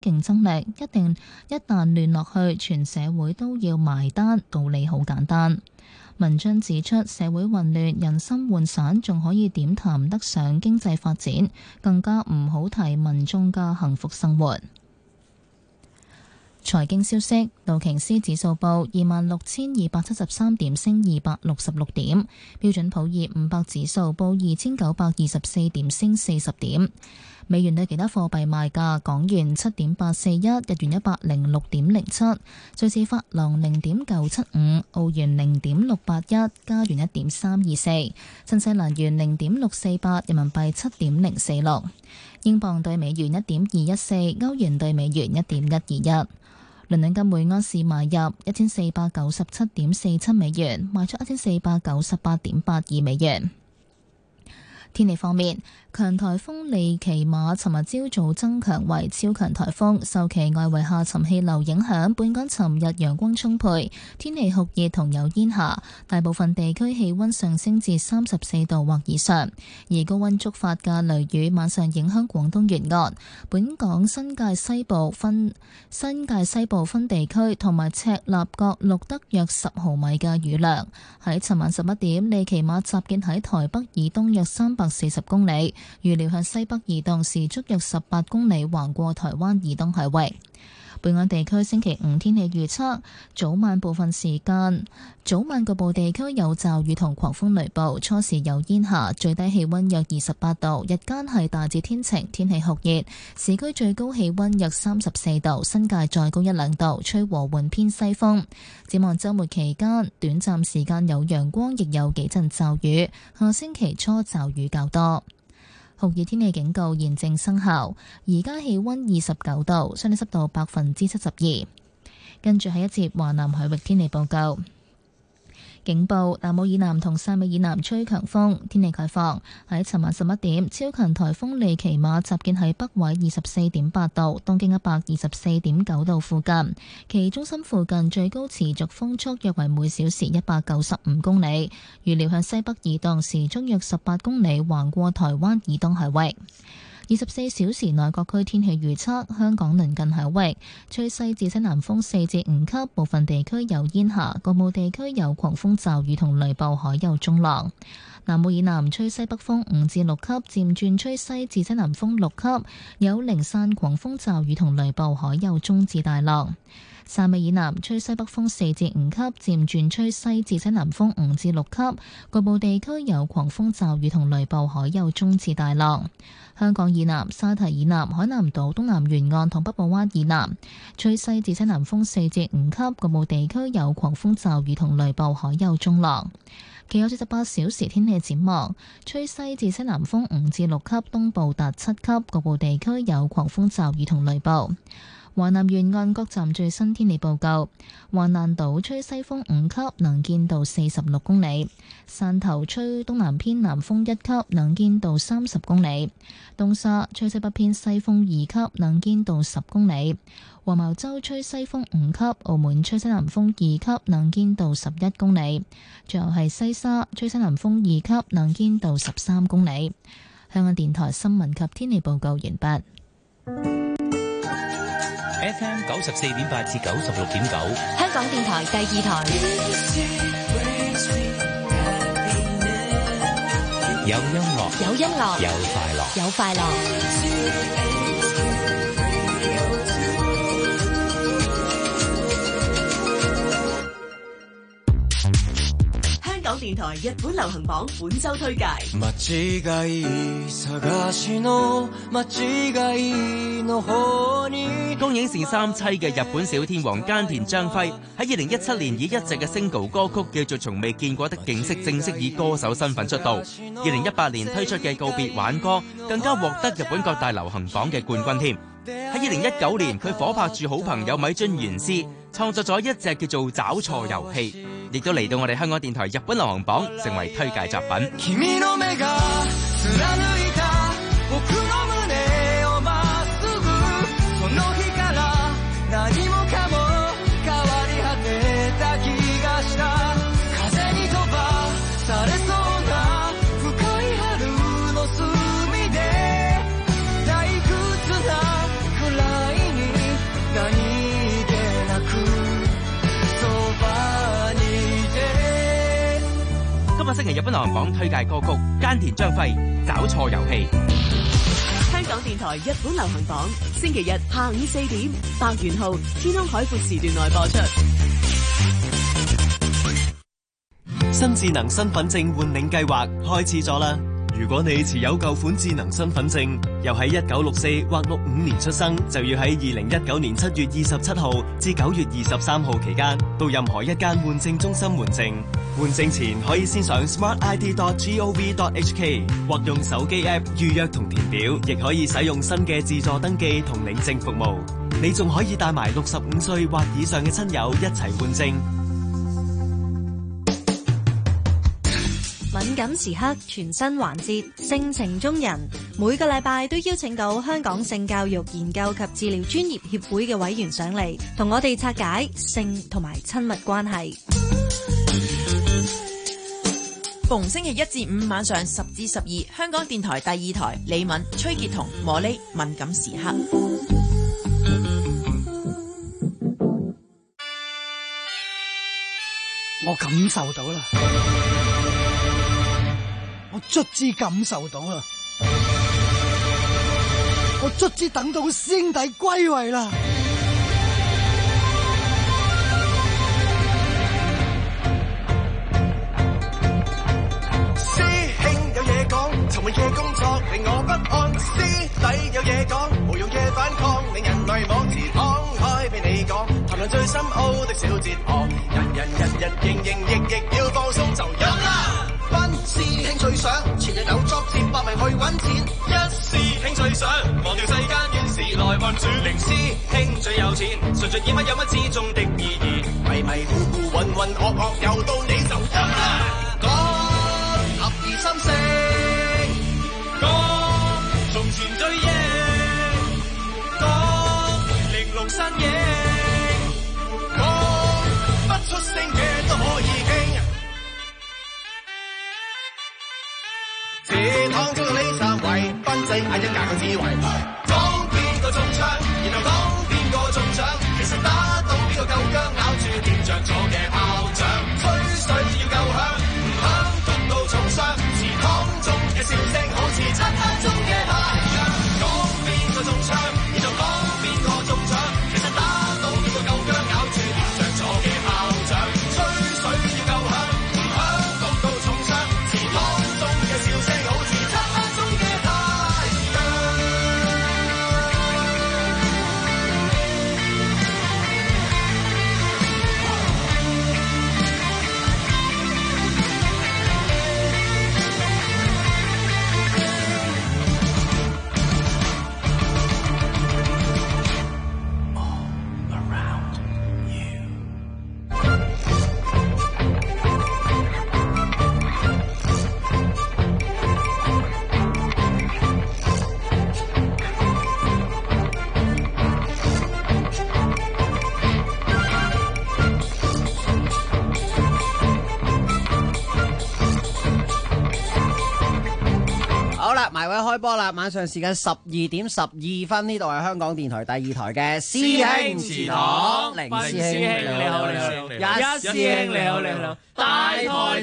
競爭力，一旦亂落去，全社會都要埋單，道理好簡單。文章指出，社會混亂、人心渙散，仲可以點談得上經濟發展，更加唔好提民眾嘅幸福生活。財經消息，道瓊斯指數報26,273點，升266點；標準普爾500指數報2,924點，升40點。美元對其他貨幣賣價：港元7.841，日元106.07，瑞士法郎0.975，澳元0.681，加元1.324，新西蘭元0.648，人民幣7.046，英鎊對美元1.214，歐元對美元1.121。倫敦金每安士買入1497.47美元，賣出1498.82美元。天氣方面，強颱風利奇馬尋日朝早增強為超強颱風，受其外圍下沉氣流影響，本港尋日陽光充沛，天氣酷熱同有煙霞，大部分地區氣溫上升至34度或以上。而高溫觸發嘅雷雨晚上影響廣東沿岸，本港新界西部分地區同埋赤鱲角錄得約10毫米嘅雨量。喺尋晚11點，利奇馬集結喺台北以東約340公里，預料向西北移動，時速約18公里，橫過台灣以東海域。本港地區星期五天氣預測：早晚局部地區有驟雨同狂風雷暴，初時有煙霞，最低氣溫約28度，日間係大致天晴，天氣酷熱，市區最高氣溫約34度，新界再高1-2度，吹和緩偏西風。展望週末期間，短暫時間有陽光，亦有幾陣驟雨，下星期初驟雨較多。酷熱天氣警告現正生效，而家氣溫29度，相對濕度72%。跟住係一節華南海域天氣報告。警報：南澳以南同汕尾以南吹強風，天氣概況。喺尋晚11點，超強颱風利奇馬集結喺北緯24.8度、東經124.9度附近，其中心附近最高持續風速約為每小時195公里，預料向西北移動，時速約18公里，橫過台灣以東海域。24小時內各區天氣預測：香港鄰近海域吹西至西南風4至5級，部分地區有煙霞，局部地區有狂風驟雨同雷暴，海有中浪。南澳以南吹西北風5至6級，漸轉吹西至西南風6級，有零散狂風驟雨同雷暴，海有中至大浪。汕尾以南吹西北風4至5級，漸轉吹西至西南風5至6級，局部地區有狂風驟雨同雷暴，海有中至大浪。香港以南、沙堤以南、海南島東南沿岸同北部灣以南吹西至西南風4至5級，局部地區有狂風驟雨同雷暴，海有中浪。其後48小時天氣展望：吹西至西南風5至6級，東部達7級，局部地區有狂風驟雨同雷暴。華南沿岸各站最新天氣報告：橫瀾島吹西風5級，能見度46公里；汕頭吹東南偏南風1級，能見度30公里；東沙吹西北偏西風2級，能見度10公里；黃茅洲吹西風5級，澳門吹西南風2級，能見度11公里；最後係西沙吹西南風2級，能見度13公里。香港電台新聞及天氣報告完畢。 FM 94.8至96.9， 香港電台第2台。 有音樂， 有音樂， 有快樂， 有快樂。香港電台日本流行榜本周推介。 公映是三棲嘅日本小天王菅田將暉喺2017年以一隻嘅 single 歌曲叫做《從未見過的景色》正式以歌手身份出道。2018年推出嘅告別挽歌更加獲得日本各大流行榜嘅冠軍添。喺2019年佢夥拍住好朋友米津玄師創作咗一隻叫做《找錯遊戲》，亦都嚟到我哋香港電台日本流行榜成為推介作品。 日本流行榜推介歌曲，菅田將輝找錯遊戲。 香港電台日本流行榜，星期日下午4點，百元號天空海闊時段內播出。 新智能身份證換領計劃開始咗啦！如果你持有舊款智能身份證，又喺1964或65年出生，就要喺2019年7月27號至9月23號期間，到任何一間換證中心換證。換證前可以先上 smartid.gov.hk 或用手機 app 預約同填表，亦可以使用新嘅自助登記同領證服務。你仲可以帶埋65歲或以上嘅親友一齊換證。 敏感時刻全新環節性情中人，每個禮拜都邀請到香港性教育研究及治療專業協會嘅委員上嚟，同我哋拆解性同埋親密關係。 逢星期一至五晚上10至12，香港電台第2台，李敏、崔潔彤、茉莉敏感時刻。 我感受到啦。我卒之感受到啦，我卒之等到師兄弟歸位啦。 師兄有嘢講，尋晚嘅工作令我不安。師弟有嘢講，無用嘅反抗令人類網詞敞開俾你講，談論最深奧的小哲學，人人營營役役要放鬆就有啦。班師兄最想前日有作戰搏命去揾錢，一師兄最想忘掉世間怨事來運轉，零師兄最有錢，純粹以乜有乜之中的意義，迷迷糊糊渾渾噩噩又到你就得啦。講合二心聲，講從前最贏，講玲瓏身影，講不出聲嘅都可以傾。祠堂中嘅呢三位，賓仔嗌一架嘅智慧，講邊個中槍，然後講邊個中獎，其實打到邊個夠薑，咬住點着咗嘅炮仗，吹水要夠響，唔響谷到重傷，祠堂中嘅笑聲好似漆黑中嘅太陽，講邊個中槍，然後講邊個中獎，其實打到邊個夠薑，咬住點着咗嘅炮仗，吹水要夠響，唔響谷到重傷，祠堂中嘅笑聲好似漆黑中嘅太陽。 好啦，埋位開波啦！晚上時間12:12，呢度係香港電台第2台嘅師兄祠堂，零師兄你好，一師兄你好，大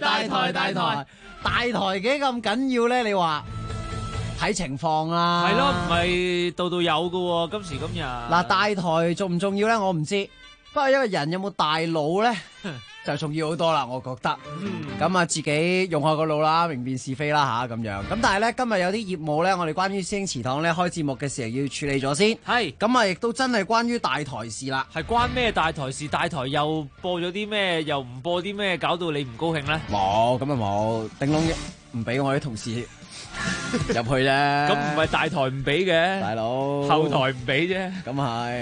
台幾咁緊要咧？你話睇情況啦， 係咯，唔係度度有㗎喎，今時今日。 嗱，大台重唔重要咧？我唔知，不過一個人有冇大腦咧？就重要好多啦，我覺得。咁自己用下個腦啦，明辨是非啦咁樣。咁但係咧，今日有啲業務咧，我哋關於師兄祠堂咧開節目嘅時候要處理咗先。係。咁亦都真係關於大台事啦。 係關咩大台事？大台又播咗啲咩？又唔播啲咩？搞到你唔高興咧？ 冇，咁冇，頂籠唔俾我啲同事入去啫。 咁唔係大台唔俾嘅， 大佬後台唔俾啫。 咁係。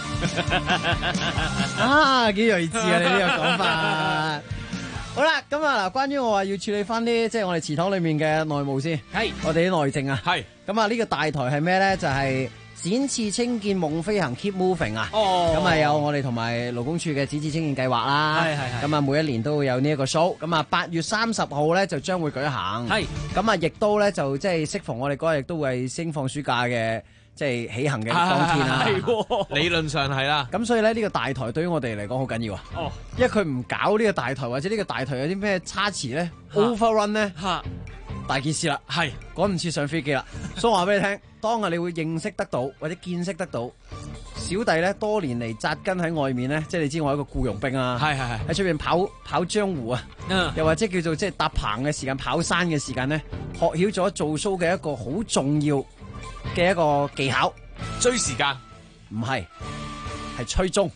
幾睿智啊！你呢個講法。好啦，咁嗱，關於我話要處理翻啲即係我哋祠堂裏面嘅內務先。係。我哋啲內政啊。係。咁呢個大台係咩咧？就係展翅青見夢飛行 Keep Moving 啊。哦。咁有我哋同埋勞工處嘅展翅青見計劃啦。係。咁每一年都會有呢一個 show。咁8月30號咧就將會舉行。係。咁亦都咧就即係適逢我哋嗰日亦都會升放暑假嘅。 即係起行嘅當天啦。 理論上係啦。 咁所以咧呢個大台對於我哋嚟講好緊要啊。哦，因為佢唔搞呢個大台，或者呢個大台有啲咩差池咧 overrun 咧，大件事啦。係趕唔切上飛機啦。所以我話俾你聽，當日你會認識得到或者見識得到小弟咧多年嚟紮根喺外面咧，即係你知我係一個僱傭兵啊。係喺出邊跑江湖啊。又或者叫做即係搭棚嘅時間、跑山嘅時間咧，學曉咗做 show 嘅一個好重要嘅一個技巧。 追時間唔係吹鐘。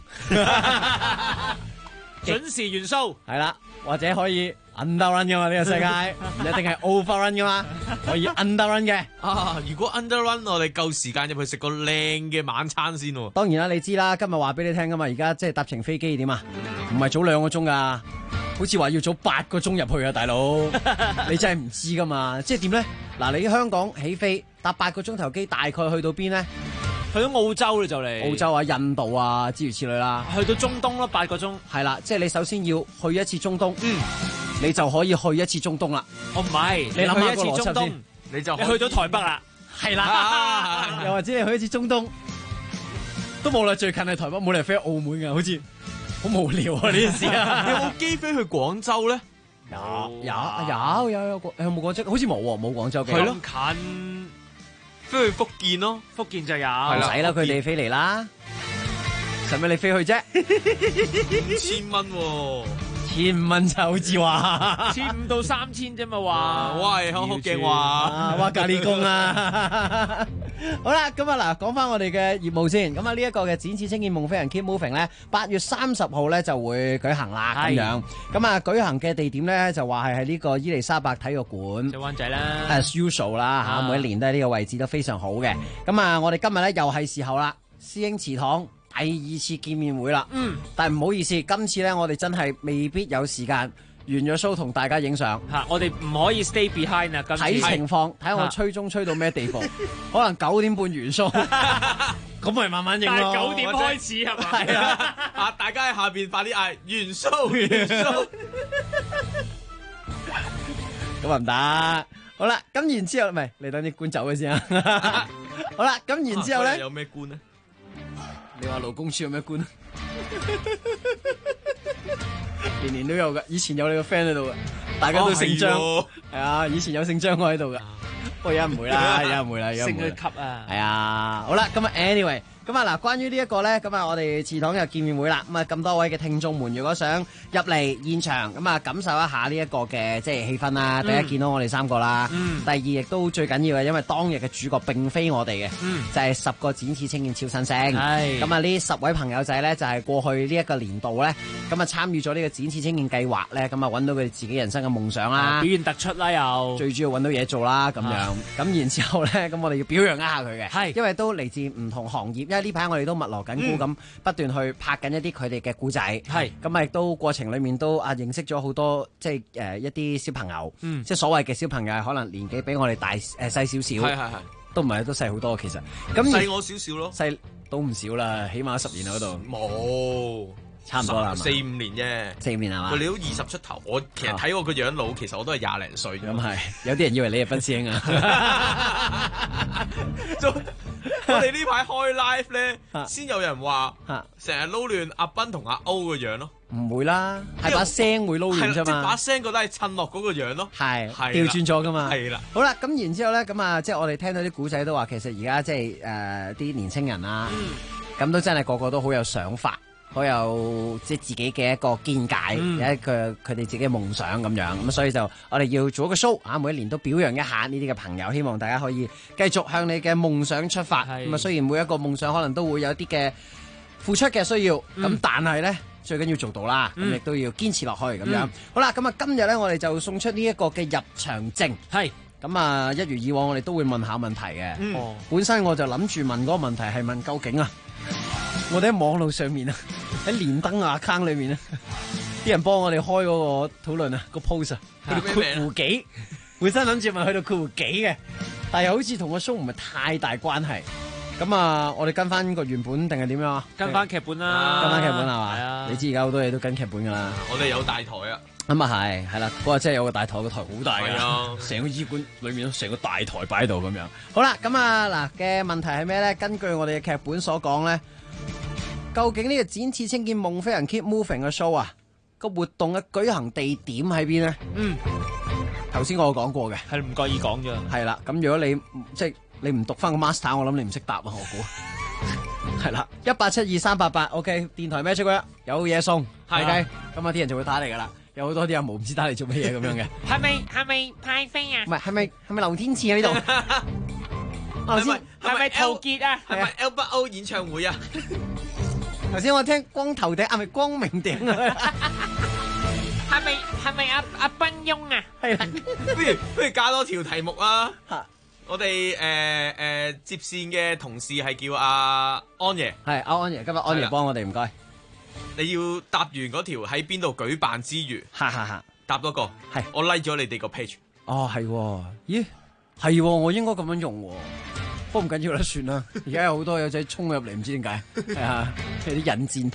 準時元素係啦，或者可以 underrun 噶嘛，呢個世界唔一定係 overrun 噶嘛，可以 underrun 嘅。 如果 underrun 我哋夠時間入去食個靚嘅晚餐先喎。 當然啦，你知啦，今日話俾你聽噶嘛，而家即係搭程飛機點啊？唔係早2個鐘噶，好似話要早8個鐘入去啊，大佬，你真係唔知噶嘛？即係點咧？嗱，你香港起飛搭8個鐘頭機，大概去到邊咧？ 去到澳洲咧就嚟， 澳洲啊、印度啊諸如此類啦。 去到中東咯，8個鐘。係啦，即係你首先要去一次中東，你就可以去一次中東啦。 我唔係， 你諗下一次中東， 你就去到台北啦。係啦， 又或者你去一次中東，都冇啦，最近係台北，冇理由飛澳門㗎，好似好無聊啊呢件事啊！ 有冇機飛去廣州咧？ 有，有冇廣州？好似冇喎，冇廣州機。 係咯， 近。 飛去福建咯， 福建就有， 唔使啦，佢哋飛嚟啦，使乜你飛去啫 ？1000蚊喎 ，1000蚊就好似話 1500到3000啫嘛話， 喂，好勁話， 哇咖喱工啊！好啦，咁啊嗱，講翻我哋嘅業務先，咁啊呢一個嘅展翅青見夢飛人 Keep Moving 咧，8月30號咧就會舉行啦，咁樣，咁啊舉行嘅地點咧就話係喺呢個伊利沙伯體育館， 灣仔啦 ，as usual 啦吓，每一年都係呢個位置都非常好嘅，咁啊我哋今日咧又係時候啦，師兄祠堂第2次見面會啦，但係唔好意思，今次咧我哋真係未必有時間。完咗 show 同大家影相， 我哋唔可以 stay behind 啊！ 睇情況，睇我吹鐘吹到咩地步，可能9點半完 show，咁咪慢慢影咯。 9點開始係嘛？ 係啊！大家喺下邊快啲嗌完 show， 咁啊唔得。好啦，咁然之後咪你等啲官走嘅先啊。好啦，咁然之後咧， 有咩官咧？ 你話勞工處有咩官？年年都有噶，以前有你個 姓 friend 喺度噶，大家都姓張，係啊，以前有姓張我喺度噶，不過而家唔會啦，而家唔會啦， 升咗級啊， 係啊，好啦，咁啊 anyway。咁啊嗱，關於呢一個咧，咁啊我哋祠堂又見面會啦，咁啊咁多位嘅聽眾們，如果想入嚟現場，咁啊感受一下呢一個嘅即係氣氛啦，第一見到我哋3個啦，第二亦都最緊要嘅，因為當日嘅主角並非我哋嘅，就係10個展翅青見超新星，咁啊呢10位朋友仔咧就係過去呢一個年度咧，咁啊參與咗呢個展翅青見計劃咧，咁啊揾到佢哋自己人生嘅夢想啦， 表現突出啦又， 最主要揾到嘢做啦咁樣，咁然之後咧，咁我哋要表揚一下佢嘅，因為都嚟自唔同行業，呢排我哋都密鑼緊鼓咁不斷去拍緊一啲佢哋嘅故仔，咁啊亦都過程裏面都認識咗好多即係一啲小朋友，即係所謂嘅小朋友可能年紀比我哋大細少少，都唔係都細好多其實，咁細我少少咯， 細都唔少啦，起碼10年喺度， 冇差唔多啦 ，4、5年啫 ，4、5年係嘛？ 你都20出頭，我其實睇我個樣老，其實我都係20零歲。 咁係，有啲人以為你係斌師兄啊。 我哋呢排開 live 咧，先有人話成日撈亂阿斌同阿歐個樣咯。 唔會啦，係把聲會撈亂啫嘛。 把聲覺得係襯落嗰個樣咯。係調轉咗噶嘛。 係啦。 好啦，咁然之後咧，咁啊，即係我哋聽到啲古仔都話，其實而家即係啲年青人啦，咁都真係個個都好有想法。好有即係自己嘅一個見解，有一個佢哋自己嘅夢想咁樣，咁所以就我哋要做一個 show 啊，每一年都表揚一下呢啲嘅朋友，希望大家可以繼續向你嘅夢想出發。咁啊，雖然每一個夢想可能都會有啲嘅付出嘅需要，咁但係咧最緊要做到啦，咁亦都要堅持落去咁樣。好啦，咁啊今日咧我哋就送出呢一個嘅入場證。係。咁啊，一如以往我哋都會問下問題嘅。本身我就諗住問嗰個問題係問究竟啊，我哋喺網絡上面啊，喺連登 account 裏面啊，啲人幫我哋開嗰個討論啊，個 post 啊，去到括弧幾，本身諗住問去到括弧幾嘅，但係又好似同個 show 唔係太大關係。咁啊，我哋跟翻個原本定係點樣啊？ 跟翻劇本啦， 跟翻劇本係嘛？ 係啊， 你知而家好多嘢都跟劇本噶啦。 我哋有大台啊。 咁啊係啦，嗰日真係有個大台，個台好大㗎， 係啊， 成個醫館裏面都成個大台擺喺度咁樣。好啦，咁啊嗱嘅問題係咩咧？根據我哋嘅劇本所講咧，究竟呢個展翅青見夢飛人 Keep Moving 嘅 show 啊，個活動嘅舉行地點喺邊咧？頭先我有講過嘅， 係唔覺意講啫。 係啦，咁如果你即係你唔讀翻個 master， 我諗你唔識答啊，我估。係啦，1872388，OK， 電台咩出嘅？有嘢送，係咁啊，啲人就會打嚟噶啦。有好多啲阿毛唔知打嚟做乜嘢咁樣嘅。 係咪派飛啊？ 唔係，係咪劉天賜喺呢度？ 係咪陶傑啊？ 係咪 LBO 演唱會啊？ 頭先我聽光頭頂，係咪光明頂啊？ 係咪阿斌庸啊？ 係啦， 不如加多條題目啊！我哋接線嘅同事係叫阿安爺， 係阿安爺，今日安爺幫我哋，唔該。 你要答完嗰條喺邊度舉辦之餘，答多個， 係我 like 咗你哋個 page。 哦，係，咦，係，我應該咁樣用，不過唔緊要啦，算啦。而家有好多友仔衝入嚟，唔知點解，係啊，有啲引戰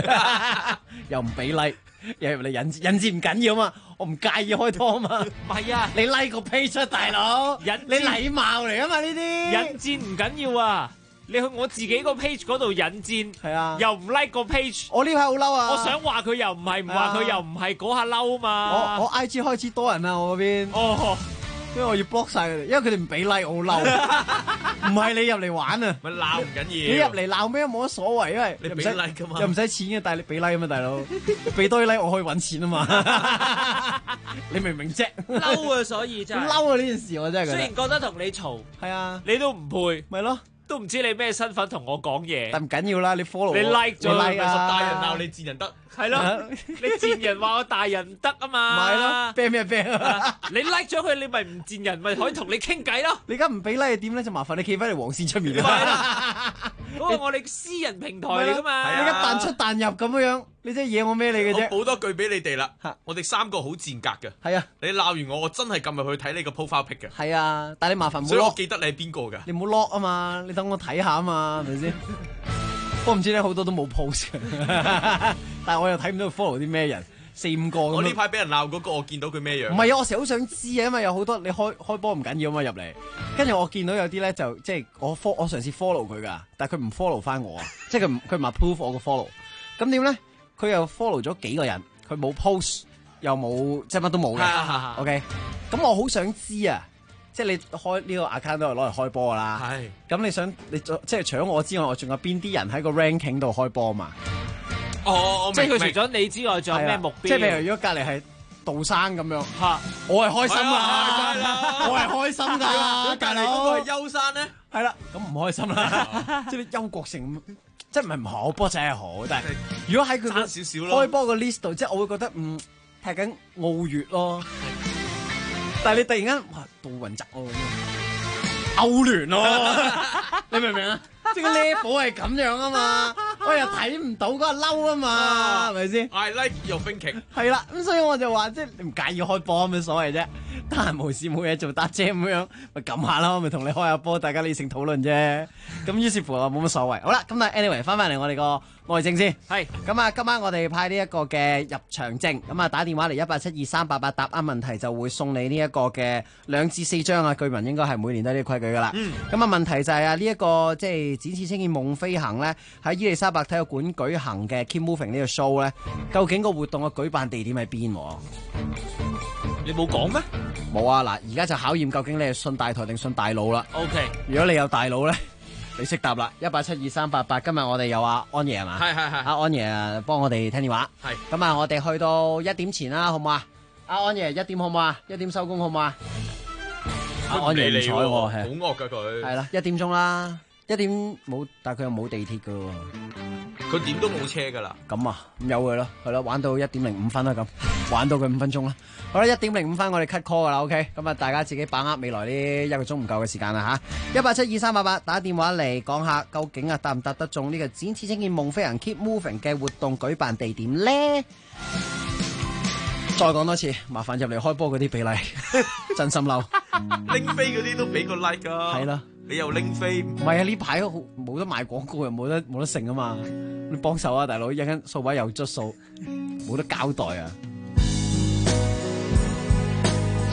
post， 又唔俾 like， 又入嚟引戰唔緊要嘛，我唔介意開拖嘛。 唔係啊， 你 like 個 page 大佬，你禮貌嚟啊嘛呢啲。 引戰唔緊要啊。你去我自己個 page 嗰度引戰， 係啊， 又唔 like 個 page， 我呢排好嬲啊！ 我想話佢又唔係，唔話佢又唔係，嗰下嬲嘛。 我 IG 開始多人啦，我嗰邊。哦，因為我要 block 晒佢哋，因為佢哋唔俾 like， 我好嬲。唔係你入嚟玩啊， 咪鬧唔緊要。 你入嚟鬧咩冇乜所謂，因為你俾 like 噶嘛， 又唔使錢嘅，但係你俾 like 啊嘛，大佬，俾多啲 like 我可以搵錢啊嘛。你明唔明啫？ 嬲啊，所以真係嬲啊呢件事，我真係。 雖然覺得同你嘈， 係啊， 你都唔配， 咪咯。 都唔知你咩身份同我講嘢， 但唔緊要啦，你 follow 你 like 咗， 你 like 啊， 大人鬧你賤人得， 係咯，你賤人話我大人唔得啊嘛， 咪咯，啤咩啤？ 你 like 咗佢，你咪唔賤人，咪可以同你傾偈咯。 你而家唔俾 like 點咧？就麻煩你企翻嚟黃線出面啦。嗰個我哋私人平台嚟噶嘛， 你一彈出彈入咁樣，你真係惹我咩你嘅啫？ 我補多句俾你哋啦，我哋三個好賤格嘅。 係啊， 你鬧完我真係撳入去睇你個 profile pic 嘅。 係啊，但係你麻煩唔好 lock。 所以我記得你係邊個㗎？ 你唔好 lock 啊嘛，你等我睇下啊嘛，係咪先？我唔知咧，好多都冇 post 嘅，但係我又睇唔到佢 follow 啲咩人，4-5個咁。 我呢排俾人鬧嗰個，我見到佢咩樣？ 唔係啊，我成日好想知啊，因為有好多你開波唔緊要啊嘛入嚟，跟住我見到有啲咧就即係我嘗試 follow 佢噶，但係佢唔 follow 翻我啊，即係佢唔 approve 我個 follow， 咁點咧？佢又 follow 咗幾個人，佢冇 post 又冇即係乜都冇嘅，OK， 咁我好想知啊。即係你開呢個 account 都係攞嚟開波噶啦，係。咁你想你即係除咗我之外，我仲有邊啲人喺個 ranking 度開波嘛？ 哦，即係佢除咗你之外，仲有咩目標？ 即係譬如如果隔離係杜生咁樣，我係開心啊！我係開心㗎。隔離嗰個係優山咧， 係啦，咁唔開心啦。即係邱國成，即係唔係唔好，波仔係好，但係如果喺佢個開波個 list 度，即係我會覺得踢緊澳乙咯。但係你突然間哇，杜汶澤喎，歐聯咯，你明唔明啊？即係個 level 係咁樣啊嘛，我又睇唔到嗰個嬲啊嘛，係咪先 ？I like your thinking。 係啦，咁所以我就話，即係你唔介意開波有咩所謂啫？得閒無事冇嘢做，搭遮咁樣，咪撳下咯，咪同你開下波，大家理性討論啫。咁於是乎啊，冇乜所謂。好啦，咁但係 anyway 翻返嚟我哋個內政先。係。咁啊，今晚我哋派呢一個嘅入場證，咁啊打電話嚟1872388答啱問題就會送你呢一個嘅2至4張啊。據聞應該係每年都係呢個規矩噶啦。咁啊問題就係啊呢一個即係展翅青見夢飛行咧，喺伊利沙伯體育館舉行嘅 Keep Moving 呢個 show 咧，究竟個活動嘅舉辦地點喺邊？ 你冇講咩？ 冇啊！嗱，而家就考驗究竟你係信大台定信大佬啦。 OK， 如果你有大佬咧，你識答啦。1872388，今日我哋有阿安爺係嘛？ 係。 阿安爺啊，幫我哋聽電話。係。咁啊，我哋去到1點前啦，好唔好啊？阿安爺1點好唔好啊？1點收工好唔好啊？阿安爺唔睬我，係。 好惡噶佢。 係啦，1點鐘啦，1點冇，但係佢又冇地鐵噶喎。 佢點都冇車噶啦。 咁啊，咁由佢咯，係咯，玩到1點05分啦咁，玩到佢5分鐘啦。好啦，1點05分我哋 cut call 噶啦 ，OK， 咁啊大家自己把握未來呢1個鐘唔夠嘅時間啦吓。1872388打電話嚟講下，究竟啊答唔答得中呢個展翅青見夢飛行 Keep Moving 嘅活動舉辦地點咧？再講多次，麻煩入嚟開波嗰啲比例，真心嬲。 拎飛嗰啲都俾個 like 噶。 係啦。 你又拎飛？ 唔係啊，呢排冇得賣廣告又冇得剩啊嘛，你幫手啊大佬，一陣間數位又捽數，冇得交代啊！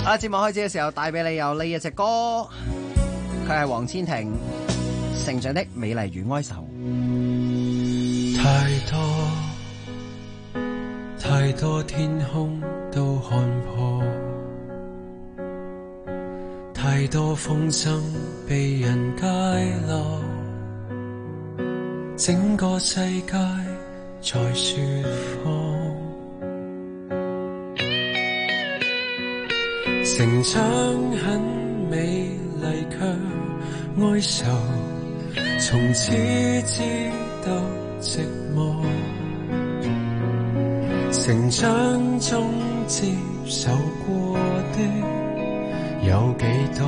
節目開始嘅時候帶俾你有呢一隻歌，佢係黃千婷《成長的美麗與哀愁》。 太多天空都看破，太多風箏被人解落，整個世界在說謊。成長很美麗卻哀愁，從此知道寂寞。成長中接受過的有幾多？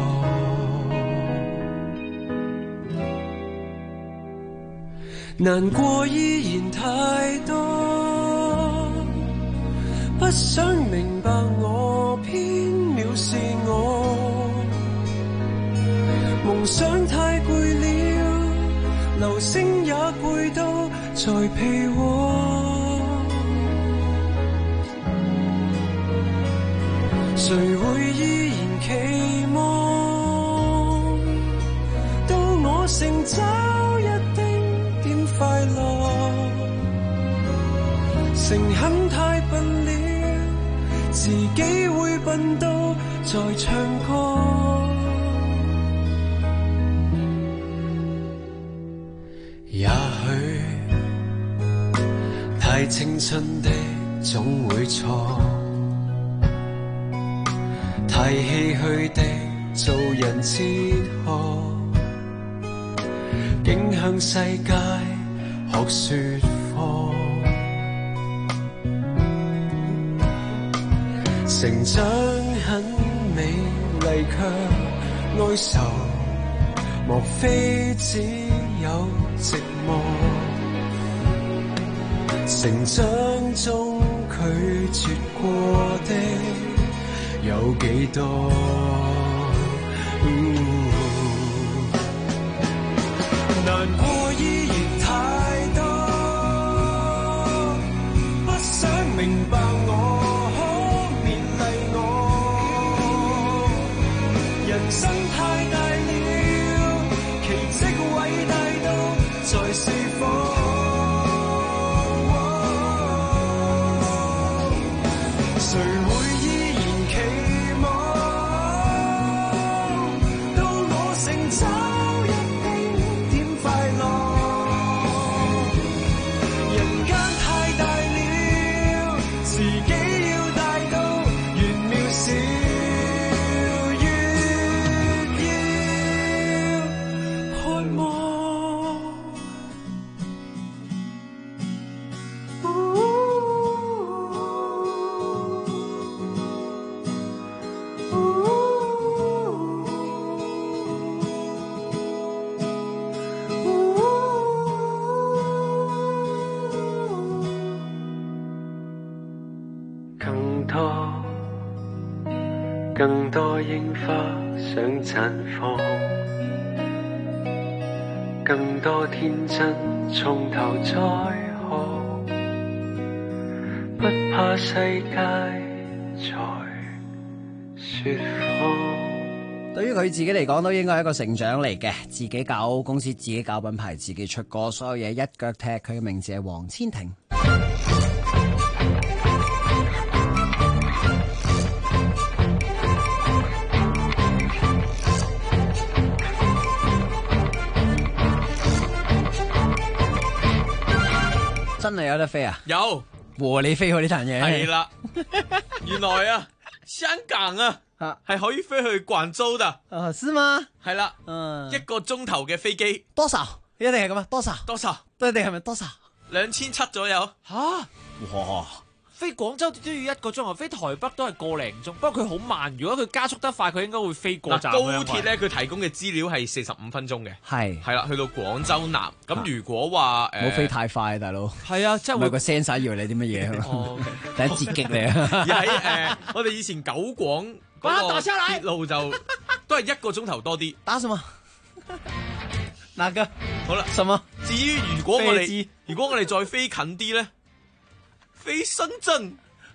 難過依然太多，不想明白我偏藐視我。夢想太攰了，流星也攰到在被窩。誰會依然期望到我成就一丁點快樂？誠懇太笨了，自己會笨到在唱歌。也許太青春的總會錯，太唏噓的做人哲學，竟向世界學說謊。成長很美麗卻哀愁，莫非只有寂寞？成長中拒絕過的有幾多？難過依然太多，不想明白我，可勉勵我。人生太大了，奇蹟偉大到在釋放。誰會依然期望到我成就一丁點快樂？人間太大了，自己要大到越渺小，越要渴望。更多櫻花想綻放，更多天真從頭再學，不怕世界在說謊。 對於佢自己嚟講，都應該係一個成長嚟嘅。自己搞公司，自己搞品牌，自己出歌，所有嘢一腳踢。佢嘅名字係黃千婷。真係有得飛啊！ 有和你飛去呢壇嘢係啦，原來啊，香港啊係可以飛去廣州的， 是嗎？ 係啦，一個鐘頭嘅飛機， 多少？一定係咁啊？多少？都一定係咪多少 ？2700左右。 吓！ 哇！ 飛廣州都要1個鐘頭，飛台北都係個零鐘。不過佢好慢，如果佢加速得快，佢應該會飛過站。 高鐵咧，佢提供嘅資料係45分鐘嘅，係啦，去到廣州南。咁如果話冇飛太快，大佬。 係啊，即係會個 sensor 以為你啲乜嘢？第一截擊你啊！ 而喺我哋以前九廣嗰個鐵路就都係1個鐘頭多啲。 打什麼？哪個？ 好啦， 什麼？ 至於如果我哋再飛近啲咧？飛深圳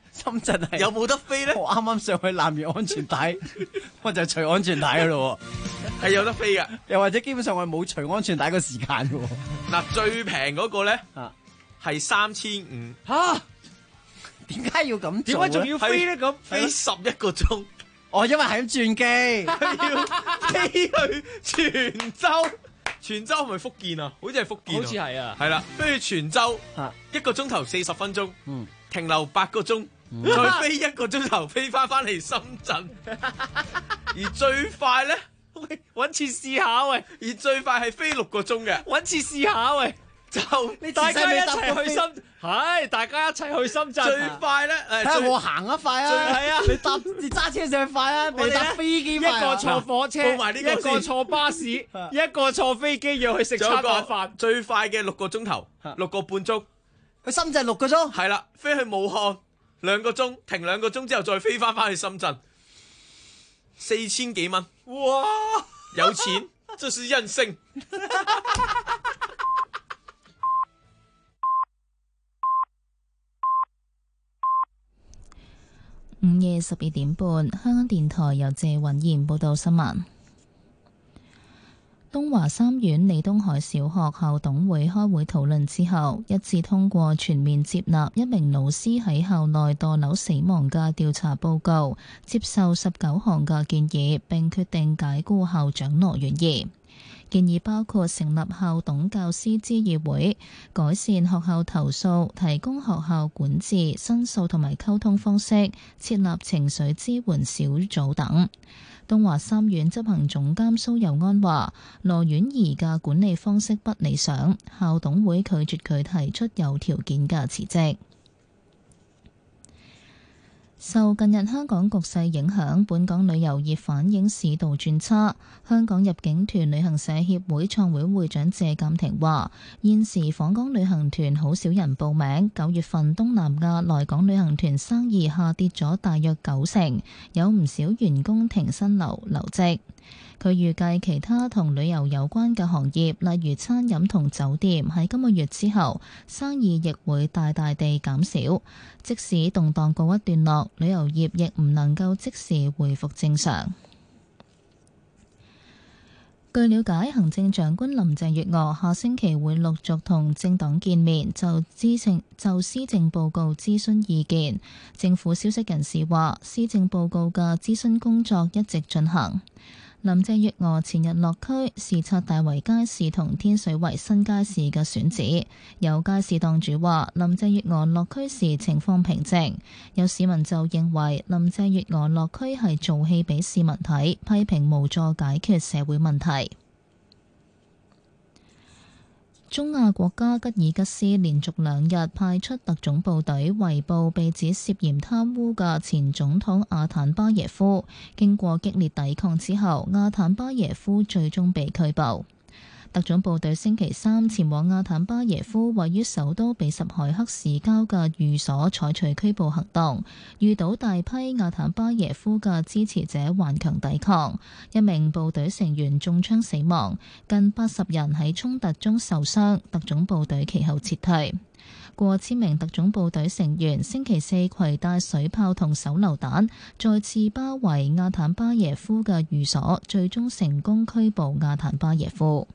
深圳係有冇得飛咧？ 我啱啱上去攬完安全帶，我就除安全帶噶咯喎， 係有得飛噶。 又或者基本上我係冇除安全帶個時間嘅喎。 嗱，最平嗰個咧係3500 嚇，點解要咁做？ 點解仲要飛咧？咁飛11個鐘。 哦，因為係咁轉機， 要飛去泉州。泉州係咪福建啊？好似係福建， 好似係啊。 係啦，飛去泉州1個鐘頭40分鐘，停留8個鐘，再飛1個鐘頭飛翻嚟深圳。而最快咧， 喂，搵次試下喂。 而最快係飛6個鐘嘅， 搵次試下喂。 就大家一齊去深，係大家一齊去深圳。 最快咧， 睇下我行得快啊！ 係啊， 你揸車上去快啊！你搭飛機快啊！ 一個坐火車，一個坐巴士，一個坐飛機，要去食餐晚飯。 最快嘅6個鐘頭，6個半鐘。 去深圳6個鐘。 係啦，飛去武漢2個鐘，停2個鐘之後再飛翻去深圳，4000幾蚊。 哇！ 有錢，這是任性。 午夜12點半，香港電台由謝允賢報道新聞。東華三院李東海小學校董會開會討論之後，一致通過全面接納一名老師喺校內墮樓死亡嘅調查報告，接受19項嘅建議，並決定解僱校長羅元儀。建議包括成立校董教師諮議會、改善學校投訴、提供學校管治、申訴同埋溝通方式、設立情緒支援小組等。東華三院執行總監蘇佑安話：羅婉儀嘅管理方式不理想，校董會拒絕佢提出有條件嘅辭職。受近日香港局勢影響，本港旅遊業反映市道轉差。香港入境團旅行社協會創會會長謝鑑庭話：現時訪港旅行團好少人報名，9月份東南亞來港旅行團生意下跌咗大約90%，有唔少員工停薪留職。佢預計其他同旅遊有關嘅行業，例如餐飲同酒店，喺今個月之後生意亦會大大地減少。即使動盪告一段落，旅遊業亦唔能夠即時恢復正常。據了解，行政長官林鄭月娥下星期會陸續同政黨見面，就施政報告諮詢意見。政府消息人士話，施政報告嘅諮詢工作一直進行。林鄭月娥前日落區視察大圍街市同天水圍新街市嘅選址，有街市檔主話林鄭月娥落區時情況平靜，有市民就認為林鄭月娥落區係做戲俾市民睇，批評無助解決社會問題。中亞國家吉爾吉斯連續2日派出特種部隊圍捕被指涉嫌貪污嘅前總統阿坦巴耶夫，經過激烈抵抗之後，阿坦巴耶夫最終被拘捕。特種部隊星期3前往阿坦巴耶夫位於首都比什凱克市郊嘅寓所採取拘捕行動，遇到大批阿坦巴耶夫嘅支持者頑強抵抗，一名部隊成員中槍死亡，近80人喺衝突中受傷，特種部隊其後撤退。過千名特種部隊成員星期4攜帶水炮同手榴彈，再次包圍阿坦巴耶夫嘅寓所，最終成功拘捕阿坦巴耶夫。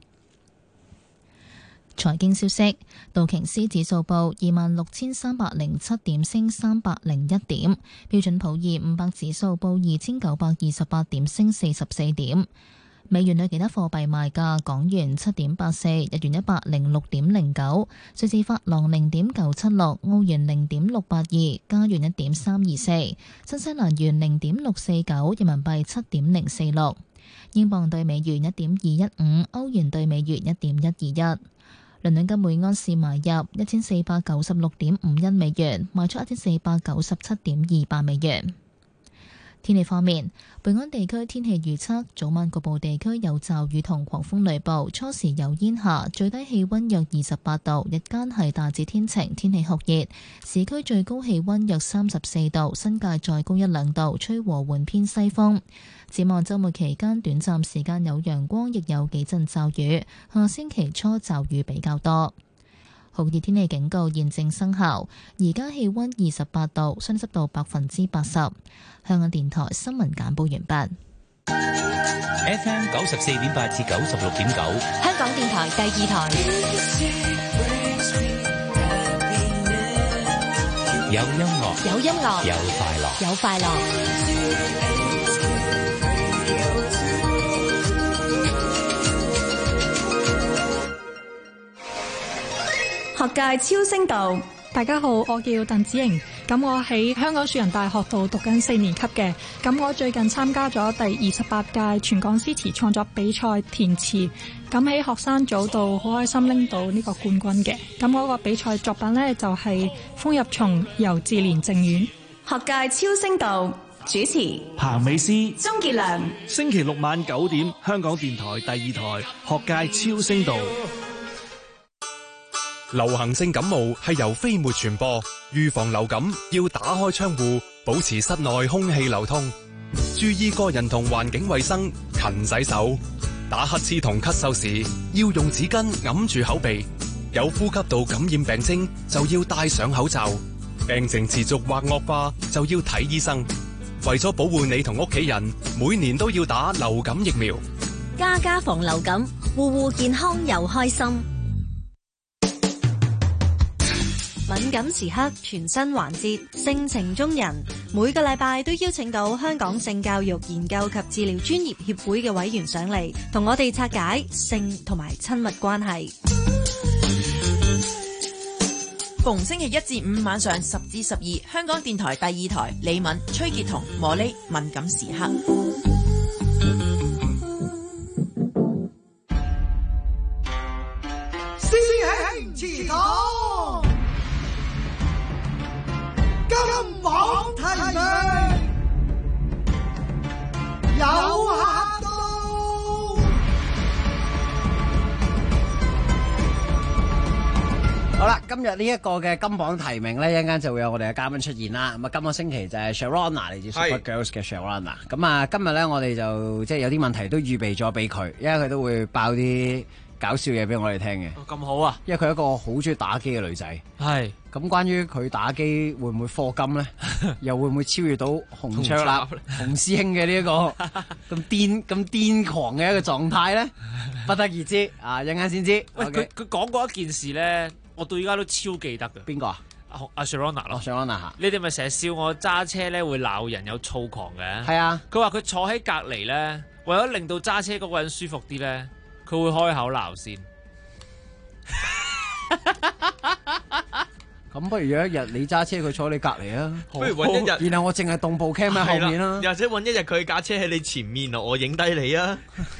財經消息，道瓊斯指數報26,307點，升301點；標準普爾500指數報2,928點，升44點。美元對其他貨幣賣價：港元7.84，日元106.09，瑞士法郎0.976，澳元0.682，加元1.324，新西蘭元0.649，人民幣7.046，英鎊對美元1.215，歐元對美元1.121。倫敦金每安士買入1496.51美元，賣出1497.28美元。天氣方面，本港地區天氣預測：早晚局部地區有驟雨同狂風雷暴，初時有煙霞，最低氣溫約28度，日間係大致天晴，天氣酷熱，市區最高氣溫約34度，新界再高1-2度，吹和緩偏西風。展望週末期間，短暫時間有陽光，亦有幾陣驟雨。下星期初驟雨比較多。 酷熱天氣警告現正生效，而家氣溫28度，相對濕度80%。香港電台新聞簡報完畢。 FM 94.8至96.9， 香港電台第2台。 有音樂， 有音樂， 有快樂， 有快樂。 學界超聲道， 大家好，我叫鄧子瑩，咁我喺香港樹仁大學度讀緊4年級嘅，咁我最近參加咗第28屆全港詩詞創作比賽填詞，咁喺學生組度好開心拎到呢個冠軍嘅，咁我個比賽作品呢，就係《風入松》由自憐靜遠。 學界超聲道主持彭美詩、 鍾傑良， 星期6晚9點，香港電台第2台學界超聲道。 流行性感冒係由飛沫傳播，預防流感要打開窗戶，保持室內空氣流通，注意個人同環境衛生，勤洗手。打乞嗤同咳嗽時要用紙巾揞住口鼻，有呼吸道感染病徵就要戴上口罩，病情持續或惡化就要睇醫生。為咗保護你同屋企人，每年都要打流感疫苗。 家家防流感，戶戶健康又開心。敏感時刻全新環節性情中人，每個禮拜都邀請到香港性教育研究及治療專業協會嘅委員上嚟，同我哋拆解性同埋親密關係。 逢星期1至5晚上10至12，香港電台第2台，李敏、崔潔彤、茉莉敏感時刻。 師兄祠堂，金榜題名有客到。 好啦，今日呢一個嘅金榜題名咧，一陣間就會有我哋嘅嘉賓出現啦。咁啊，今個星期就係 Sharona 嚟自 Super Girls 嘅 Sharona。咁啊，今日咧我哋就即係有啲問題都預備咗俾佢，因為佢都會爆啲搞笑嘢俾我哋聽嘅。 咁好啊！ 因為佢係一個好中意打機嘅女仔。係。咁關於佢打機會唔會課金咧？又會唔會超越到洪卓立、洪師兄嘅呢一個咁癲狂嘅一個狀態咧？不得而知啊！一陣間先知。 喂，佢講過一件事咧，我到而家都超記得嘅。 邊個啊？ 阿 Sharona 咯 ，Sharona 嚇。 你哋咪成日笑我揸車咧會鬧人有躁狂嘅。 係啊。佢話佢坐喺隔離咧，為咗令到揸車嗰個人舒服啲咧，佢會開口鬧先。 咁不如有一日你揸車，佢坐你隔離啊！ 不如揾一日， 然後我淨係動部 cam 喺後面啦。 又或者揾一日佢架車喺你前面啊，我影低你啊！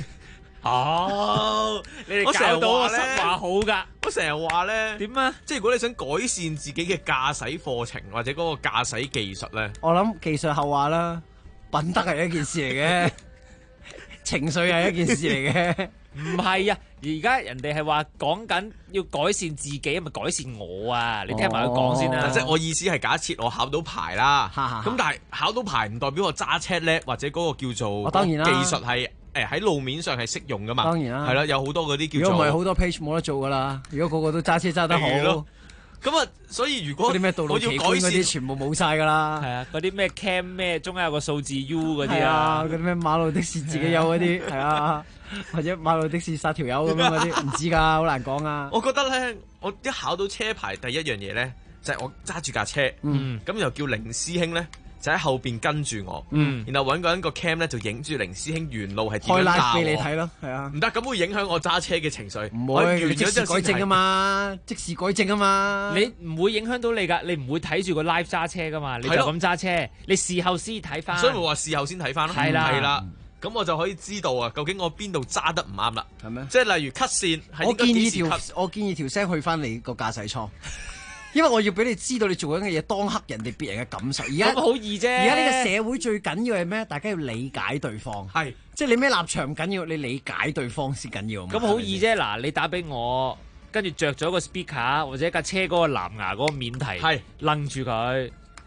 你哋教到我實話好㗎。 我成日話咧， 點啊？ 即係如果你想改善自己嘅駕駛課程或者嗰個駕駛技術咧， 我諗技術後話啦，品德係一件事嚟嘅，情緒係一件事嚟嘅。 唔係啊，而家人哋係話講緊要改善自己，咪改善我啊！你聽埋佢講先啦。 即係我意思係假設我考到牌啦，咁但係考到牌唔代表我揸車叻，或者嗰個叫做當然啦， 技術係喺路面上係適用噶嘛。當然啦，係啦，有好多嗰啲叫做。 如果唔係好多 page 冇得做噶啦，如果個個都揸車揸得好。 咁啊，所以如果嗰啲咩道路奇觀嗰啲全部冇晒噶啦， 係啊，嗰啲咩 cam 咩中間有個數字 U 嗰啲啊， 嗰啲咩馬路的士自己有嗰啲，係啊，或者馬路的士殺條友咁樣嗰啲，唔知㗎，好難講啊。 我覺得咧，我一考到車牌第一樣嘢咧，就係我揸住架車，咁又叫凌師兄咧。就喺後邊跟住我，然後揾個人個 cam 咧就影住凌師兄沿路係點樣鬧我， 俾你睇咯，係啊， 唔得，咁會影響我揸車嘅情緒。 唔會，即時改正啊嘛，即時改正啊嘛。 你唔會影響到你㗎，你唔會睇住個 live 揸車㗎嘛，你就咁揸車，你事後先睇翻。 所以咪話事後先睇翻咯，係啦，咁我就可以知道啊，究竟我邊度揸得唔啱啦。係咩？即係例如 cut 線， 我建議條聲去翻你個駕駛艙。因為我要俾你知道你做緊嘅嘢當刻人哋別人嘅感受。而家好易啫。 而家呢個社會最緊要係咩？大家要理解對方。係，即係你咩立場唔緊要，你理解對方先緊要。 咁好易啫。嗱，你打俾我，跟住着咗個 speaker 或者架車嗰個藍牙嗰個免提，係楞住佢。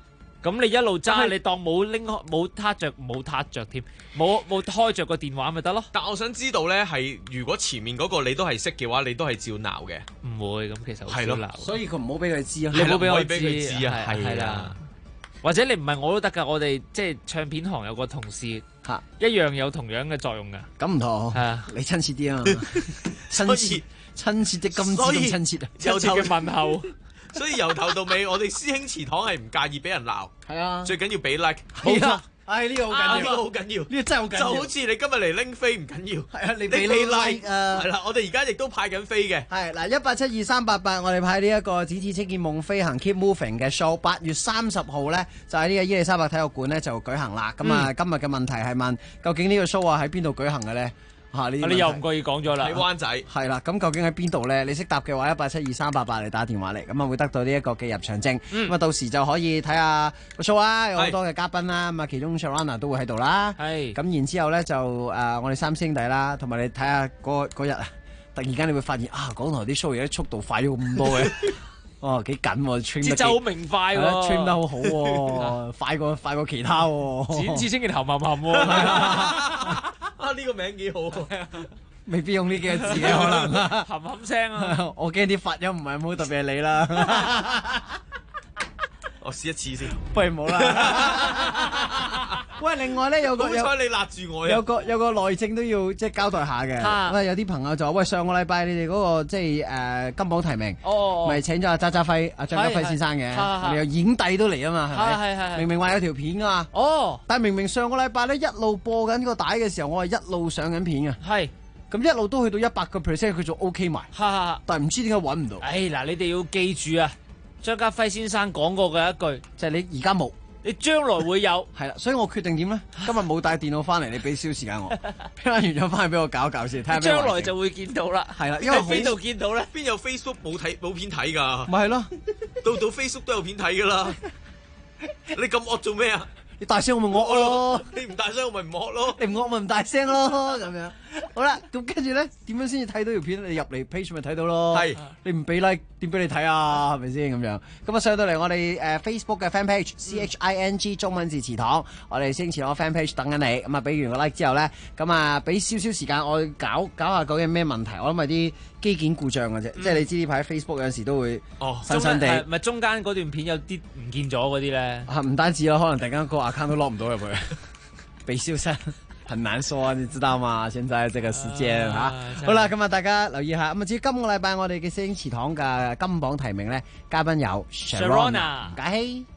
咁你一路揸，你當冇拎冇撻着添，冇開着個電話咪得咯。 但我想知道咧，係如果前面嗰個你都係識嘅話，你都係照鬧嘅。 唔會咁，其實好少鬧。 所以佢唔好俾佢知啊！ 你唔好俾我知啊！係啦， 或者你唔係我都得㗎。我哋即係唱片行有個同事一樣有同樣嘅作用㗎。 咁唔同，你親切啲啊！親切的金子咁親切啊！ 親切嘅問候。 所以由頭到尾，我哋師兄祠堂係唔介意俾人鬧， 係啊， 最緊要俾 like。 冇錯，呢個好緊要， 呢個好緊要， 呢個真係好緊要。 就好似你今日嚟拎飛唔緊要， 係啊，你俾 like 係啦，我哋而家亦都派緊飛嘅。 係嗱，1872388，我哋派呢一個只此青見夢飛行 Keep Moving 嘅 show， 8月30號咧就喺呢個伊利沙伯體育館咧就舉行啦。咁啊，今日嘅問題係問究竟呢個 show 喺邊度舉行嘅咧？ 你又唔覺意講咗啦？ 喺灣仔係啦，咁究竟喺邊度咧？你識答嘅話，1872388你打電話嚟，咁啊會得到呢一個嘅入場證。咁啊到時就可以睇下個 show 啦，有好多嘅嘉賓啦，咁啊其中 Sharana 都會喺度啦。係咁然之後咧就我哋三兄弟啦，同埋你睇下嗰日啊，突然間你會發現啊，港台啲 show 而家速度快咗咁多嘅。哦，幾緊喎， 節奏好明快喎 ，train 得好好喎，快過其他喎， 展翅青見含含含喎， 啊呢個名幾好， 未必用呢幾個字嘅可能， 含含聲啊， 我驚啲發音唔係好特別係你啦， 我試一次先， 不如冇啦。喂，另外咧有個， 好彩你勒住我， 有個內政都要即係交代下嘅。喂，有啲朋友就話：喂，上個禮拜你哋嗰個即係金榜題名，咪請咗阿渣渣輝、阿張家輝先生嘅，你有演帝都嚟啊嘛，係咪？係。明明話有條片啊嘛，但係明明上個禮拜咧一路播緊個帶嘅時候，我係一路上緊片嘅。係。咁一路都去到100%，佢仲 OK 埋。但係唔知點解揾唔到。 嗱，你哋要記住啊，張家輝先生講過嘅一句， 就係你而家冇。 你將來會有， 係啦，所以我決定點咧？今日冇帶電腦翻嚟，你俾少時間我，聽完咗翻去俾我搞一搞先，睇下。 將來就會見到啦， 係啦，因為邊度見到咧？ 邊有 Facebook 冇片睇㗎？ 咪係咯， 到 Facebook 都有片睇㗎啦。你咁惡做咩啊？ 你大聲我咪惡咯， 你唔大聲我咪唔惡咯， 你唔惡咪唔大聲咯，咁樣。好啦，咁跟住咧，點樣先至睇到條片？你入嚟 page 咪睇到咯。係，你唔俾 like 點俾你睇啊？係咪先咁樣？咁啊上到嚟我哋Facebook 嘅 fan page CHING 中文字祠堂，我哋星祠堂 fan page 等緊你。咁啊俾完個 like 之後咧，咁啊俾少少時間我搞下究竟咩問題？我諗係啲機件故障嘅啫，即係你知呢排 Facebook 有陣時都會新新地， 咪中間嗰段片有啲唔見咗嗰啲咧。 唔單止啦，可能突然間個 account 都 lock 唔到入去，被消失。很難說啊，你知道嗎？現在這個時間吓，好啦，咁啊大家留意下。咁啊至於今個禮拜我哋嘅星祠堂嘅金榜提名咧，嘉賓有 Sharona， 唔該。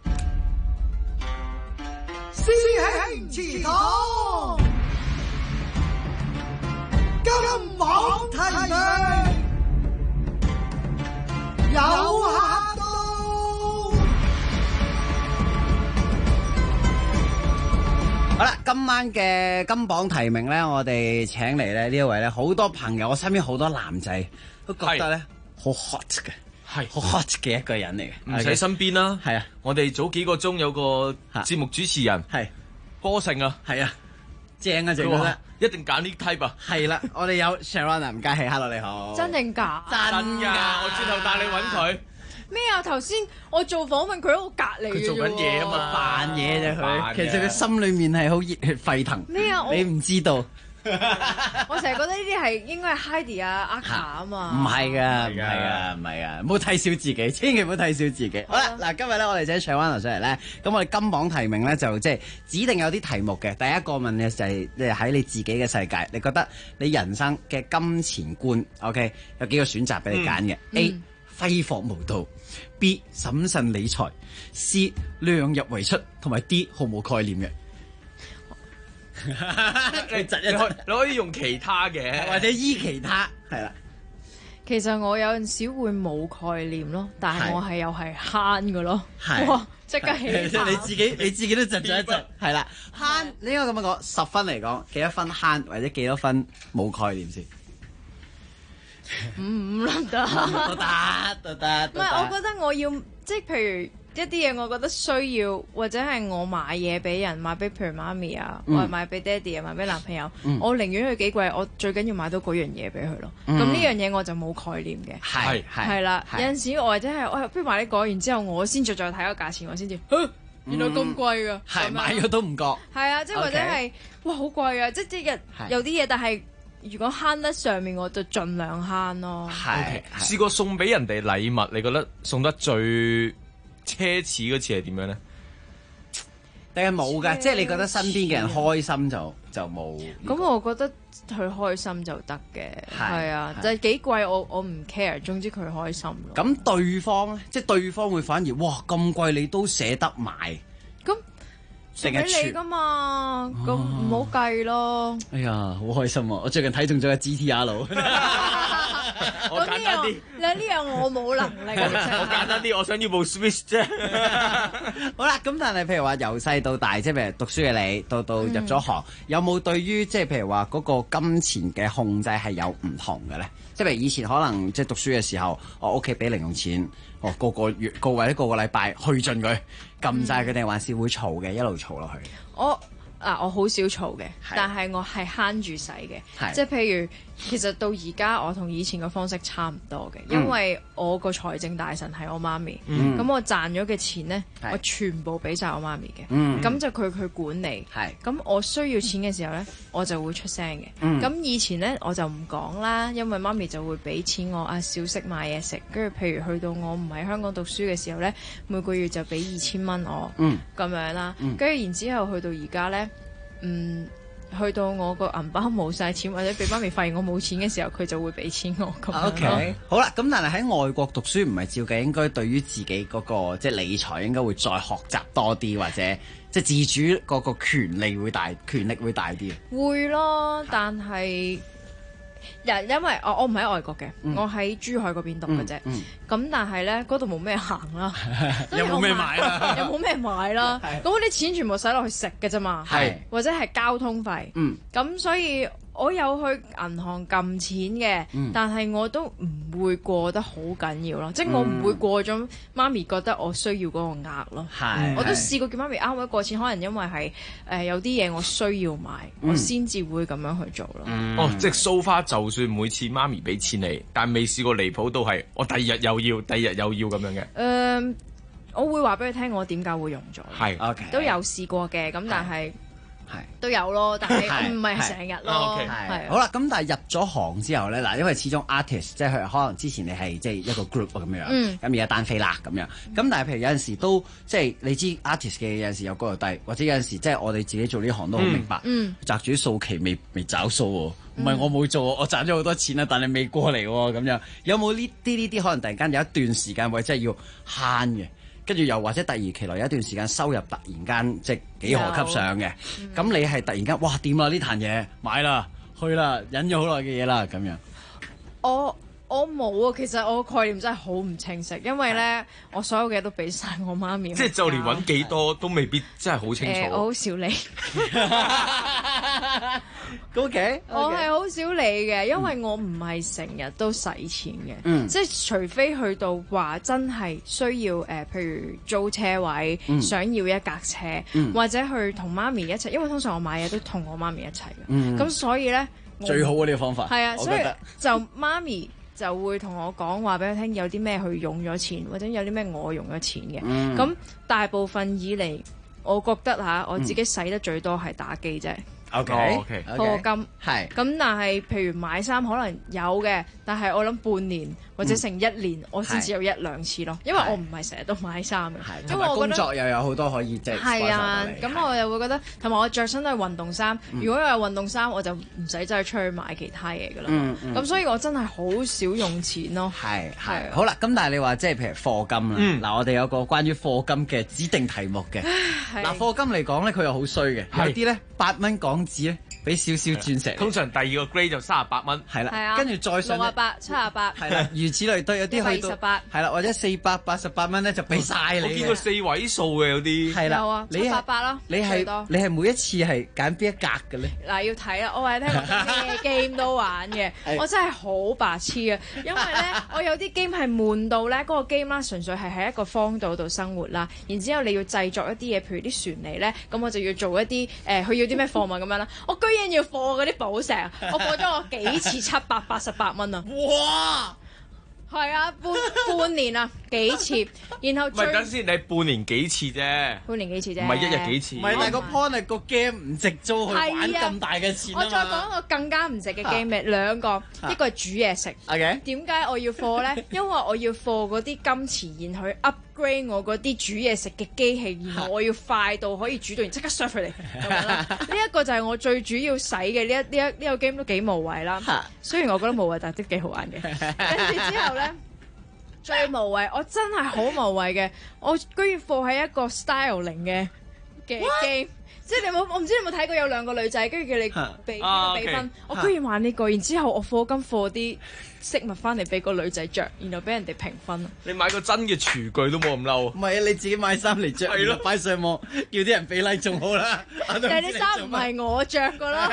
星祠堂金榜提名有客到。 好啦，今晚嘅金榜提名咧，我哋請嚟咧呢一位咧，好多朋友，我身邊好多男仔都覺得咧好 hot 嘅，係好 hot 嘅一個人嚟嘅， 唔使身邊啦。 係啊， 我哋早幾個鐘有個節目主持人係歌聖啊， 係啊，正啊，正啊， 一定揀呢 type 啊。 係啦，我哋有 Sharona 唔該係 ，hello 你好。 真定假？ 真㗎，我轉頭帶你揾佢。 咩啊？頭先我做訪問，佢喺我隔離嘅啫喎。 佢做緊嘢啊嘛， 扮嘢啫佢。其實佢心裏面係好熱血沸騰。 咩啊？ 你唔知道。 我成日覺得呢啲係應該係 Heidi 啊、阿卡啊嘛。 唔係㗎，唔係㗎，唔係㗎，唔好睇小自己，千祈唔好睇小自己。好啦，嗱，今日咧我哋請Sharona上嚟咧，咁我哋金榜提名咧就即係指定有啲題目嘅。第一個問嘅就係你喺你自己嘅世界，你覺得你人生嘅金錢觀 ，OK， 有幾個選擇俾你揀嘅。A 揮霍無度 ，B 審慎理財 ，C 量入為出，同埋 D 毫無概念嘅。 你可以用其他嘅， 或者依其他，係啦。 其實我有陣時會冇概念咯，但係我係又係慳嘅咯。哇！即刻起你自己都窒咗一窒，係啦。慳，你應該咁樣講，10分嚟講，幾多分慳，或者幾多分冇概念先 ？5得， 都得。 唔係，我覺得我要即係譬如一啲嘢，我覺得需要，或者係我買嘢俾人，買俾譬如媽咪啊，或者買俾爹哋啊，買俾男朋友，我寧願佢幾貴，我最緊要買到嗰樣嘢俾佢咯。咁呢樣嘢我就冇概念嘅。係啦，有陣時我或者係不如買呢個，然之後我先再睇個價錢，我先至原來咁貴㗎， 係買咗都唔覺。 係啊，即係或者係哇好貴啊！即係有啲嘢，但係如果慳得上面，我就盡量慳咯。 係試過送俾人哋禮物，你覺得送得最奢侈嗰次係點樣咧？ 定係冇嘅？即係你覺得身邊嘅人開心就冇。 咁我覺得佢開心就得嘅，係啊，就係幾貴我唔 care，總之佢開心咯。 咁對方咧，即係對方會反而哇咁貴你都捨得買， 咁送俾你㗎嘛，咁唔好計咯。 哎呀，好開心啊！我最近睇中咗個 GTR。 我簡單啲， 你呢樣我冇能力。 我簡單啲，我想要部 Switch 啫。 好啦，咁但係譬如話由細到大，即係譬如讀書嘅你，到入咗行，有冇對於即係譬如話嗰個金錢嘅控制係有唔同嘅咧？即係譬如以前可能即係讀書嘅時候，我屋企俾零用錢，個個月或者個禮拜去盡佢，撳晒佢哋，還是會儲嘅，一路儲落去。 我好少儲嘅，但係我係慳住使嘅，即係譬如其實到而家我同以前嘅方式差唔多嘅，因為我個財政大臣係我媽咪，咁我賺咗嘅錢呢，我全部俾晒我媽咪嘅，咁就佢管理，咁我需要錢嘅時候呢，我就會出聲嘅，咁以前呢，我就唔講啦，因為媽咪就會俾錢我小息買嘢食，跟住譬如去到我唔喺香港讀書嘅時候呢，每個月就俾2000蚊我，咁樣啦，跟住然之後去到而家呢。去到我個銀包冇晒錢，或者俾媽咪發現我冇錢嘅時候，佢就會俾錢我咁樣。 OK，好啦，咁但係喺外國讀書唔係照計，應該對於自己嗰個即係理財應該會再學習多啲，或者即係自主嗰個權力會大啲。 會咯，但係因為我唔喺外國嘅，我喺珠海嗰邊讀嘅啫。咁但係咧，嗰度冇咩行啦， 又冇咩買啦， 又冇咩買啦。咁嗰啲錢全部使落去食嘅啫嘛，或者係交通費。咁所以我有去銀行撳錢嘅，但係我都唔會過得好緊要咯，即係我唔會過咗媽咪覺得我需要嗰個額咯。我都試過叫媽咪啱我過錢，可能因為係有啲嘢我需要買，我先至會咁樣去做咯。 即係 so far，就算每次媽咪俾錢你，但未試過離譜到係我第二日又要咁樣嘅。 我會話俾佢聽我點解會用咗， 係都有試過嘅，咁但係都有咯，但係唔係成日咯。 好啦，咁但係入咗行之後咧，嗱，因為始終 artist 即係可能之前你係即係一個 group 咁樣，咁而家單飛啦咁樣，咁但係譬如有陣時都即係你知 artist 嘅有陣時有高有低，或者有陣時即係我哋自己做呢行都好明白，擲住數期未找數喎，唔係我冇做，我賺咗好多錢啦，但係未過嚟喎咁樣，有冇呢啲可能突然間有一段時間或者係要慳嘅？跟住又或者突如其來有一段時間收入突然間即係幾何級上嘅，咁你係突然間哇掂啦呢壇嘢買啦去啦忍咗好耐嘅嘢啦咁樣。 我冇啊，其實我概念真係好唔清晰，因為咧我所有嘅嘢都俾晒我媽咪。 即係就連揾幾多都未必真係好清楚。 我好少理。 OK， 我係好少理嘅，因為我唔係成日都使錢嘅，即係除非去到話真係需要譬如租車位，想要一架車，或者去同媽咪一齊，因為通常我買嘢都同我媽咪一齊嘅，咁所以咧最好嘅呢個方法係啊，所以就媽咪就會同我講話俾佢聽，有啲咩佢用咗錢，或者有啲咩我用咗錢嘅。咁大部分以嚟，我覺得我自己使得最多係打機啫。 課金係。咁但係譬如買衫可能有嘅，但係我諗半年或者成1年，我先至有1-2次咯。因為我唔係成日都買衫嘅，因為我覺得工作又有好多可以即係。 係啊，咁我又會覺得，同埋我着身都係運動衫。如果有運動衫，我就唔使再出去買其他嘢噶啦。咁所以我真係好少用錢咯。 係。好啦，咁但係你話即係譬如課金啦，嗱我哋有個關於課金嘅指定題目嘅。嗱課金嚟講咧，佢又好衰嘅，有啲咧8蚊港紙咧。俾少少鑽石， 通常第二個 grade 就38蚊， 係啦，跟住再上 68、78， 係啦，如此類推，有啲去到係啦，或者488蚊咧就俾晒你。 我見過4位數嘅有啲， 係啦， 有啊，788咯， 你係每一次係揀邊一格嘅咧？ 嗱，要睇啦，我話你聽，我咩 game 都玩嘅，我真係好白痴啊！因為咧，我有啲 game 係悶到咧，嗰個 game 啦，純粹係喺一個荒島度生活啦，然之後你要製作一啲嘢，譬如啲船嚟咧，咁我就要做一啲佢要啲咩貨物咁樣啦，我居然要貨嗰啲寶石，我過咗我幾次788蚊啊！ 哇！ 係啊，半年啊幾次，然後唔係等先，你半年幾次啫？ 半年幾次啫， 唔係一日幾次。 唔係，但係個 point 係個 game 唔值租去玩咁大嘅錢啊嘛。 我再講一個更加唔值嘅 game 嘅兩個，一個係煮嘢食。 OK。 點解我要貨咧？因為我要貨嗰啲金錢，然後去 upgrade 我嗰啲煮嘢食嘅機器，然後我要快到可以煮到，然即刻 serve 佢哋咁樣啦。呢一個就係我最主要使嘅呢個 game 都幾無謂啦。雖然我覺得無謂，但係都幾好玩嘅。跟住之後咧。最無謂，我真係好無謂嘅，我居然放喺一個 styling 嘅 game， 即係我唔知你有冇睇過有兩個女仔，跟住叫你俾分，我居然玩呢個，然之後我課金課啲飾物翻嚟俾個女仔着，然後俾人哋評分。 你買個真嘅廚具都冇咁嬲。 唔係啊，你自己買衫嚟着，係咯，擺上網叫啲人俾 like 仲好啦。 但係啲衫唔係我着噶咯。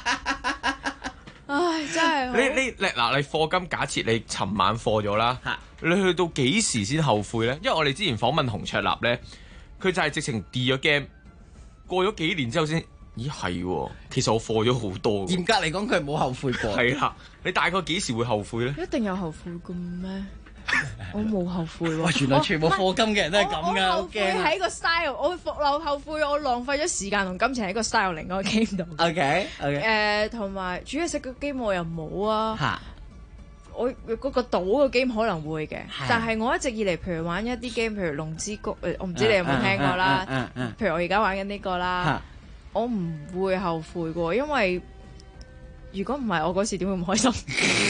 唉，真係你課金，假設你尋晚課咗啦，你去到幾時先後悔咧？因為我哋之前訪問洪卓立咧，佢就係直情 delete 咗 game，過咗幾年之後先，咦係喎，其實我課咗好多。 嚴格嚟講，佢係冇後悔過。 係啦，你大概幾時會後悔咧？ 一定有後悔嘅咩？我冇後悔喎。 哇！原來全部課金嘅人都係咁噶， 我後悔喺個 style， 我會後悔我浪費咗時間同金錢喺個 styling 嗰個 game 度。 OK。 同埋煮嘢食個 game 我又冇啊。我嗰個賭個 game 可能會嘅，但係我一直以嚟，譬如玩一啲 game，譬如龍之谷，我唔知你有冇聽過啦。譬如我而家玩緊呢個啦，我唔會後悔嘅，因為如果唔係我嗰時點會唔開心？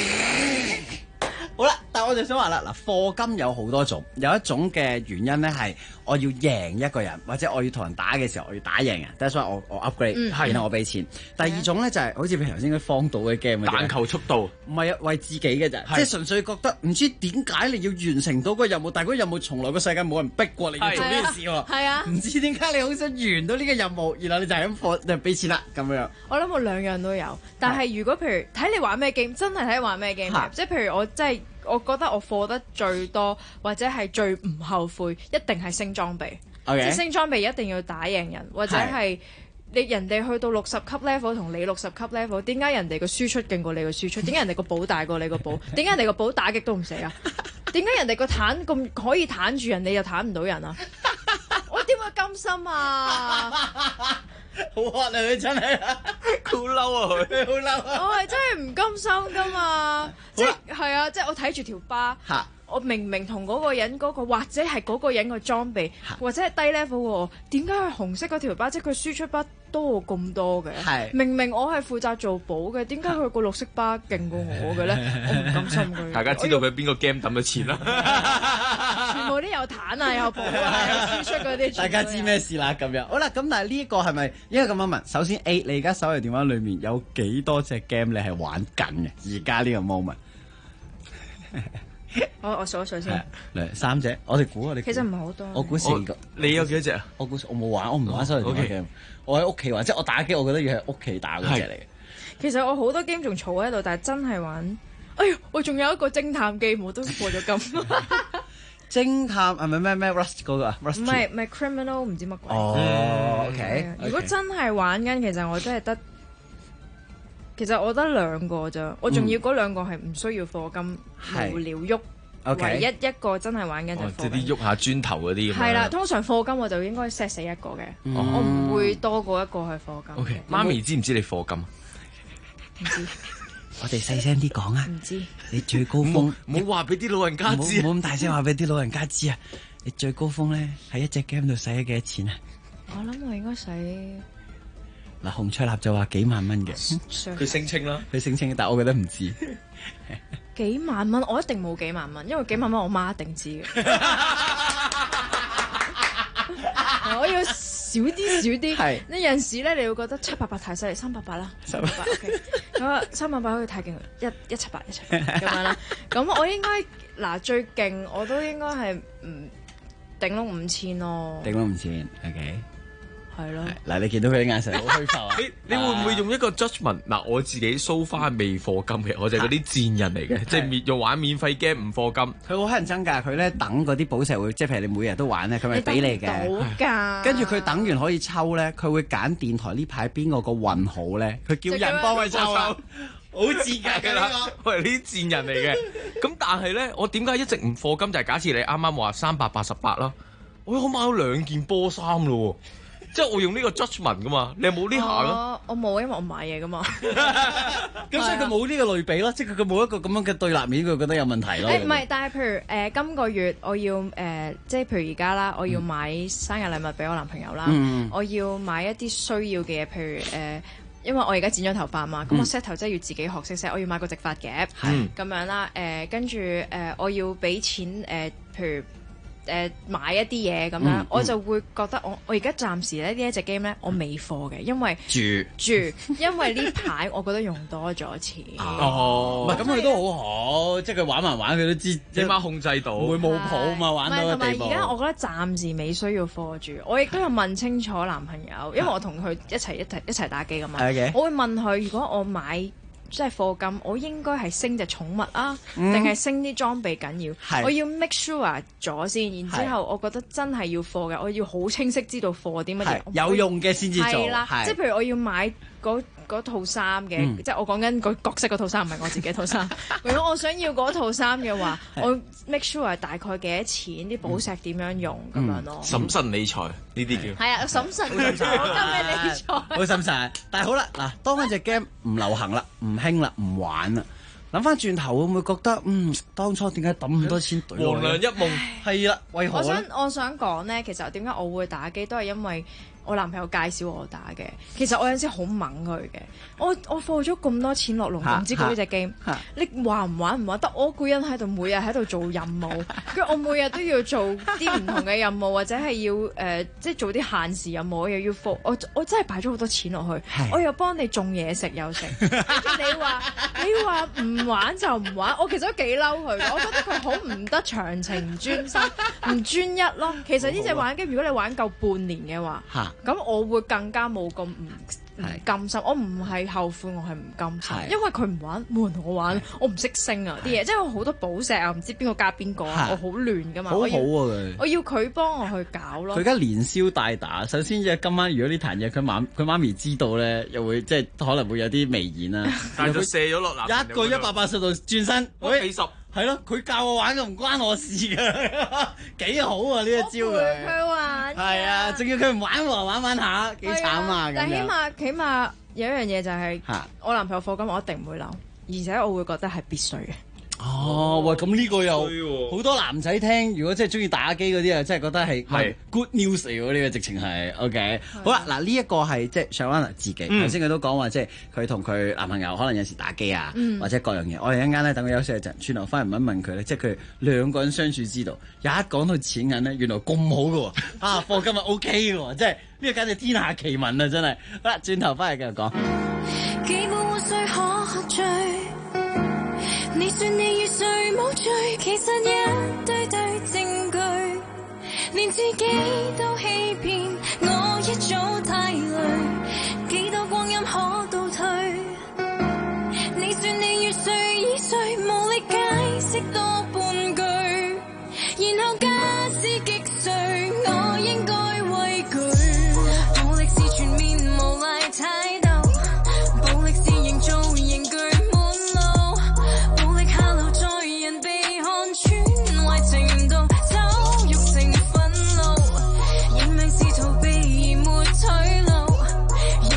好啦，但係我就想話啦，嗱，課金有好多種，有一種嘅原因咧係我要贏一個人，或者我要同人打嘅時候我要打贏人，但係所以我 upgrade，然後我俾錢。第二種咧就係好似譬如頭先嗰啲荒島嘅 game， 但求速度， 唔係啊，為自己嘅咋，即係純粹覺得唔知點解你要完成到個任務，但係嗰個任務從來個世界冇人逼過你要做呢件事喎， 係啊， 唔知點解你好想完到呢個任務，然後你就係咁課就俾錢啦咁樣。 我諗我兩樣都有，但係如果譬如睇你玩咩 game，真係睇你玩咩 game，即係譬如我真係。我覺得我課得最多或者係最唔後悔，一定係升裝備。即係升裝備一定要打贏人，或者係你人哋去到60級 level 同你60級 level， 點解人哋個輸出勁過你個輸出？點解人哋個寶大過你個寶？點解人哋個寶打極都唔死啊？點解人哋個彈咁可以彈住人，你又彈唔到人啊？我點會甘心啊？ 好惡啊！佢真係好嬲啊！佢好嬲啊！ 我係真係唔甘心噶嘛，即係啊，即係我睇住條巴，我明明同嗰個人嗰個或者係嗰個人個裝備，或者係低 level 喎，點解佢紅色嗰條巴即係佢輸出巴多我咁多嘅？明明我係負責做寶嘅，點解佢個綠色巴勁過我嘅咧？我唔甘心佢。 大家知道佢邊個 game 抌咗錢啦？ 全部啲有彈啊，有寶啊，有輸出嗰啲。 大家知咩事啦？咁樣好啦，咁但係呢一個係咪應該咁樣問？首先 A， 你而家手提電話裏面有幾多隻 game 你係玩緊嘅？而家呢個 moment。 我數一數先。 3隻，我哋估其實唔係好多。 我估4個。你有幾多隻啊？ 我冇玩，我唔玩手提電話 game。我喺屋企玩，即係我打機，我覺得要喺屋企打嗰隻嚟嘅。 其實我好多 game 仲儲喺度，但係真係玩。哎呀，我仲有一個偵探 game，我都過咗金。 偵探係咪咩 Rust 嗰個啊？ 唔係 Criminal 唔知乜鬼。 OK。 如果真係玩緊，其實我真係得。其實我得2個咋，我仲要嗰2個係唔需要課金，無聊喐。唯一一個真係玩緊就課金。 即啲喐下磚頭嗰啲。 係啦，通常課金我就應該 set 死一個嘅，我唔會多過一個去課金。 OK，媽咪知唔知你課金？ 唔知。 我哋細聲啲講啊！ 唔知。 你最高峰， 唔好話俾啲老人家知。 唔好咁大聲話俾啲老人家知啊！你最高峰咧喺一隻 game 度使咗幾多錢啊？ 我諗我應該使。 嗱，洪卓立就話幾萬蚊嘅， 佢聲稱啦， 佢聲稱，但係我覺得唔知。 幾萬蚊，我一定冇幾萬蚊，因為幾萬蚊我媽一定知嘅。我要少啲。係。呢陣時咧，你會覺得788太犀利，388啦，388 OK。咁啊，388好似太勁，178咁樣啦。咁我應該最勁我都應該係頂籠5000咯。 頂籠5000 OK。 係咯， 嗱，你見到佢啲眼神好虛浮啊！ 你會唔會用一個 judgment？嗱，我自己 so far 未課金嘅，我就係嗰啲賤人嚟嘅，即係用玩免費 game 唔課金。 佢好乞人憎㗎，佢咧等嗰啲寶石會，即係譬如你每日都玩咧，佢咪俾你嘅。跟住佢等完可以抽咧，佢會揀電台呢排邊個個運好咧，佢叫人幫佢抽。 好賤㗎啦， 我係呢啲賤人嚟嘅。咁但係咧，我點解一直唔課金？就係假設你啱啱話388啦，我買咗2件波衫咯喎。即係我用呢個 judgment 噶嘛，你有冇呢下咯？ 我冇，因為我買嘢噶嘛。 咁所以佢冇呢個類比咯，即係佢冇一個咁樣嘅對立面，佢覺得有問題咯。 唔係，但係譬如今個月我要即係譬如而家啦，我要買生日禮物俾我男朋友啦，我要買一啲需要嘅嘢，譬如因為我而家剪咗頭髮嘛，咁我 set 頭真係要自己學識 set，我要買個直髮夾咁樣啦，跟住我要俾錢譬如。買一啲嘢咁樣，我就會覺得我而家暫時咧呢一隻 game 咧，我未貨嘅，因為因為呢排我覺得用多咗錢。 唔係咁佢都好好，即係佢玩埋玩佢都知點樣控制到， 會冇譜嘛，玩到個地步。 同埋而家我覺得暫時未需要貨住，我亦都有問清楚男朋友，因為我同佢一齊打機㗎嘛，我會問佢如果我買。即係課金，我應該係升隻寵物啊，定係升啲裝備緊要？我要 make sure 咗先，然之後我覺得真係要課嘅，我要好清晰知道課啲乜嘢， 有用嘅先至做。 係啦，即係譬如我要買嗰套衫嘅，即係我講緊個角色嗰套衫，唔係我自己套衫。如果我想要嗰套衫嘅話，我 make sure 大概幾多錢，啲寶石點樣用咁樣咯。 審慎理財呢啲叫係啊，審慎理財，理財好審慎。但係好啦，嗱，當嗰隻 game 唔流行啦，唔興啦，唔玩啦，諗翻轉頭會唔會覺得當初點解抌咁多錢？ 黃粱一夢係啦，為何咧？ 我想講咧，其實點解我會打機都係因為我男朋友介紹我打嘅。其實我有陣時好猛佢嘅，我課咗咁多錢落龍洞之呢隻 game，你玩唔玩唔玩得？我一個人喺度每日喺度做任務，跟住我每日都要做啲唔同嘅任務，或者係要即係做啲限時任務，我又要課，我真係擺咗好多錢落去，我又幫你種嘢食又食，跟住你話唔玩就唔玩，我其實都幾嬲佢，我覺得佢好唔得長情、唔專心、唔專一咯。其實呢隻玩機，如果你玩夠半年嘅話，咁我會更加冇咁唔甘心。我唔係後悔，我係唔甘心，因為佢唔玩，冇人同我玩，我唔識升啊啲嘢，即係我好多寶石啊，唔知邊個加邊個啊，我好亂噶嘛。 好好啊我要佢幫我去搞咯。 佢而家連消帶打，首先即係今晚如果呢壇嘢佢媽咪知道咧，又會即係可能會有啲微言啦。 但係就射咗落男一個180度轉身， 喂，40 係咯，佢教我玩嘅唔關我事嘅，幾好啊呢一招佢玩係啊，仲要佢唔玩喎，玩下幾慘啊！ 但起碼有一樣嘢就係我男朋友課金，我一定唔會留，而且我會覺得係必須嘅。 哦，喂，咁呢個又好多男仔聽，如果真係中意打機嗰啲啊，真係覺得係 good news 嚟喎，呢個直情係 OK。好啦，嗱呢一個係即係上翻嚟自己，頭先佢都講話，即係佢同佢男朋友可能有時打機啊，或者各樣嘢。我哋一陣間咧，等佢休息一陣，轉頭翻嚟問一問佢咧，即係佢兩個人相處之道。一講到錢銀咧，原來咁好嘅喎，啊課金咪 OK 嘅喎，即係呢個簡直天下奇聞啊！真係。好啦，轉頭翻嚟繼續講。 你說你與誰無罪，其實一堆堆證據，連自己都欺騙，我一早太累，幾多光陰可倒退。你說你與誰已睡，無力解釋多半句，然後假使擊碎，我應該畏懼。暴力是全面無賴態度，暴力是營造刑具。退路，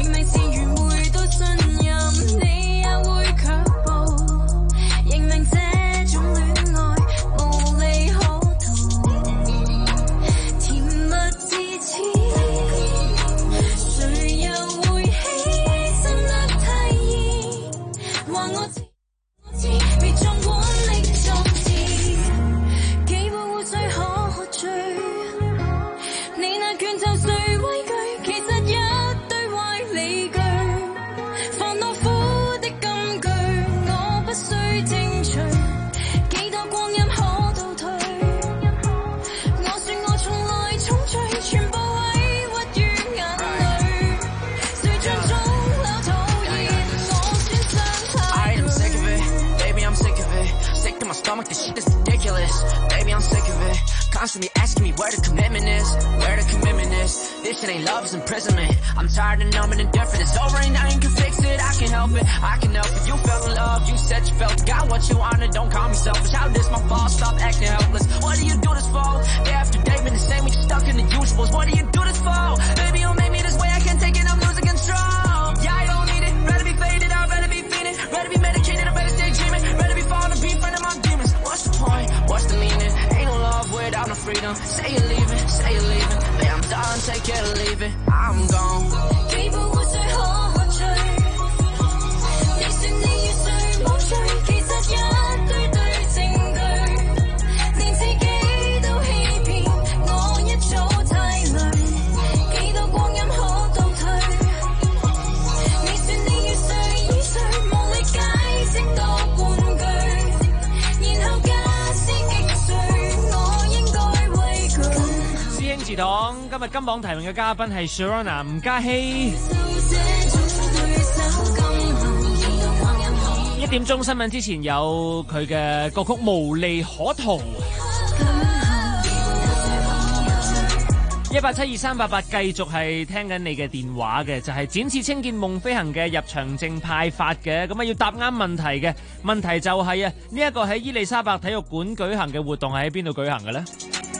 constantly asking me where the commitment is, where the commitment is. This shit ain't love, it's imprisonment. I'm tired of numb and indifferent. It's over and nothing can fix it. I can help it, I can help it. You fell in love, you said you felt it. Got what you wanted, don't call me selfish. How this my fault? Stop acting helpless. What do you do this for? Day after day, been the same. We stuck in the usuals. What do you do this for? Baby, you make me this way. I can't take it. I'm losing control. Yeah, I don't need it. Rather be faded. I'd rather be feeding. Rather be medicated. I'd rather stay dreaming. Rather be falling, be friend of my demons. What's the point? What's the meaning? Ain't no love without no freedom. Say you're leaving. Say you're leaving. Babe, I'm done. Take it or leave it. I'm gone. 幾乎活最可醉，你說你與誰無趣，其實一堆堆證據，連自己都欺騙，我一早太累，幾多光陰可倒退。你說你與誰與誰無力解釋多半句，然後假使擊碎，我應該畏懼。 師兄祠堂今日金榜提名嘅嘉賓係 Sharona 吳嘉熙。1點鐘新聞之前有佢嘅歌曲《無利可圖》。1872388繼續係聽緊你嘅電話嘅，就係展翅青見夢飛行嘅入場證派發嘅，咁啊要答啱問題嘅。問題就係啊，呢一個喺伊利沙伯體育館舉行嘅活動係喺邊度舉行嘅呢？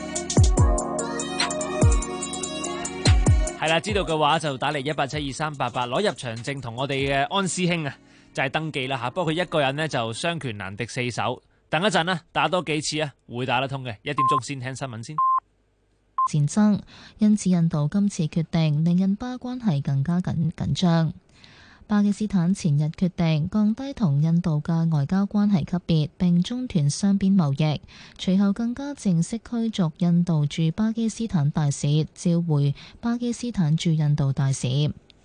係啦，知道嘅話就打嚟1872388攞入場證同我哋嘅安師兄啊，就係登記啦嚇。不過佢一個人呢就雙拳難敵四手，等一陣啦，打多幾次啊，會打得通嘅。1點鐘先聽新聞先。 戰爭，因此印度今次決定令印巴關係更加緊張。巴基斯坦前日決定降低同印度嘅外交關係級別，並中斷雙邊貿易，隨後更加正式驅逐印度駐巴基斯坦大使，召回巴基斯坦駐印度大使。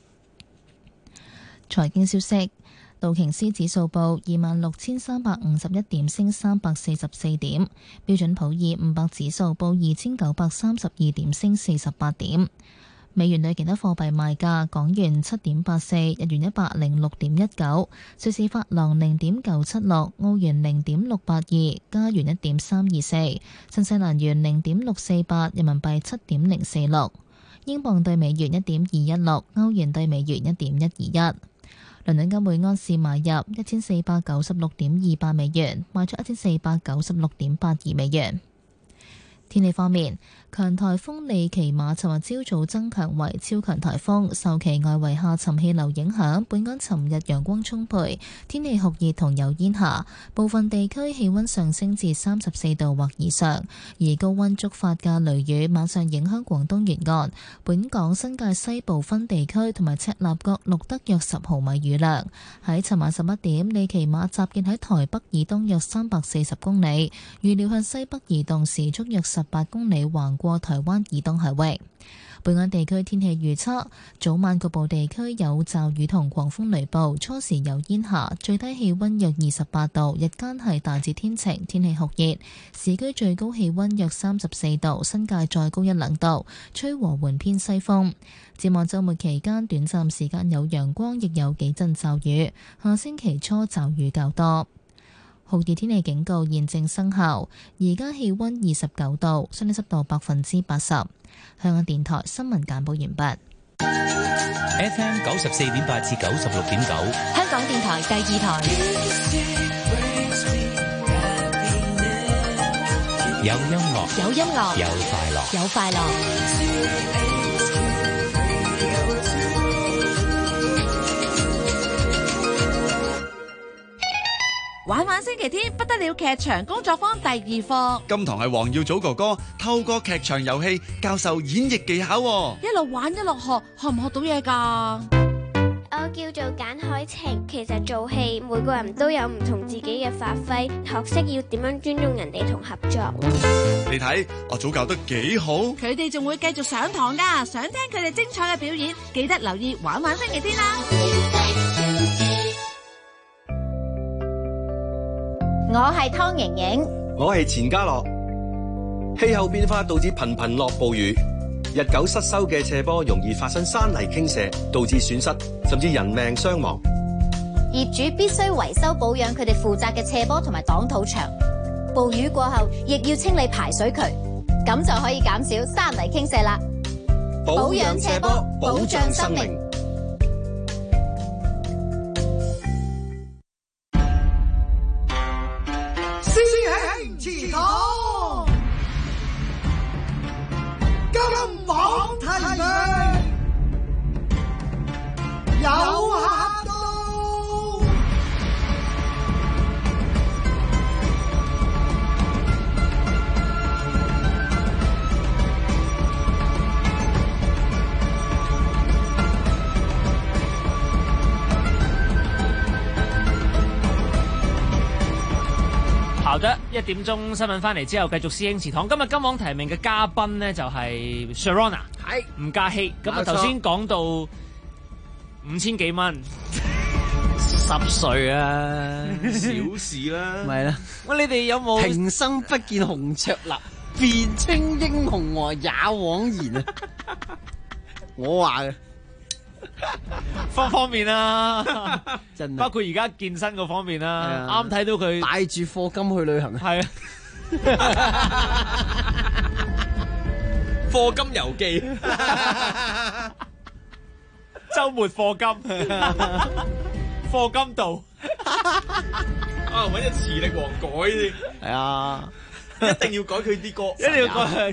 財經消息，道瓊斯指數報26,351點，升344點；標準普爾500指數報2,932點，升48點。美元對其他貨幣賣價：港元7.84，日元106.19，瑞士法郎0.976，澳元0.682，加元1.324，新西蘭元0.648，人民幣7.046，英鎊對美元1.216，歐元對美元1.121。倫敦金每安士買入1496.28美元，賣出1496.82美元。天氣方面，強颱風利奇馬尋日朝早增強為超強颱風，受其外圍下沉氣流影響，本港尋日陽光充沛，天氣酷熱同有煙霞，部分地區氣溫上升至34度或以上，而高溫觸發嘅雷雨晚上影響廣東沿岸，本港新界西部分地區同埋赤鱲角錄得約10毫米雨量。喺尋晚11點，利奇馬集結喺台北以東約340公里，預料向西北移動，時速約18公里，橫過台灣以東海域。本港地區天氣預測：早晚局部地區有驟雨同狂風雷暴，初時有煙霞，最低氣溫約28度，日間係大致天晴，天氣酷熱，市區最高氣溫約34度，新界再高1-2度，吹和緩偏西風。展望週末期間，短暫時間有陽光，亦有幾陣驟雨，下星期初驟雨較多。酷熱天氣警告現正生效，而家氣溫29度，相對濕度80%。香港電台新聞簡報完畢。 FM 94.8至96.9， 香港電台第2台。 有音樂， 有音樂， 有快樂， 有快樂。 玩玩星期天不得了劇場工作坊第2課， 今堂係黃耀祖哥哥透過劇場遊戲教授演繹技巧， 一路玩一路學，學唔學到嘢㗎？ 我叫做簡海晴，其實做戲每個人都有唔同自己嘅發揮，學識要點樣尊重人哋同合作。 你睇阿祖教得幾好， 佢哋仲會繼續上堂㗎，想聽佢哋精彩嘅表演，記得留意玩玩星期天啦。 我係湯盈盈， 我係錢嘉樂。氣候變化導致頻頻落暴雨，日久失修嘅斜坡容易發生山泥傾瀉，導致損失甚至人命傷亡。 業主必須維修保養佢哋負責嘅斜坡同埋擋土牆。暴雨過後，亦要清理排水渠。 咁就可以減少山泥傾瀉啦。保養斜坡，保障生命。 師兄祠堂，金榜題名，有客到。 好的，1點鐘新聞翻嚟之後，繼續師兄祠堂。今日金榜題名嘅嘉賓呢，就係 Sharona， 係吳嘉熙。咁啊，頭先講到5000幾蚊，10歲啊， 小事啦， 咪啦。 喂，你哋有冇平生不見紅卓立，便稱英雄我也枉然啊！我話嘅。 方方面啦， 真包括而家健身嗰方面啦，啱睇到佢帶住課金去旅行， 係課金遊記， 週末課金，課金道啊！揾隻磁力王改先， 係啊！ 一定要改佢啲歌， 一定要改，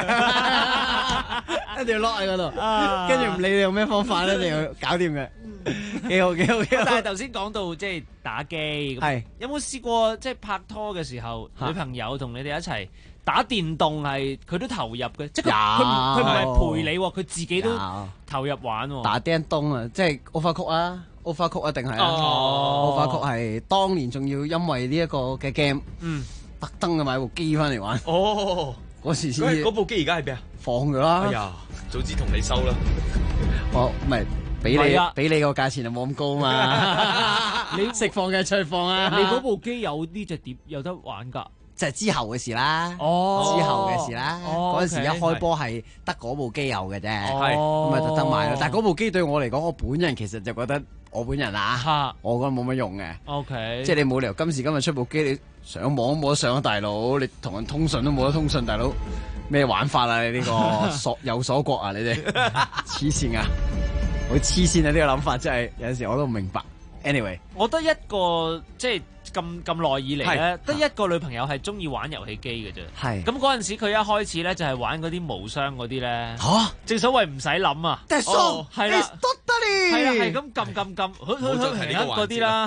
一定要 lock 喺嗰度，跟住唔理你用咩方法咧，一定要搞掂嘅。幾好幾好幾好！ 但係頭先講到即係打機，係有冇試過即係拍拖嘅時候，女朋友同你哋一齊打電動係佢都投入嘅，即係佢唔係陪你，佢自己都投入玩。 打叮咚啊，即係 Overcook 啊，Overcook 一定係Overcook 係當年仲要因為呢一個嘅 game，特登嘅買部機翻嚟玩。 哦， 嗰時先。 嗰部機而家喺邊啊？ 放咗啦。 哎呀，早知同你收啦。 我唔係俾你個價錢就冇咁高嘛。你釋放嘅出放啊！ 你嗰部機有呢隻碟有得玩㗎？ 就係之後嘅事啦。 哦， 之後嘅事啦。嗰陣時一開波係得嗰部機有嘅啫。 係咁咪特登買咯。但係嗰部機對我嚟講，我本人其實就覺得我本人啊，我覺得冇乜用嘅。 OK， 即係你冇理由今時今日出部機，你上網都冇得上啊，大佬！你同人通訊都冇得通訊，大佬咩玩法啊？你呢個有鎖國啊？你哋黐線啊！好黐線啊！呢個諗法真係有陣時我都唔明白。Anyway， 我得一個即係咁耐以嚟咧，得一個女朋友係中意玩遊戲機嘅啫。係咁嗰陣時，佢一開始咧就係玩嗰啲無雙嗰啲咧。嚇！正所謂唔使諗啊。係啦，係啦，係咁撳，嗰啲啦。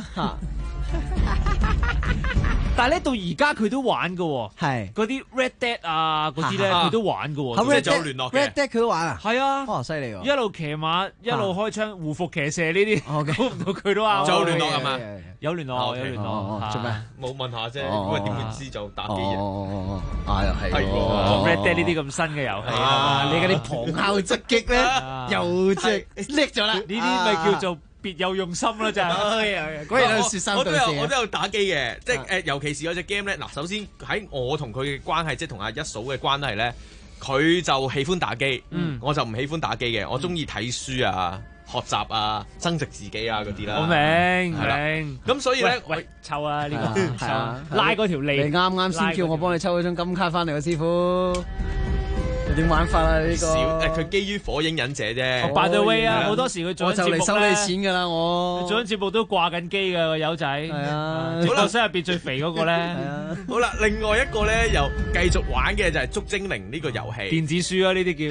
但係咧到而家佢都玩㗎，係嗰啲 Red Dead 啊嗰啲咧佢都玩㗎， 即係仲有聯絡嘅。Red Dead 佢都玩啊？係啊，哦犀利喎！ 一路騎馬一路開槍，護服騎射呢啲，估唔到佢都啱。 仲有聯絡係嘛？ 有聯絡， 做咩？冇問下啫，因為點會知就打機嘅。 啊又係 ，Red Dead 呢啲咁新嘅遊戲， 你嗰啲旁敲側擊咧，又即係叻咗啦！呢啲咪叫做別有用心啦，就係嗰日喺度説三道四。 我都有打機嘅，即係尤其是有隻 game 咧。嗱，首先喺我同佢嘅關係，即係同阿一嫂嘅關係咧，佢就喜歡打機，我就唔喜歡打機嘅。我中意睇書啊、學習啊、增值自己啊嗰啲啦。 我明。咁所以咧， 喂，抽啊呢個，拉嗰條脷。 你啱啱先叫我幫你抽嗰張金卡翻嚟，師傅。點玩法啊？呢個佢基於火影忍者啫。 By the way 啊，好多時佢做緊節目咧， 我就嚟收你錢㗎啦！我做緊節目都掛緊機㗎個友仔。係啊，好啦，身入邊最肥嗰個咧。係啊。 好啦，另外一個咧又繼續玩嘅就係捉精靈呢個遊戲。 電子書啊，呢啲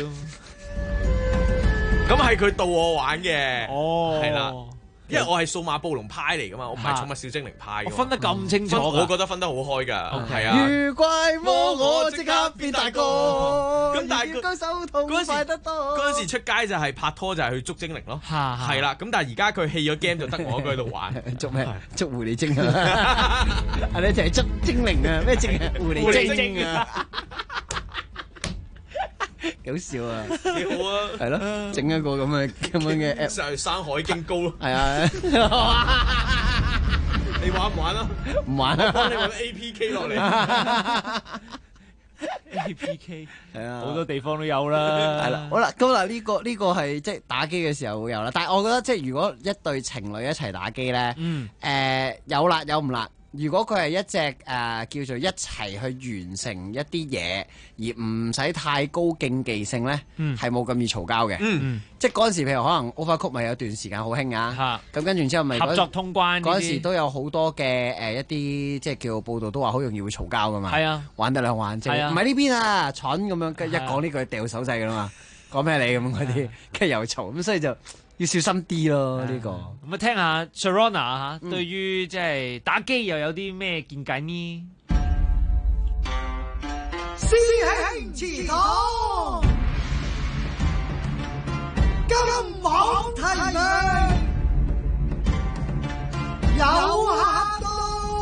叫。咁係佢導我玩嘅。 哦。 係啦。因為我係數碼暴龍派嚟噶嘛，我唔係寵物小精靈派。 我分得咁清楚， 我覺得分得好開噶，係啊。 如怪魔我即刻變大個，咁但係佢手痛快得多。 嗰陣時出街就係拍拖就係去捉精靈咯，係啦。咁但係而家佢棄咗 game 就得我喺度玩， 捉咩？捉狐狸精啊！係你就係捉精靈啊？咩精啊？狐狸精啊！幾好笑啊！ 幾好啊！ 係咯，整一個咁樣嘅 app 就係《山海經高》咯。 係啊， 你玩唔玩啊？ 唔玩啊！ 我幫你揾 APK 落嚟。 APK 係啊， 好多地方都有啦。 係啦，好啦，咁嗱呢個係即係打機嘅時候會有啦。但係我覺得即係如果一對情侶一齊打機咧，有辣有唔辣。 如果佢係一隻叫做一齊去完成一啲嘢，而唔使太高競技性咧，係冇咁易嘈交嘅。即係嗰陣時，譬如可能 Overcooked 咪有段時間好興啊，咁跟住之後咪合作通關嗰陣時都有好多嘅一啲即係叫報道都話好容易會嘈交噶嘛。係啊， 玩得兩玩，即係唔係呢邊啊蠢咁樣，一講呢句掉手勢噶啦嘛，講咩你咁嗰啲，跟住又嘈，咁所以就要小心啲咯呢個。 咁啊，聽下 Sharona 嚇，對於即係打機又有啲咩見解呢？ 師兄祠堂，金網提名有客到。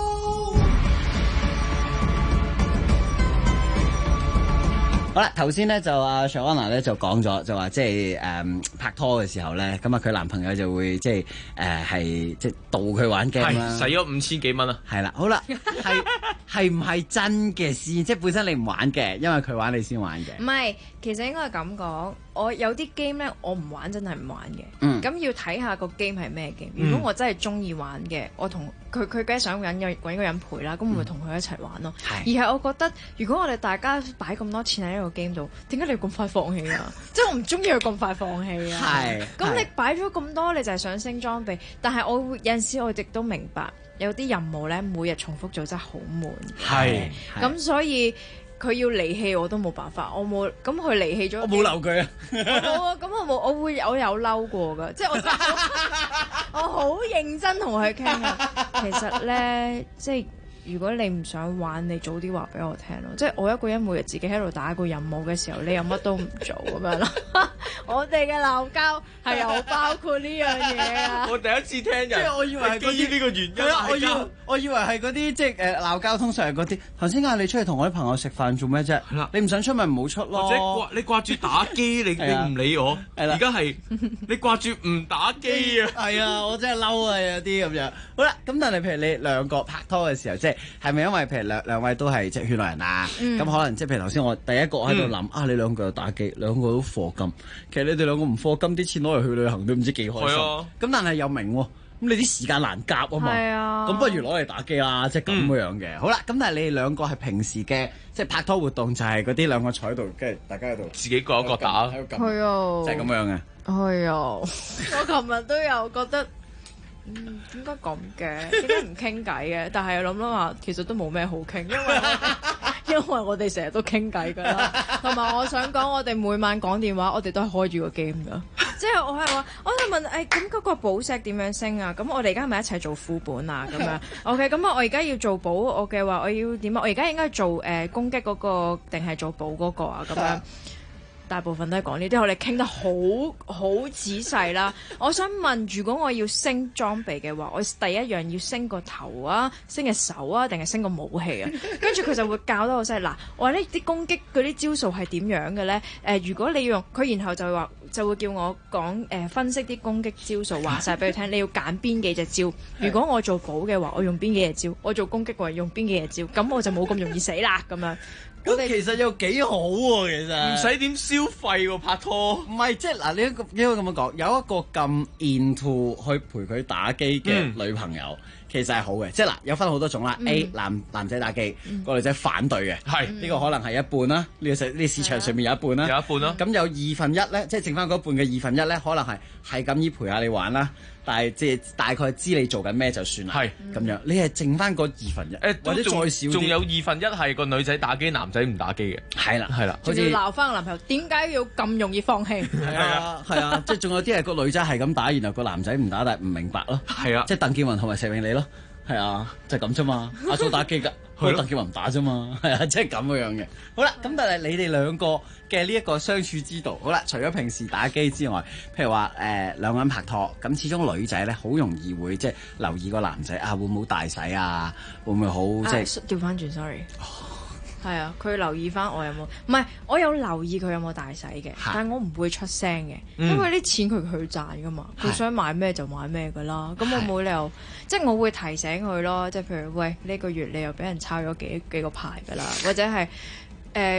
好啦，頭先咧就阿 Sharona 咧就講咗，就話即係拍拖嘅時候咧，咁啊佢男朋友就會即係係即係導佢玩 game 啦， 使咗5000幾蚊啊！ 係啦，好啦，係唔係真嘅先？即係本身你唔玩嘅，因為佢玩你先玩嘅。 唔係，其實應該係咁講。我有啲 game 咧，我唔玩真係唔玩嘅。咁要睇下個 game 係咩 game。如果我真係中意玩嘅，我同佢梗係想揾個人陪啦，咁我咪同佢一齊玩咯。而係我覺得，如果我哋大家擺咁多錢喺呢個 game 度，點解你要咁快放棄啊？即係我唔中意佢咁快放棄啊。咁你擺咗咁多，你就係想升裝備，但係我會有陣時我亦都明白，有啲任務咧每日重複做真係好悶。咁所以。佢要離棄我都冇辦法，我冇咁佢離棄咗， 我冇留佢啊！ 冇啊，咁我有嬲過㗎，即係我好認真同佢傾啊。其實咧，即係如果你唔想玩，你早啲話俾我聽咯。即係我一個人每日自己喺度打個任務嘅時候，你又乜都唔做咁樣咯。我哋嘅鬧交係有包括呢樣嘢啊！ 我第一次聽人， 即係我以為係基於呢個原因我以為係嗰啲即係鬧交，通常係嗰啲。頭先嗌你出去同我啲朋友食飯做咩啫？你唔想出咪唔好出咯。 或者你掛住打機，你唔理我。而家係你掛住唔打機啊！ 係啊，我真係嬲啊！有啲咁樣。好啦，咁但係譬如你兩個拍拖嘅時候，即係咪因為譬如兩位都係即係圈內人啊？咁可能即係譬如頭先我第一個喺度諗你兩個又打機，兩個都課金。其實你哋兩個唔課金，啲錢攞嚟去旅行都唔知幾開心。咁但係又明喎。咁你啲時間難夾啊嘛，咁不如攞嚟打機啦，即係咁樣嘅。好啦，咁但係你哋兩個係平時嘅即係拍拖活動，就係嗰啲兩個坐喺度，跟住大家喺度自己各一個打， 係啊， 就係咁樣嘅。 係啊，我琴日都有覺得，點解咁嘅？點解唔傾偈嘅？但係諗諗下，其實都冇咩好傾，因為我哋成日都傾偈㗎啦。同埋我想講，我哋每晚講電話，我哋都係開住個 game 㗎。即係我係話，我就問咁嗰個寶石點樣升啊？咁我哋而家係咪一齊做副本啊？咁樣 OK，咁我而家要做寶，我嘅話我要點啊？我而家應該做攻擊嗰個定係做寶嗰個啊？咁樣。大部分都係講呢啲，我哋傾得好仔細啦。我想問，如果我要升裝備嘅話，我第一樣要升個頭啊，升隻手啊，定係升個武器啊？跟住佢就會教得我犀利。嗱，我話呢啲攻擊嗰啲招數係點樣嘅咧？如果你要用佢，然後就會叫我講分析啲攻擊招數，話晒俾佢聽。你要揀邊幾隻招？如果我做寶嘅話，我用邊幾隻招？我做攻擊嘅話，用邊幾隻招？咁我就冇咁容易死啦。咁樣。 咁其實又幾好喎，其實唔使點消費喎拍拖。 唔係即係嗱，你應該咁樣講，有一個咁 into 去陪佢打機嘅女朋友，其實係好嘅。即係嗱，有分好多種啦。A 男仔打機，個女仔反對嘅，係呢個可能係一半啦。呢市場上面有一半啦， 有一半咯。 咁有1/2咧，即係剩翻嗰半嘅1/2咧，可能係咁依陪下你玩啦。但係即係大概知你做緊咩就算啦，係咁樣。你係剩翻嗰1/2，或者再少啲， 仲有1/2係個女仔打機，男仔唔打機嘅。係啦， 好似鬧翻個男朋友，點解要咁容易放棄？ 係啊，即係仲有啲係個女仔係咁打，然後個男仔唔打，但係唔明白咯。係啊，即係鄧健泓同埋石永莉咯。係啊，就係咁啫嘛。阿祖打機㗎，鄧健泓唔打啫嘛。係啊，即係咁樣嘅。好啦，咁但係你哋兩個嘅呢一個相處之道，好啦，除咗平時打機之外，譬如話兩個人拍拖，咁始終女仔咧好容易會即係留意個男仔會唔會大洗啊，會唔會好即係調翻轉 ，sorry。係啊，佢留意翻我有冇，唔係我有留意佢有冇大洗嘅，但係我唔會出聲嘅，因為啲錢佢賺噶嘛，佢想買咩就買咩噶啦，咁我冇理由，即係我會提醒佢咯，即係譬如喂呢個月你又俾人抄咗幾個牌噶啦，或者係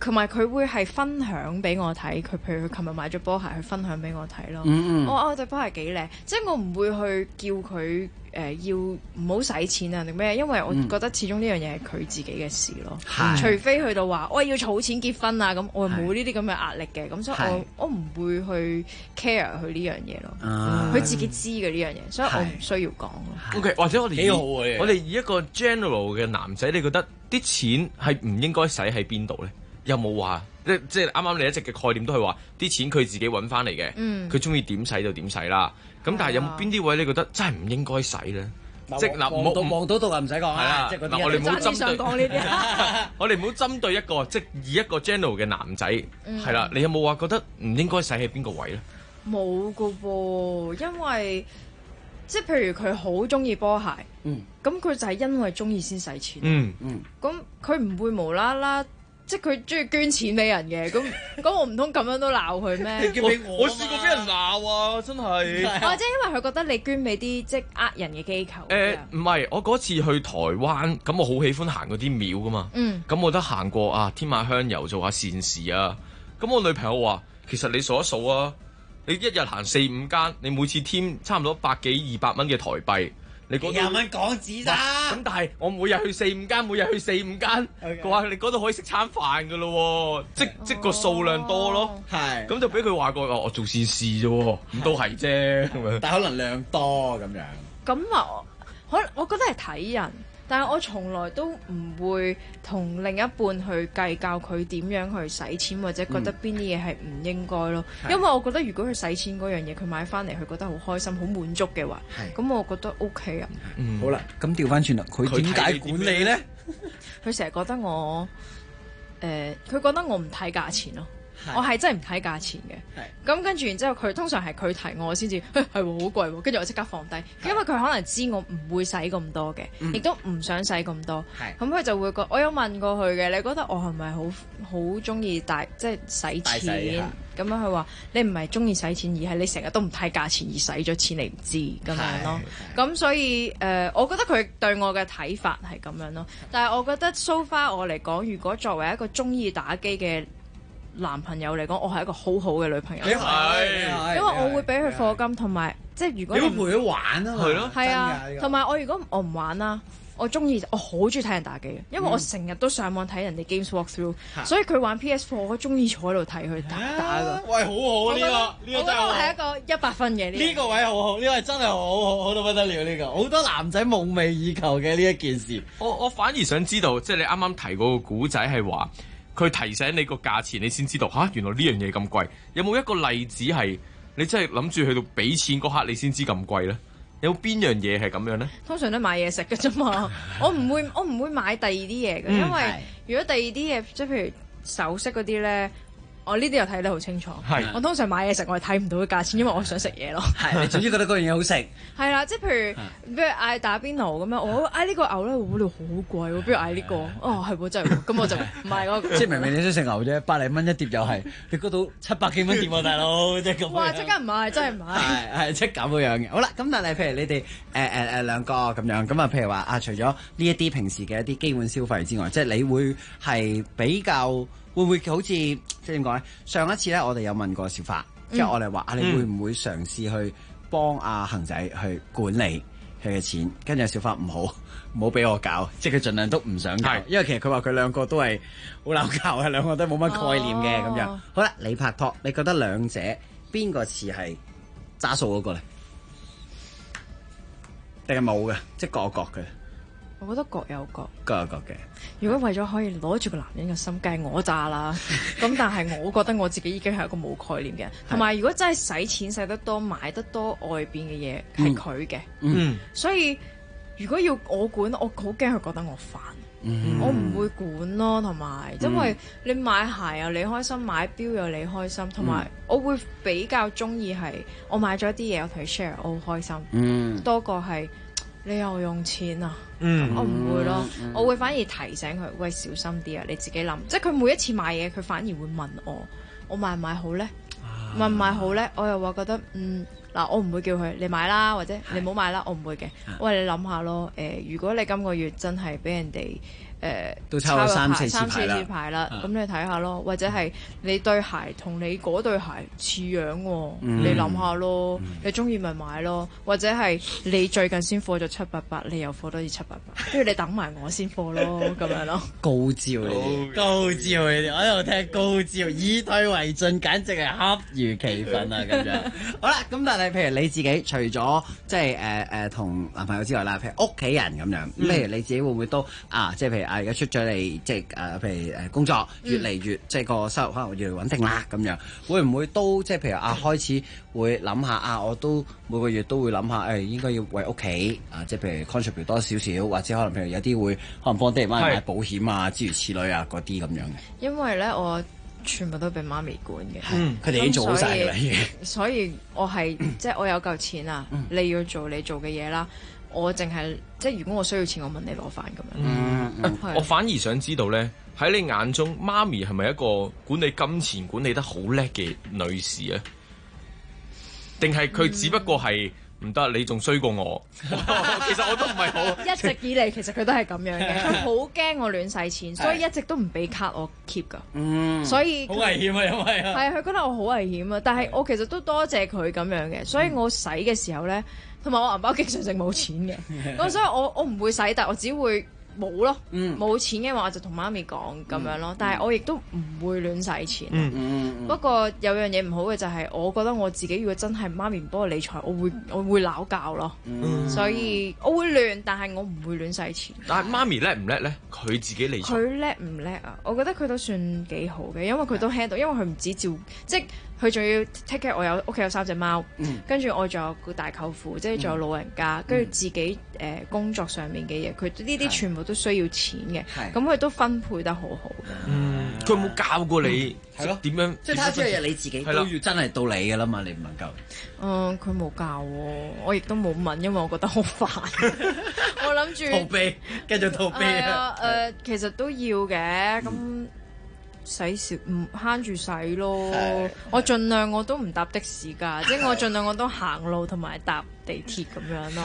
同埋佢會係分享俾我睇，佢譬如佢琴日買咗波鞋，去分享俾我睇咯。我對波鞋幾靚，即係我唔會去叫佢要唔好使錢啊定咩，因為我覺得始終呢樣嘢係佢自己嘅事咯。除非去到話我要儲錢結婚啊咁，我冇呢啲咁嘅壓力嘅，咁所以我唔會去 care 佢呢樣嘢咯。佢自己知嘅呢樣嘢，所以我唔需要講咯。 OK， 或者我哋幾好嘅， 我哋以一個 general 嘅男仔，你覺得啲錢係唔應該使喺邊度咧？有冇話即係啱啱你一直嘅概念都係話啲錢佢自己揾翻嚟嘅，佢中意點使就點使啦。咁但係有冇邊啲位你覺得真係唔應該使咧？即係嗱，望到唔使講啦。嗱，我哋唔好針對我哋唔好針對一個即係以一個 general 嘅男仔係啦。你有冇話覺得唔應該使喺邊個位咧？ 冇噶噃，因為即係譬如佢好中意波鞋，咁佢就係因為中意先使錢。咁佢唔會無啦啦。即係佢中意捐錢俾人嘅，咁我唔通咁樣都鬧佢咩？ 捐俾我試過俾人鬧啊，真係。 或者因為佢覺得你捐俾啲即係人嘅機構。 唔係，我嗰次去台灣，咁我好喜歡行嗰啲廟噶嘛。咁我得行過啊，添下香油做下善事啊。咁我女朋友話：其實你數一數啊，你一日行4-5間，你每次添差唔多100幾200蚊嘅台幣。你嗰 20蚊港紙咋？ 咁但係我每日去4-5間，佢話你嗰度可以食餐飯噶咯，即個數量多咯。係，咁就俾佢話過我做善事啫，咁都係啫。 但係可能量多咁樣。 咁啊，我覺得係睇人。但係我從來都唔會同另一半去計較佢點樣去使錢，或者覺得邊啲嘢係唔應該咯。因為我覺得如果佢使錢嗰樣嘢，佢買翻嚟佢覺得好開心、好滿足嘅話，咁我覺得 OK 啊。 好啦，咁調翻轉啦，佢點解管理咧？ 佢成日覺得我佢覺得我唔睇價錢咯。我係真係唔睇價錢嘅，咁跟住然之後佢通常係佢提我先至，係好貴喎，跟住我即刻放低，因為佢可能知我唔會使咁多嘅，亦都唔想使咁多，咁佢就會覺，我有問過佢嘅，你覺得我係咪好中意即係使錢？咁樣佢話你唔係中意使錢，而係你成日都唔睇價錢而使咗錢你唔知咁樣咯。咁所以我覺得佢對我嘅睇法係咁樣咯。但係我覺得 so far 我嚟講，如果作為一個中意打機嘅男朋友嚟講，我係一個好好嘅女朋友，因為我會俾佢課金，同埋即係如果你會陪佢玩啊嘛，係咯，係啊，同埋我如果我唔玩啦，我好中意睇人打機嘅，因為我成日都上網睇人哋 games walk through，所以佢玩 PS4，我中意坐喺度睇佢打㗎。 喂，好好啊呢個真係一個100分嘅呢個位好好，呢個係真係好到不得了呢個，好多男仔夢寐以求嘅呢一件事。 我反而想知道，即係你啱啱提嗰個古仔係話。佢提醒你個價錢，你先知道嚇，原來呢樣嘢咁貴。有冇一個例子係你真係諗住去到俾錢嗰刻，你先知咁貴咧？有邊樣嘢係咁樣咧？ 通常都買嘢食嘅啫嘛，我唔會買第二啲嘢嘅，因為如果第二啲嘢，即係譬如首飾嗰啲咧。我呢啲又睇得好清楚，我通常買嘢食我係睇唔到嘅價錢，因為我想食嘢咯。 你總之覺得嗰樣嘢好食。 係啦，即係譬如嗌打邊爐咁樣，我嗌呢個牛咧，我覺得好貴喎，不如嗌呢個。哦，係喎，真係喎，咁我就唔買嗰個。 即係明明你想食牛啫，100零蚊一碟又係，你嗰度700幾蚊碟喎，大佬，即係咁。 哇！即刻唔買，真係唔買。 係即係咁樣嘅。好啦，咁但係譬如你哋兩個咁樣，咁啊譬如話啊，除咗呢一啲平時嘅一啲基本消費之外，即係你會係比較。會唔會好似即係點講咧？上一次咧，我哋有問過小發，即係我哋話你會唔會嘗試去幫阿恒仔去管理佢嘅錢？跟住小發唔好俾我搞，即係佢盡量都唔想搞，因為其實佢話佢兩個都係好鬧交嘅，兩個都冇乜概念嘅咁樣。好啦，你拍拖，你覺得兩者邊個似係揸數嗰個咧？定係冇嘅，即係各有各嘅。 我覺得各有各嘅。 如果為咗可以攞住個男人嘅心，梗係我揸啦。咁但係我覺得我自己已經係一個冇概念嘅人。同埋如果真係使錢使得多，買得多外邊嘅嘢係佢嘅。所以如果要我管，我好驚佢覺得我煩。我唔會管咯，同埋因為你買鞋又你開心，買錶又你開心，同埋我會比較中意係我買咗啲嘢我同佢 share，我好開心。多過係。你又用錢啊？我唔會咯，我會反而提醒佢，喂，小心啲啊！你自己諗，即係佢每一次買嘢，佢反而會問我買唔買好咧？買唔買好咧？我又話覺得嗱，我唔會叫佢你買啦，或者你唔好買啦，我唔會嘅。我話你諗下咯，如果你今個月真係俾人哋都抽咗3、4次牌啦，咁你睇下咯，或者係你對鞋同你嗰對鞋似樣喎，你諗下咯，你中意咪買咯，或者係你最近先貨咗788，你又貨多啲788，不如你等埋我先貨咯，咁樣咯。 高招你哋，高招你哋，我喺度聽高招，以退為進，簡直係恰如其分啊！咁樣好啦，咁但係譬如你自己除咗即係同男朋友之外啦，譬如屋企人咁樣，譬如你自己會唔會都即係譬如而家出咗嚟，即係譬如工作越嚟越即係個收入可能越嚟越穩定啦，咁樣會唔會都即係譬如開始會諗下我都每個月都會諗下應該要為屋企即係譬如 contribute 多少少，或者可能譬如有啲會可能幫爹哋媽咪買保險啊，諸如此類啊嗰啲咁樣嘅。因為咧我全部都俾媽咪管嘅， 佢哋已經做好晒㗎啦，已經。 所以我係即係我有嚿錢啊，你要做你做嘅嘢啦。我淨係即係如果我需要錢，我問你攞飯咁樣。 我反而想知道咧，喺你眼中，媽咪係咪一個管理金錢管理得好叻嘅女士啊？定係佢只不過係唔得，你仲衰過我？其實我都唔係好。 一直以嚟其實佢都係咁樣嘅，佢好驚我亂使錢，所以一直都唔俾卡我 keep 㗎。所以好危險啊，因為係佢覺得我好危險啊，但係我其實都多謝佢咁樣嘅，所以我使嘅時候咧。同埋我銀包經常性冇錢嘅，咁所以我唔會使，但我只會冇咯，冇錢嘅話我就同媽咪講咁樣咯，但係我亦都唔會亂使錢。不過有樣嘢唔好嘅就係，我覺得我自己如果真係媽咪唔幫我理財，我會鬧交咯，所以我會亂，但係我唔會亂使錢。 但係媽咪叻唔叻咧？佢自己理財。 佢叻唔叻啊？我覺得佢都算幾好嘅，因為佢都 handle，因為佢唔止照即係。佢仲要 take care， 我屋企有3隻貓，跟住我仲有個大舅父，即係仲有老人家，跟住自己工作上面嘅嘢，佢呢啲全部都需要錢嘅，咁佢都分配得好好嘅。 佢有冇教過你點樣？ 即係睇下啲嘢你自己都要真係到你㗎啦嘛，你唔能夠。 佢冇教我，我亦都冇問，因為我覺得好煩。我諗住逃避，繼續逃避啊！ 其實都要嘅咁。使少唔慳住使咯，我盡量我都唔搭的士㗎，即係我盡量我都行路同埋搭地鐵咁樣咯。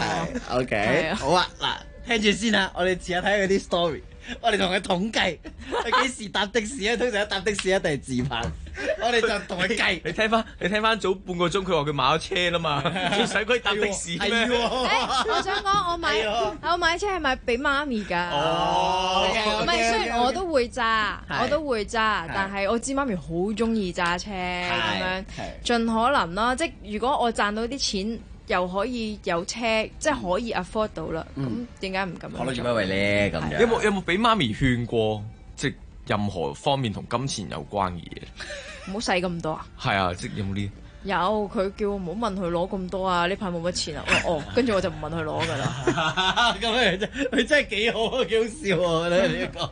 OK，好啊，嗱，聽住先啊，我哋試下睇下嗰啲 story， 我哋同佢統計，佢幾時搭的士啊？通常一搭的士一定係自拍，我哋就同佢計。 你聽翻早半個鐘，佢話佢買咗車啦嘛，仲使鬼搭的士咩？ 我想講我買車係買俾媽咪㗎。唔係，雖然我都會揸，但係我知媽咪好中意揸車咁樣，盡可能啦。即係如果我賺到啲錢，又可以有車，即係可以 afford 到啦。咁點解唔咁樣？ 我諗住乜為咧咁樣？ 有冇俾媽咪勸過，即係任何方面同金錢有關嘅嘢？ 唔好使咁多啊！ 係啊，即係有冇呢？ 有，佢叫我唔好問佢攞咁多啊！呢排冇乜錢啊！跟住我就唔問佢攞㗎啦。 咁樣佢真係幾好啊，幾好笑喎！你呢個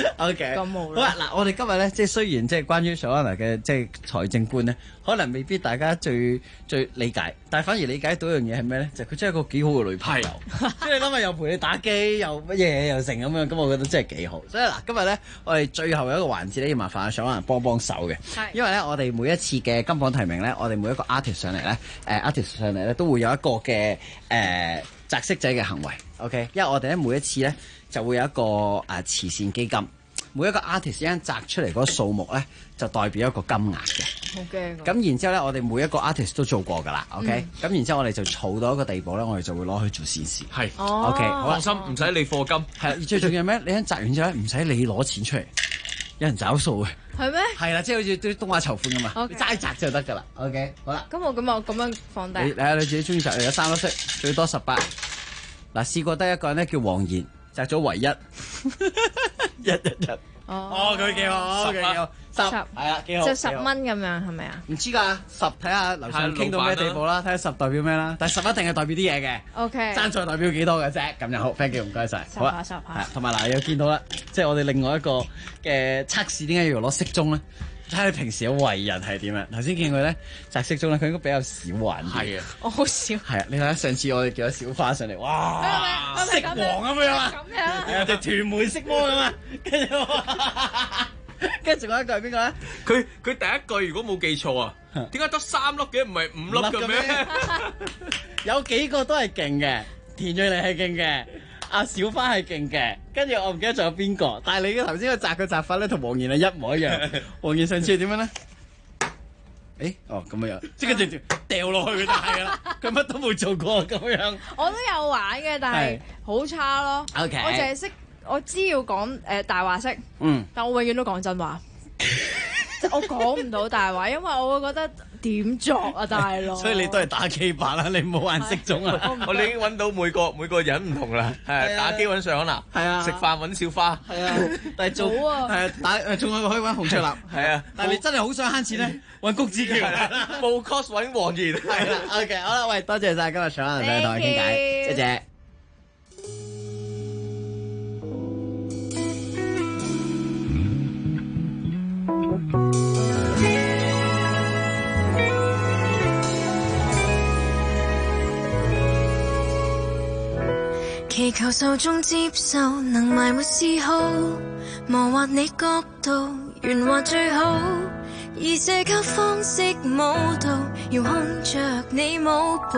OK 咁好啦。好啦，嗱，我哋今日咧，即係雖然即係關於Joanna嘅即係財政觀咧，可能未必大家最理解，但係反而理解到一樣嘢係咩咧？就係佢真係一個幾好嘅女朋友。即係你諗下，又陪你打機，又乜嘢又成咁樣，咁我覺得真係幾好。所以嗱，今日咧，我哋最後有一個環節咧，要麻煩Joanna幫手嘅。因為咧，我哋每一次嘅金榜題名咧，我哋每一個 artist 上嚟咧，artist 上嚟咧都會有一個嘅擲色仔嘅行為 ，OK？ 因為我哋咧每一次咧就會有一個慈善基金，每一個 artist 一陣擲出嚟嗰個數目咧就代表一個金額嘅。 好驚！ 咁然之後咧，我哋每一個 artist 都做過㗎啦 ，OK？咁然之後我哋就儲到一個地步咧，我哋就會攞去做善事。 係 ，OK？好啦， 放心，唔使你課金。 係啦，最重要係咩？你一擲完之後咧，唔使你攞錢出嚟，有人找數嘅。 係咩？ 係啦，即係好似啲東華籌款咁嘛，齋擲就得㗎啦。OK， 好啦。 咁我咁樣放低。 你自己中意擲，有3粒色，最多18。嗱，試過得一個人咧叫黃賢，擲咗唯一111。佢幾好，幾好，10係啦，幾好。 就10蚊咁樣係咪啊？ 唔知㗎，10睇下樓上傾到咩地步啦，睇下10代表咩啦。但係10一定係代表啲嘢嘅。 OK。 爭在代表幾多嘅啫，咁就好。Thank you，唔該晒。好啊，同埋嗱，又見到啦，即係我哋另外一個嘅測試，點解要攞骰盅咧？睇下你平時嘅為人係點樣。頭先見佢咧擲骰盅咧，佢應該比較少玩啲。係啊， 我好少。 係啊，你睇下上次我哋叫咗小花上嚟，哇，色王咁樣啊，係啊，隻屯門色魔咁啊，跟住仲有一個係邊個咧？ 佢第一句如果冇記錯啊，點解得3粒嘅，唔係5粒嘅咩？ 有幾個都係勁嘅，田蕊妮係勁嘅。 阿小花係勁嘅，跟住我唔記得仲有邊個，但係你嘅頭先個摘法咧同黃妍係一模一樣。黃妍上次係點樣咧？咁樣，即刻直接掉落去就係啦。佢乜都冇做過咁樣。 我都有玩嘅，但係好差咯。 OK， 我淨係識，我知要講大話式，但我永遠都講真話。即係我講唔到大話，因為我會覺得點作啊，大佬。 所以你都係打機版啦，你唔好玩色種啊。 我哋已經揾到每個人唔同啦，係打機揾上安娜，係啊，食飯揾小花，係啊， 但係做係仲有可以揾洪卓立，係啊。但係你真係好想慳錢咧，揾谷子喬， 冇 cost 揾黃妍， 係啦。OK， 好啦，喂，多謝晒今日上安娜同我傾偈，謝謝。 祈求受眾接受，能埋沒嗜好，磨滑你角度，圓滑最好。以社交方式舞蹈，遙控着你舞步，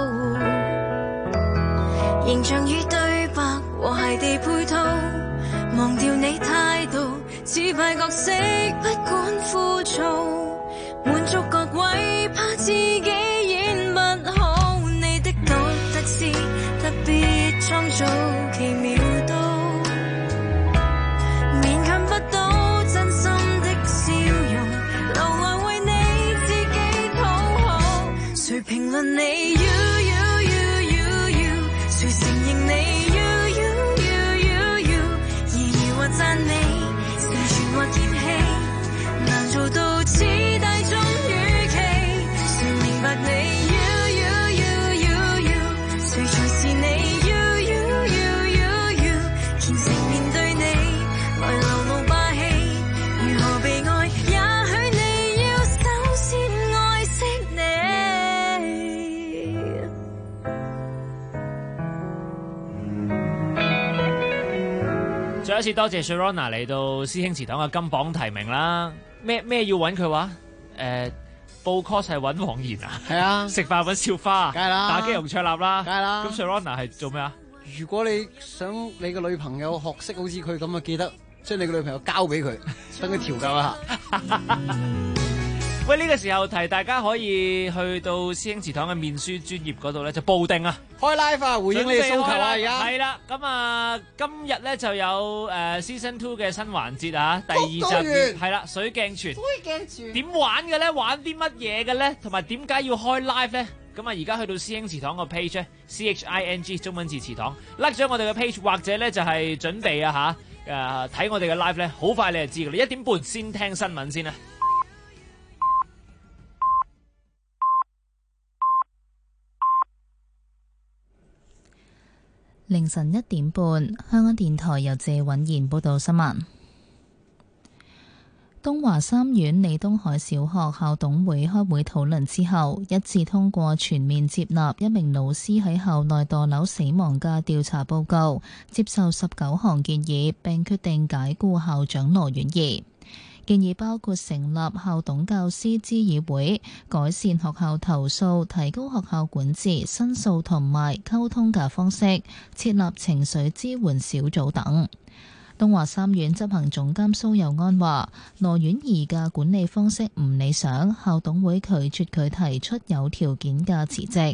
形象與對白和諧地配套，忘掉你態度，似派角色不管枯燥，滿足各位怕自己演不好，你的獨特是特別創造奇妙到，勉強不到真心的笑容，留來為你自己討好。誰評論你 you， 誰承認你 you， 而或讚美，成全或嫌棄，難做到似大眾預期。誰明白你 you， 誰才是你 you。虔誠面對你，來流露霸氣，如何被愛？也許你要首先愛惜你。 再一次多謝 Sharona 嚟到師兄祠堂嘅金榜題名啦。咩要揾佢話？報 cos 係揾黃妍啊？係啊。食飯揾小花，梗係啦。打機洪卓立啦，梗係啦。咁 Sharona 係做咩啊？ 如果你想你個女朋友學識好似佢咁啊，記得將你個女朋友交俾佢，等佢調教一下。 喂，呢個時候提大家可以去到師兄祠堂嘅面書專頁嗰度咧，就報定啊， 開 live 啊，回應你嘅訴求啊，而家係啦。 咁啊，今日咧就有Season 2嘅新環節啊，第2集係啦，水鏡泉。點玩嘅咧？玩啲乜嘢嘅咧？同埋點解要開 live 咧？咁啊，而家去到師兄祠堂個 page 咧 ，CHING 中文字祠堂，like 咗我哋嘅 page， 或者咧就係準備啊嚇，睇我哋嘅 live 咧，好快你就知㗎啦。1點半先聽新聞先啦。 凌晨1點半，香港電台由謝允賢報道新聞。東華三院李東海小學校董會開會討論之後，一致通過全面接納一名老師喺校內墮樓死亡嘅調查報告，接受19項建議，並決定解僱校長羅婉儀。建議包括成立校董教師諮議會，改善學校投訴，提高學校管治、申訴同埋溝通嘅方式，設立情緒支援小組等。東華三院執行總監蘇佑安話：羅婉儀嘅管理方式唔理想，校董會拒絕佢提出有條件嘅辭職。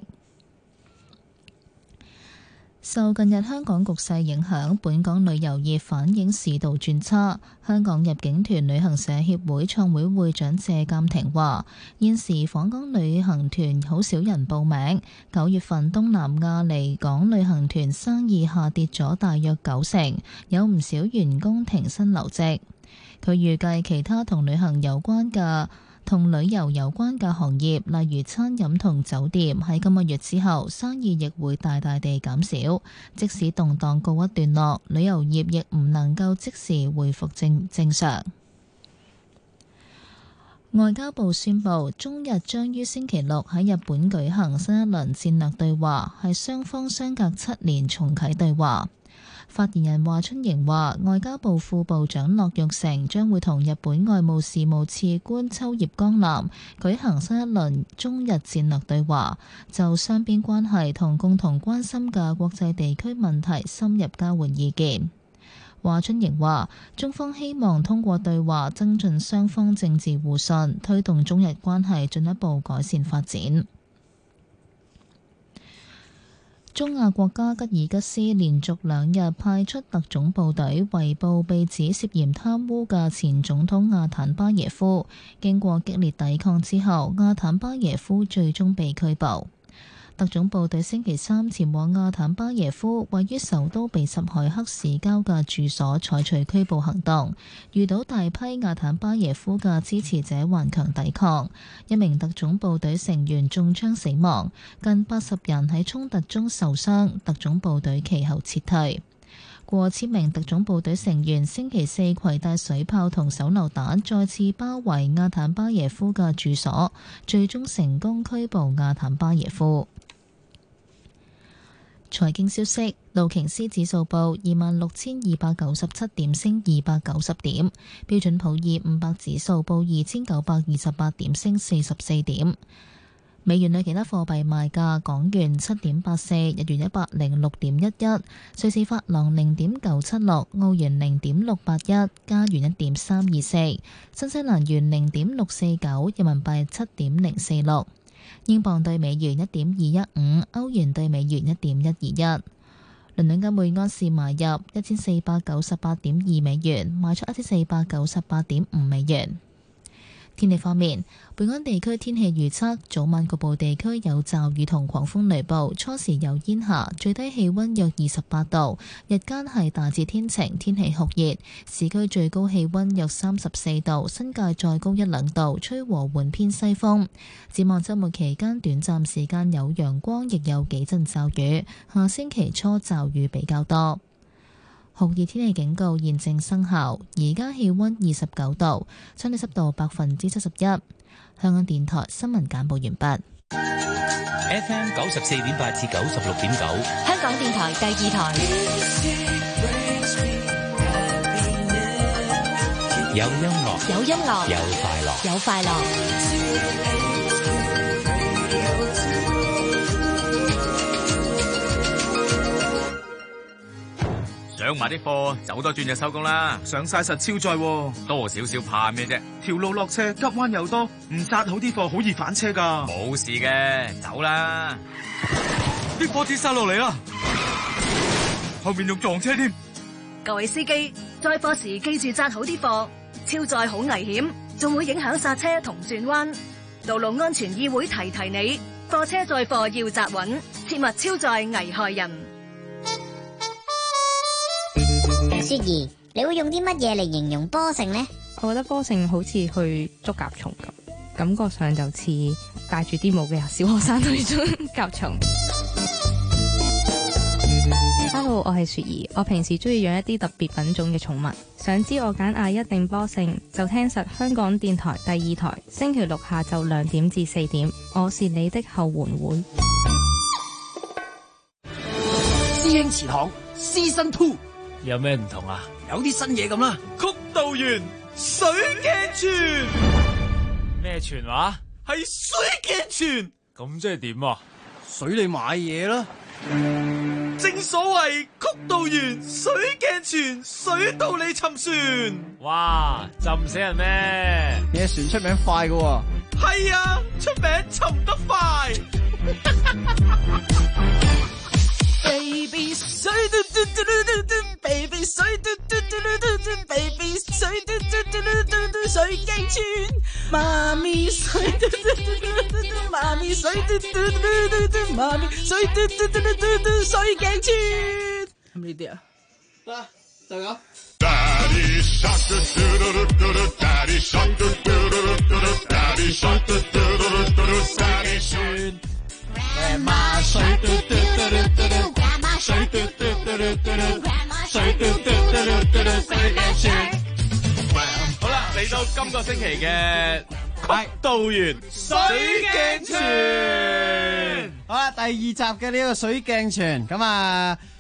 受近日香港局勢影響，本港旅遊業反映市道轉差。香港入境團旅行社協會創會會長謝鑑庭話：現時訪港旅行團好少人報名，9月份東南亞離港旅行團生意下跌咗大約90%，有唔少員工停薪留職。佢預計其他同旅遊有關嘅行業，例如餐飲同酒店，喺今個月之後生意亦會大大地減少。即使動盪告一段落，旅遊業亦唔能夠即時恢復正常。外交部宣布，中日將於星期六喺日本舉行新一輪戰略對話，係雙方相隔7年重啟對話。 發言人華春瑩話，外交部副部長樂玉成將會同日本外務事務次官秋葉剛男舉行新一輪中日戰略對話，就雙邊關係同共同關心嘅國際地區問題深入交換意見。華春瑩話，中方希望通過對話增進雙方政治互信，推動中日關係進一步改善發展。中亞國家吉爾吉斯連續2日派出特種部隊圍捕被指涉嫌貪污嘅前總統阿坦巴耶夫，經過激烈抵抗之後，阿坦巴耶夫最終被拘捕。特種部隊星期三前往阿坦巴耶夫位於首都比什凱克市郊嘅住所採取拘捕行動，遇到大批阿坦巴耶夫嘅支持者頑強抵抗，一名特種部隊成員中槍死亡，近80人喺衝突中受傷，特種部隊其後撤退。過千名特種部隊成員星期四攜帶水炮同手榴彈再次包圍阿坦巴耶夫嘅住所，最終成功拘捕阿坦巴耶夫。財經消息，道瓊斯指數報26,297點，升290點；標準普爾500指數報2,928點，升44點。美元對其他貨幣賣價：港元7.84，日元106.11，瑞士法郎0.976，澳元0.681，加元1.324，新西蘭元0.649，人民幣7.046。英鎊對美元1.215，歐元對美元1.121。倫敦金每安士買入1498.2美元，賣出1498.5美元。天氣方面，本港地區天氣預測，早晚局部地區有驟雨同狂風雷暴，初時有煙霞，最低氣溫約28度，日間係大致天晴，天氣酷熱，市區最高氣溫約34度，新界再高1-2度，吹和緩偏西風。展望週末期間，短暫時間有陽光，亦有幾陣驟雨，下星期初驟雨比較多。酷熱天氣警告現正生效，而家氣溫29度，相對濕度71%。香港電台新聞簡報完畢。 FM 94.8至96.9， 香港電台第2台。 有音樂， 有音樂， 有快樂， 有快樂。 上埋啲貨，走多轉就收工啦。上晒實超載，多少少怕咩啫？條路落斜，急彎又多，唔紮好啲貨，好易反車噶。冇事嘅，走啦。啲貨跌晒落嚟啦，後面仲撞車添。 各位司機，載貨時記住紮好啲貨，超載好危險，仲會影響剎車同轉彎。道路安全議會提提你，貨車載貨要紮穩，切勿超載危害人。 雪兒，你會用啲乜嘢嚟形容波城呢？ 我覺得波城好似去捉甲蟲咁，感覺上就似戴住啲帽嘅小學生去捉甲蟲。Hello， 我係雪兒，我平時中意養一啲特別品種嘅寵物。想知我揀嗌一定波城，就聽實香港電台第2台，星期六下晝2點至4點，我是你的後援會。 師兄祠堂 Season 2。 有咩唔同啊？ 有啲新嘢咁啦，曲道園水鏡泉。 咩泉話？ 係水鏡泉。 咁即係點啊？ 水你買嘢啦。正所謂曲道園水鏡泉，水到你沉船。 哇！浸死人咩？ 你嘅船出名快㗎喎。 係啊，出名沉得快。Baby 水嘟嘟嘟嘟嘟 ，Baby 水嘟嘟嘟嘟嘟 ，Baby 水嘟嘟嘟嘟嘟水鏡泉，媽咪水嘟嘟嘟嘟嘟，媽咪水嘟嘟嘟嘟嘟，媽咪水嘟嘟嘟嘟嘟水鏡泉。係咪呢啲啊？得，就咁。Daddy shark do do do do do, Daddy shark do do do do do, Daddy shark do do do do do, Daddy shark。Grandma 水嘟嘟嘟嘟嘟 ，Grandma 水嘟嘟嘟嘟嘟 ，Grandma 水嘟嘟嘟嘟嘟水鏡泉。好啦，嚟到今個星期嘅曲道園水鏡泉。 好啦，第2集嘅呢個水鏡泉，咁啊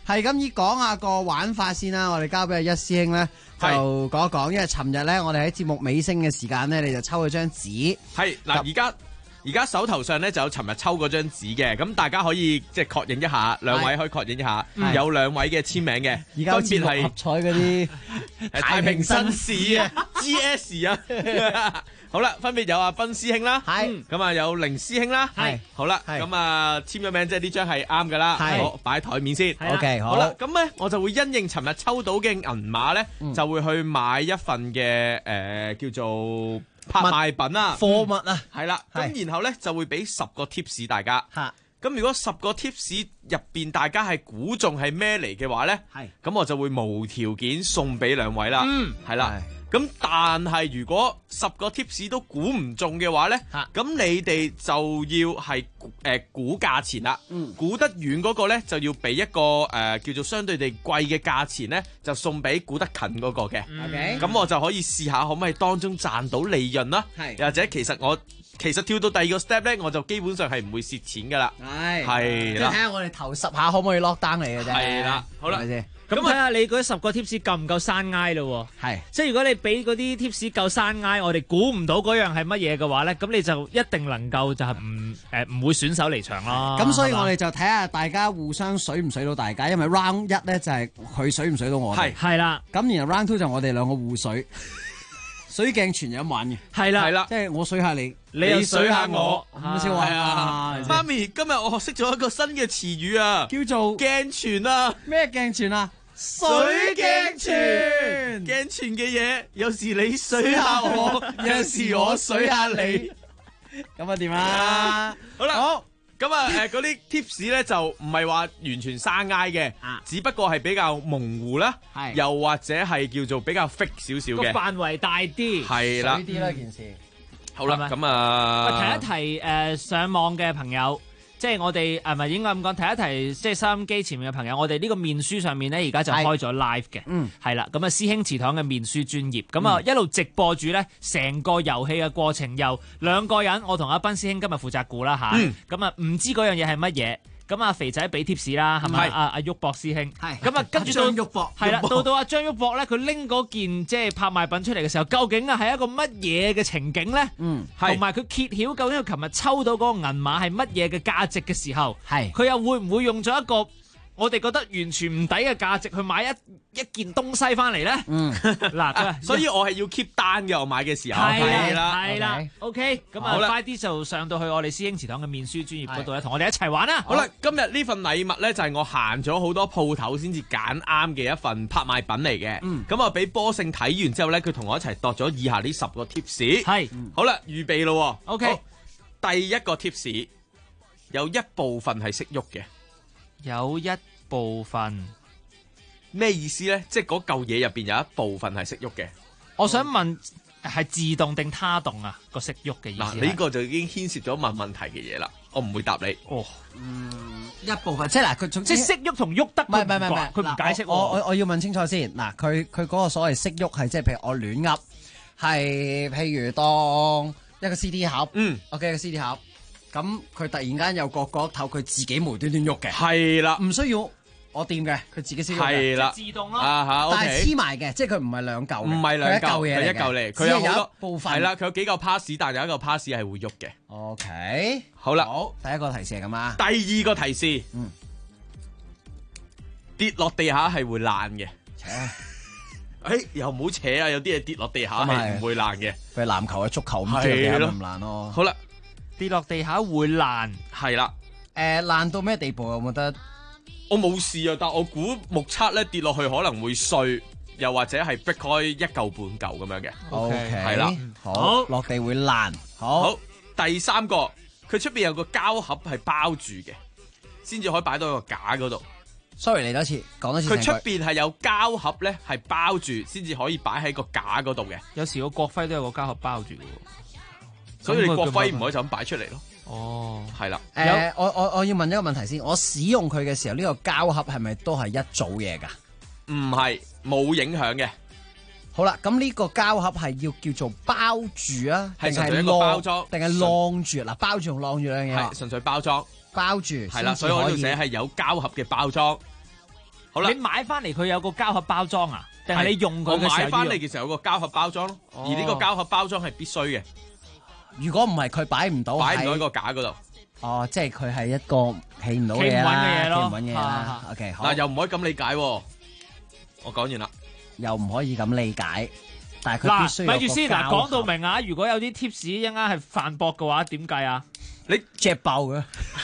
係咁依講下個玩法先啦，我哋交俾阿一師兄咧就講一講，因為尋日咧我哋喺節目尾聲嘅時間咧，你就抽咗張紙。 係嗱，而家手頭上咧就有尋日抽嗰張紙嘅，咁大家可以即係確認一下，兩位可以確認一下，有兩位嘅簽名嘅， 而家好似六合彩嗰啲太平紳士啊，GS 啊。好啦，分別有阿斌師兄啦，係咁啊，有凌師兄啦，係好啦，咁啊簽咗名，即係呢張係啱噶啦，好擺喺台面先。 OK，好啦，咁咧我就會因應尋日抽到嘅銀碼咧，就會去買一份嘅叫做拍賣品啊， 貨物啊， 係啦，咁然後咧就會俾10個 tips 大家。咁如果10個 tips 入邊大家係估中係咩嚟嘅話咧，咁我就會無條件送俾兩位啦，係啦。咁但係如果10個 tips 都估唔中嘅話咧，咁你哋就要係估價錢啦。估得遠嗰個咧就要俾一個叫做相對地貴嘅價錢咧，就送俾估得近嗰個嘅。咁我就可以試下可唔可以當中賺到利潤啦。又或者其實跳到第二個 step 咧，我就基本上係唔會蝕錢噶啦。係啦， 睇下我哋頭10下可唔可以 lock down 嚟嘅啫。 係啦，好啦。 咁睇下你嗰10個 tips 夠唔夠山埃咯？係，即係如果你俾嗰啲 tips 夠山埃，我哋估唔到嗰樣係乜嘢嘅話咧，咁你就一定能夠就係唔會損手離場咯。 咁所以我哋就睇下大家互相水唔水到大家，因為 round 1咧就係佢水唔水到我哋。 係啦， 咁然後 round 2就我哋兩個互水，水鏡全有玩嘅。 係啦， 即係我水下你， 你又水下我， 咁先玩啊！ 媽咪，今日我學識咗一個新嘅詞語啊， 叫做鏡泉啊！ 咩鏡泉啊？ 水鏡泉，鏡泉嘅嘢，有時你水下我，有時我水下你， 咁啊點啊？ 好啦，好，咁啊嗰啲 tips 咧就唔係話完全生挨嘅，只不過係比較模糊啦，又或者係叫做比較 fix 少少嘅， 個範圍大啲， 係啦， 水啲啦件事。 好啦，咁啊， 提一提上網嘅朋友。即係我哋係咪應該咁講？提一提，即係收音機前面嘅朋友，我哋呢個面書上面咧，而家就開咗 live 嘅，係啦。咁啊，師兄祠堂嘅面書專頁，咁啊一路直播住咧，成個遊戲嘅過程，由2個人，我同阿斌師兄今日負責估啦吓，咁啊唔知嗰樣嘢係乜嘢。咁啊肥仔俾 tips 啦，係咪？阿旭博師兄，咁啊跟住到旭博， 係啦，到阿張旭博咧，佢拎嗰件即係拍賣品出嚟嘅時候，究竟啊係一個乜嘢嘅情景咧？同埋佢揭曉究竟佢琴日抽到嗰個銀碼係乜嘢嘅價值嘅時候，佢又會唔會用咗一個我哋覺得完全唔抵嘅價值去買一件東西翻嚟咧？嗱， 所以我係要 keep 單嘅，我買嘅時候係啦 ，OK， 咁啊快啲就上到去我哋師兄祠堂嘅面書專頁嗰度咧，同我哋一齊玩啦！ 好啦，今日呢份禮物咧就係我行咗好多鋪頭先至揀啱嘅一份拍賣品嚟嘅。咁啊俾波勝睇完之後咧，佢同我一齊度咗以下呢10個 tips。係，好啦，預備咯。OK，第一個 tips 有一部分係識喐嘅。 有一部分咩意思咧？即係嗰嚿嘢入邊有一部分係識喐嘅。 我想問係自動定他動啊？個識喐嘅意思。 嗱，呢個就已經牽涉咗問題嘅嘢啦。我唔會答你。 一部分即係嗱，佢即係識喐同喐得。唔係，佢唔解釋。 我要問清楚先。嗱，佢嗰個所謂識喐係即係譬如我亂噏，係譬如當一個 CD 盒，OK 個 CD 盒。咁佢突然間有個角頭，佢自己無端端喐嘅，係啦，唔需要我掂嘅，佢自己識喐嘅， 係啦， 自動咯， 但係黐埋嘅，即係佢唔係兩嚿， 唔係兩嚿嘢，係一嚿嚟，佢有好多部分， 係啦，佢有幾嚿 pass，但係有一個 pass 係會喐嘅。 OK， 好啦， 好，第一個提示係咁啊， 第二個提示，跌落地下係會爛嘅。又唔好扯啊！有啲嘢跌落地下係唔會爛嘅， 譬如籃球啊、足球咁跌落地下唔爛咯。 好啦。 跌落地下會爛， 係啦， 爛到咩地步啊？我覺得我冇事啊，但我估目測咧跌落去可能會碎，又或者係逼開一嚿半嚿咁樣嘅。 OK， 係啦， 好，落地會爛。好， 第三個，佢出邊有個膠盒係包住嘅，先至可以擺到個架嗰度。 Sorry，嚟多次，講多次。 佢出邊係有膠盒咧，係包住，先至可以擺喺個架嗰度嘅。 有時個國徽都有個膠盒包住嘅。 所以你國徽唔可以就咁擺出嚟咯。 哦， 係啦。 我要問一個問題先，我使用佢嘅時候，呢個膠盒係咪都係一組嘢噶？ 唔係，冇影響嘅。 好啦，咁呢個膠盒係要叫做包住啊，定係包裝， 定係晾住？嗱，包住同晾住兩樣嘢。 係純粹包裝， 包住係啦。所以我呢度寫係有膠盒嘅包裝。 好啦， 你買翻嚟佢有個膠盒包裝啊？定係你用佢嘅時候？ 我買翻嚟嘅時候有個膠盒包裝咯，而呢個膠盒包裝係必須嘅。 如果唔係佢擺唔到喺個架嗰度。 哦，即係佢係一個企唔到嘅嘢啦，企唔穩嘅嘢啦。OK， 好。 嗱，又唔可以咁理解喎。我講完啦， 又唔可以咁理解，但係佢必須有個膠盒。 咪住先，嗱，講到明啊！如果有啲 tips 一陣間係反駁嘅話，點計啊？ 你隻爆嘅。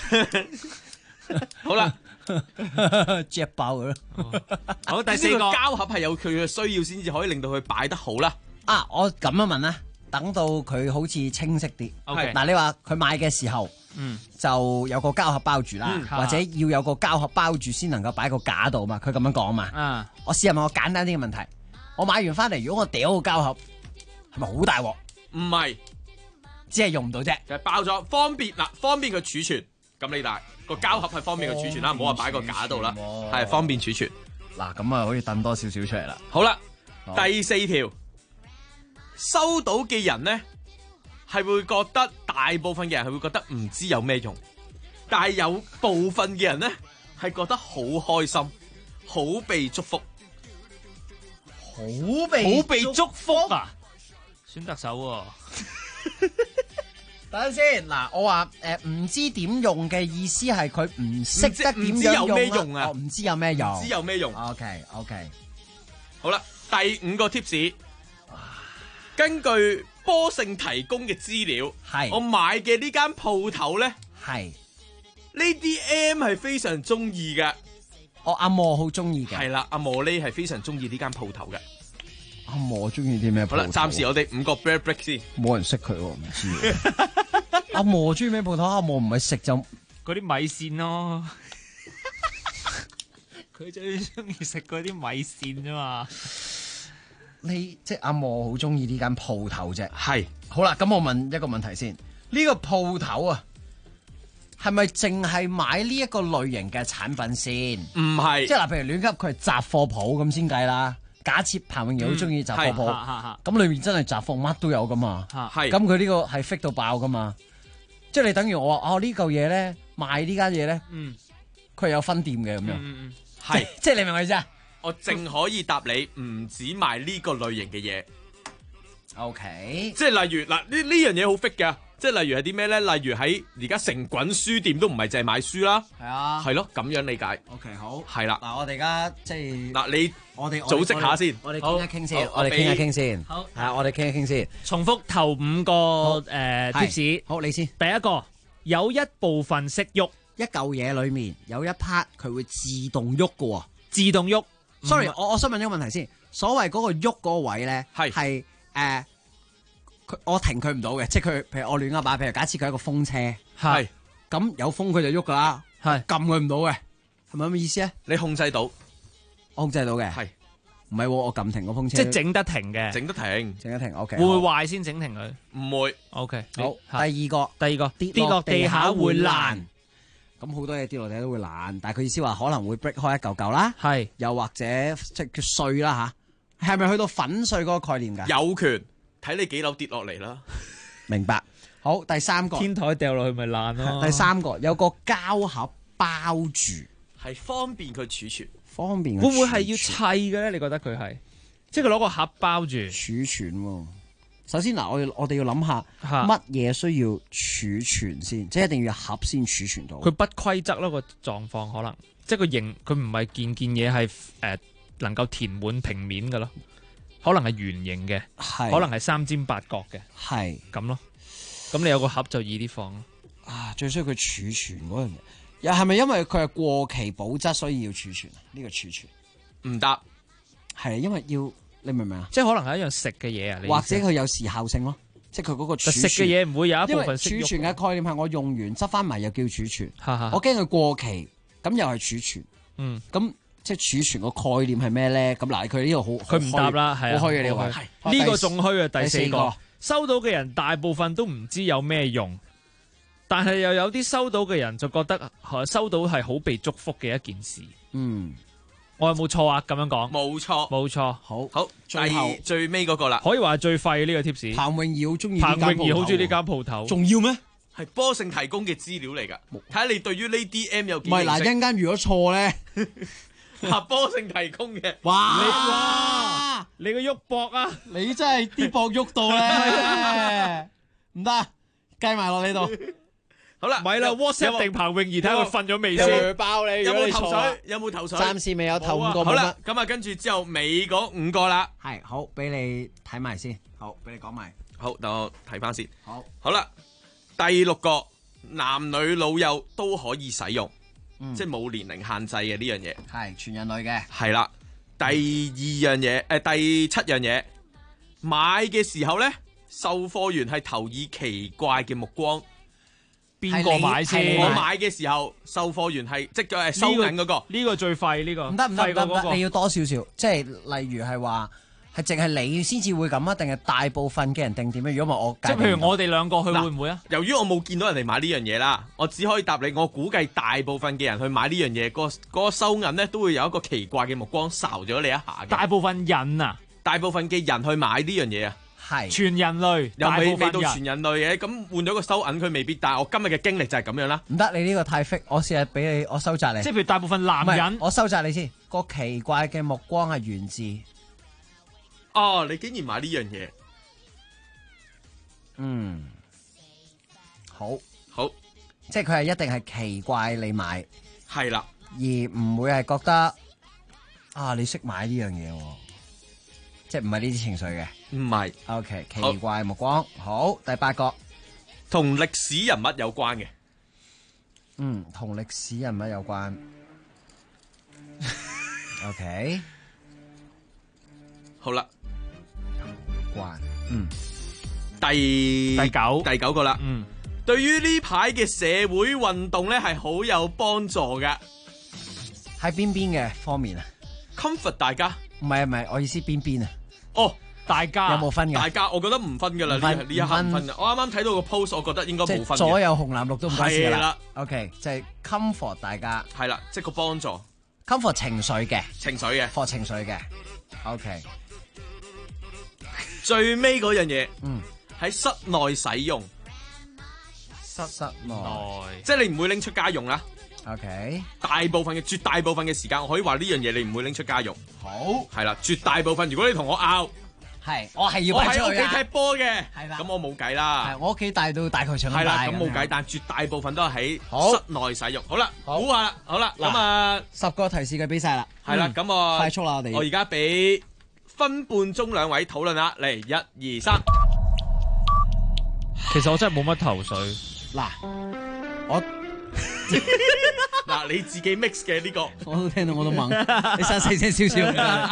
好啦， 隻爆嘅。 好，第四個膠盒係有佢嘅需要先至可以令到佢擺得好啦。 啊，我咁樣問啦，等到佢好似清晰啲。 OK， 嗱，你話佢買嘅時候。就有個膠盒包住啦，或者要有個膠盒包住先能夠擺個架度嘛。佢咁樣講嘛。我試下問個簡單啲嘅問題，我買完翻嚟，如果我掉個膠盒，係咪好大鑊？ 唔係， 只係用唔到啫， 就係包咗方便嗱，方便佢儲存。咁你大個膠盒係方便佢儲存啦，唔好話擺個架度啦，係方便儲存。 嗱，咁啊可以掟多少少出嚟啦。 好啦，第4條，收到嘅人呢，係會覺得大部分嘅人係會覺得唔知有咩用，但係有部分嘅人呢係覺得好開心，好被祝福， 好被祝福啊！選特首喎。 等陣先，嗱，我話唔知點用嘅意思係佢唔識得點樣用啊，唔知有咩用， 唔知有咩用。 OK， 好啦，第5個 tips， 根據波勝提供嘅資料，我買嘅呢間鋪頭咧，呢啲 M 係非常中意嘅。 阿莫好中意嘅。 係啦，阿莫呢係非常中意呢間鋪頭嘅。 阿莫中意啲咩鋪頭？ 好啦，暫時我哋5個 break 先。 冇人識佢喎，唔知。阿莫中意咩鋪頭？阿莫唔係食就嗰啲米線咯。佢最中意食嗰啲米線啫嘛。 即係阿莫好中意呢間鋪頭啫。 係。 好啦，咁我問一個問題先，呢個鋪頭啊，係咪淨係買呢一個類型嘅產品先？ 唔係。即係嗱，譬如亂急佢係雜貨鋪咁先計啦。假設彭詠儀好中意雜貨鋪，咁裏面真係雜貨乜都有噶嘛。咁佢呢個係 fit 到爆噶嘛。即係你等於我話呢嚿嘢咧賣呢間嘢咧，佢係有分店嘅咁樣。係，即係你明我意思啊？ 我淨可以答你，唔止賣呢個類型嘅嘢。 OK， 即係例如嗱，呢樣嘢好 fit 㗎。即係例如係啲咩咧？例如喺而家成滾書店都唔係淨係買書啦。 係啊。 係咯，咁樣理解。 OK， 好。 係啦。 嗱，我哋而家即係嗱，你我哋組織下先。 我哋傾一傾先。我哋傾一傾先。 好。 係啊，我哋傾一傾先。 重複頭5個tips。 好，你先。 第一個，有一部分識喐， 一嚿嘢裏面有一 part 佢會自動喐嘅喎。 自動喐。 Sorry，我想問一個問題先。所謂嗰個喐嗰個位咧，係我停佢唔到嘅，即係佢，譬如我亂噏把，譬如假設佢係一個風車， 係咁有風佢就喐噶啦，係撳佢唔到嘅，係咪咁嘅意思啊？ 你控制到， 我控制到嘅，係唔係？我撳停個風車， 即係整得停嘅， 整得停 ，OK。 會唔會壞先整停佢？ 唔會 ，OK。 好，第二個跌落地下會爛， 咁好多嘢跌落地下都會爛，但係佢意思話可能會 break 開一嚿嚿啦， 係， 又或者即係叫碎啦吓，係咪去到粉碎嗰個概念㗎？ 有權。睇你幾樓跌落嚟啦， 明白。好，第3個天台掉落去咪爛咯。 第3個有個膠盒包住， 係方便佢儲存。 方便會唔會係要砌嘅咧？你覺得佢係，即係佢攞個盒包住儲存。首先嗱，我哋要諗下乜嘢需要儲存先，即係一定要有盒先儲存到。 佢不規則咯，個狀況可能，即係個形，佢唔係件嘢係能夠填滿平面嘅咯。可能係圓形嘅，可能係3尖8角嘅， 係咁咯。咁你有個盒就易啲放咯。 最需要佢儲存嗰樣嘢，又係咪因為佢係過期保質，所以要儲存啊？呢個儲存唔答， 係因為要你明唔明啊？ 即係可能係一樣食嘅嘢啊， 或者佢有時效性咯，即係佢嗰個儲存食嘅嘢唔會有一部分儲存嘅概念係我用完執翻埋又叫儲存，我驚佢過期，咁又係儲存，咁。即係儲存個概念係咩咧？咁嗱，佢呢個好， 佢唔答啦，係好虛嘅呢個。 呢個仲虛啊！第4個收到嘅人大部分都唔知有咩用，但係又有啲收到嘅人就覺得收到係好被祝福嘅一件事。我有冇錯啊？咁樣講冇錯， 冇錯。 好，最尾嗰個啦， 可以話係最廢呢個 tips。 彭詠儀好中意， 彭詠儀好中意呢間鋪頭， 仲要咩？ 係波勝提供嘅資料嚟㗎，睇下你對於呢啲 M 有幾認識。 唔係嗱，一陣間如果錯咧。 下波性提供嘅。 哇！ 你個喐搏啊！ 你真係啲搏喐到咧，唔得，計埋落你度。 好啦， 咪啦 WhatsApp 定彭泳儀睇下佢瞓咗未先。 爆你， 有冇頭水？有冇頭水？ 暫時未有頭5個。 好啦，咁啊，跟住之後尾嗰5個啦。 係好，俾你睇埋先。好，俾你講埋。 好，等我睇翻先。 好啦，第6個男女老幼都可以使用，即係冇年齡限制嘅呢樣嘢。 係全人類嘅。 係啦，第7樣嘢，買嘅時候咧，售貨員係投以奇怪嘅目光。 邊個買先？ 我買嘅時候，售貨員係即係收銀嗰個。 呢個最廢呢個。 唔得，你要多少少，即係例如係話係淨係你先至會咁啊，定係大部分嘅人定點樣？如果唔係我即係譬如我哋兩個去會唔會啊？ 由於我冇見到人哋買呢樣嘢啦，我只可以答你。我估計大部分嘅人去買呢樣嘢，嗰個收銀咧都會有一個奇怪嘅目光睄咗你一下嘅。 大部分人啊， 大部分嘅人去買呢樣嘢啊。 係全人類， 又未到全人類嘅，咁換咗個收銀佢未必，但係我今日嘅經歷就係咁樣啦。 唔得，你呢個太 fake，我試下俾你，我收窄你。 即係譬如大部分男人， 我收窄你先。個奇怪嘅目光係源自， 哦，你竟然買呢樣嘢，好， 即係佢係一定係奇怪你買， 係啦， 而唔會係覺得啊你識買呢樣嘢，即係唔係呢啲情緒嘅。 唔係 ，OK， 奇怪目光。好，第8個， 同歷史人物有關嘅。 同歷史人物有關。OK， 好啦， 關。 第9個啦。對於呢排嘅社會運動咧，係好有幫助㗎。 喺邊嘅方面啊 ？comfort 大家。 唔係，我意思邊啊？ 哦。 大家有冇分㗎？ 大家我覺得唔分㗎啦，呢一刻唔分㗎。我啱啱睇到個 post， 我覺得應該冇分嘅。 左右紅藍綠都唔關事㗎啦。 係 OK， 就係 comfort 大家。 係啦，即係個幫助。 comfort 情緒嘅。for 情緒嘅。OK。 最尾嗰樣嘢，喺室內使用。 室內。 即係你唔會拎出家用啦。 OK。 絕大部分嘅時間，我可以話呢樣嘢你唔會拎出家用。 好。 係啦，絕大部分，如果你同我拗。 我係要擺出去啊！ 我喺屋企踢波嘅， 係啦， 咁我冇計啦。 我屋企帶到大球場咁大。 係啦，咁冇計，但絕大部分都係喺室內使用。好啦，估下啦，好啦，咁啊 ，10個提示佢俾晒啦。 係啦，咁我快速啦，我而家俾分半鐘兩位討論啦，嚟1、2、3。 其實我真係冇乜頭緒。 嗱，你自己 mix 嘅呢個， 我都聽到我都懵，你細聲少少。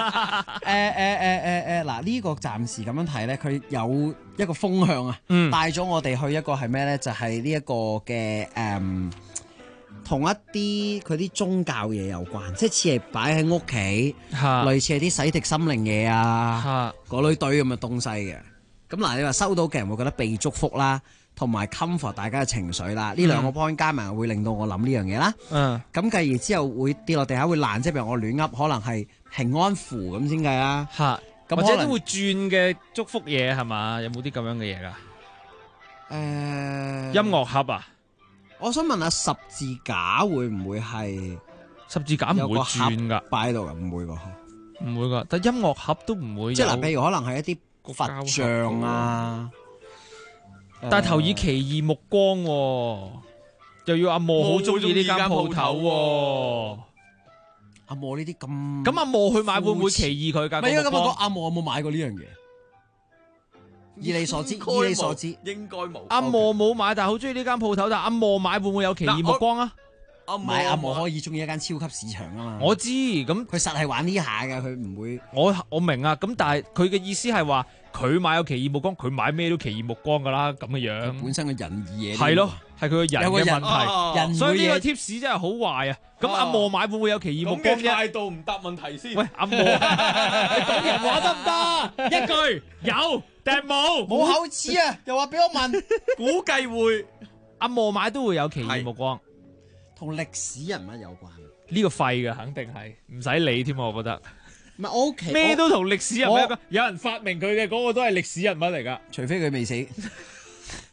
嗱呢個暫時咁樣睇咧，佢有一個風向啊，帶咗我哋去一個係咩咧？就係呢一個嘅同一啲佢啲宗教嘢有關，即係似係擺喺屋企，類似係啲洗滌心靈嘢啊，嗰類堆咁嘅東西嘅。咁嗱，你話收到嘅人會覺得被祝福啦。同埋 comfort 大家嘅情緒啦，呢兩個 point 加埋會令到我諗呢樣嘢啦。咁繼而之後會跌落地下會爛，即係譬如我亂噏，可能係平安符咁先計啦。 或者都會轉嘅祝福嘢係嘛？有冇啲咁樣嘅嘢㗎？音樂盒啊！ 我想問下十字架會唔會係十字架唔會轉㗎？ 擺喺度㗎？唔會㗎， 唔會㗎。但音樂盒都唔會。 即係嗱，譬如可能係一啲佛像啊。 但係投以奇異目光，又要阿莫好中意呢間鋪頭。 阿莫呢啲咁， 咁阿莫去買會唔會奇異佢㗎？ 唔係啊，咁我講阿莫有冇買過呢樣嘢？以你所知， 應該冇。 阿莫冇買，但係好中意呢間鋪頭。但係阿莫買會唔會有奇異目光啊？ 唔係阿莫可以中意一間超級市場啊嘛。 我知，咁佢實係玩呢下嘅，佢唔會。 我明啊，咁但係佢嘅意思係話。佢買有奇異目光，佢買咩都奇異目光噶啦，咁嘅樣。 本身嘅人意嘢係咯，係佢個人嘅問題。所以呢個 tips 真係好壞啊！咁阿莫買會唔會有奇異目光啫？ 態度唔答問題先。 喂，阿莫，你講人話得唔得？一句有定冇？ 冇口齒啊！又話俾我問， 估計會。 阿莫買都會有奇異目光， 同歷史人物有關。 呢個廢嘅肯定係唔使理添，我覺得。 唔係我屋企咩都同歷史人物有人發明佢嘅嗰個都係歷史人物嚟噶， 除非佢未死。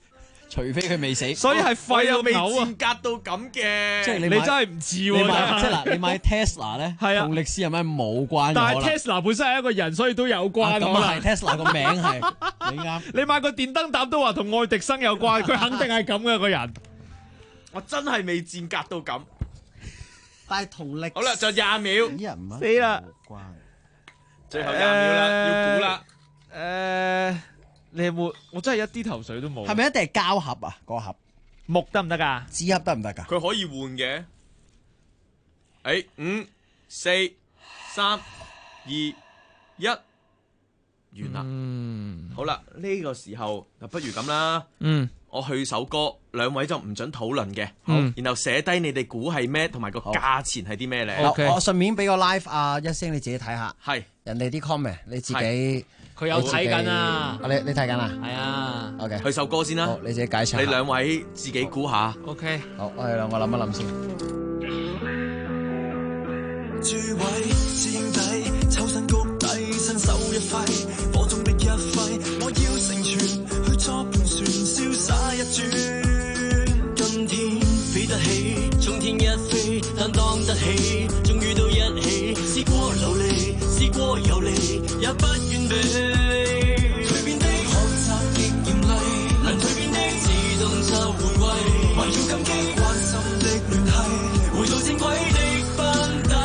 除非佢未死， 所以係廢又未嘔啊賤格到咁嘅。 即係你真係唔似喎。 即係嗱，你買 Tesla 咧， 係啊， 同歷史係咪冇關？ 但係 Tesla 本身係一個人，所以都有關。 咁啊係 Tesla 個名係你啱。 你買個電燈膽都話同愛迪生有關，佢肯定係咁嘅個人。 我真係未賤格到咁。 但係同歷好啦，就20秒。 死啦！ 最後20秒啦，要估啦。 你有冇？我真係一啲頭緒都冇。 係咪一定係膠盒啊？個盒木得唔得㗎？ 紙盒得唔得㗎？ 佢可以換嘅。5、4、3、2、1，完啦。好啦，呢個時候就不如咁啦。我去首歌，兩位就唔准討論嘅。然後寫低你哋估係咩，同埋個價錢係啲咩咧？ 我順便俾個 live 啊，一聲你自己睇下。 係人哋啲 comment，你自己佢有睇緊啊！ 你睇緊啊？ 係啊。 OK，去首歌先啦。 好，你自己解釋。 你兩位自己估下。 OK。 好，我哋兩個諗一諗先。 諸位師兄弟，抽身谷底，伸手一揮，火中的一揮，我要成全，去作盤旋，瀟灑一轉。今天飛得起，衝天一飛，擔當得起，終於到一起，試過流離，試過遊離，也不完美。蛻變的學習極嚴厲，能蛻變的自動就換位，還要感激關心的聯繫，回到正軌的班底。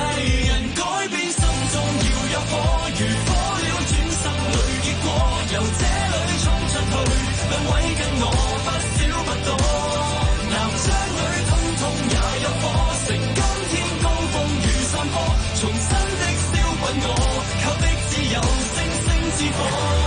有火如火了，轉生裏結果，由這裏衝出去，兩位跟我不少不多，男將女通通也有火，成今天高峰如山坡，重新的燒滾我，靠的只有星星之火。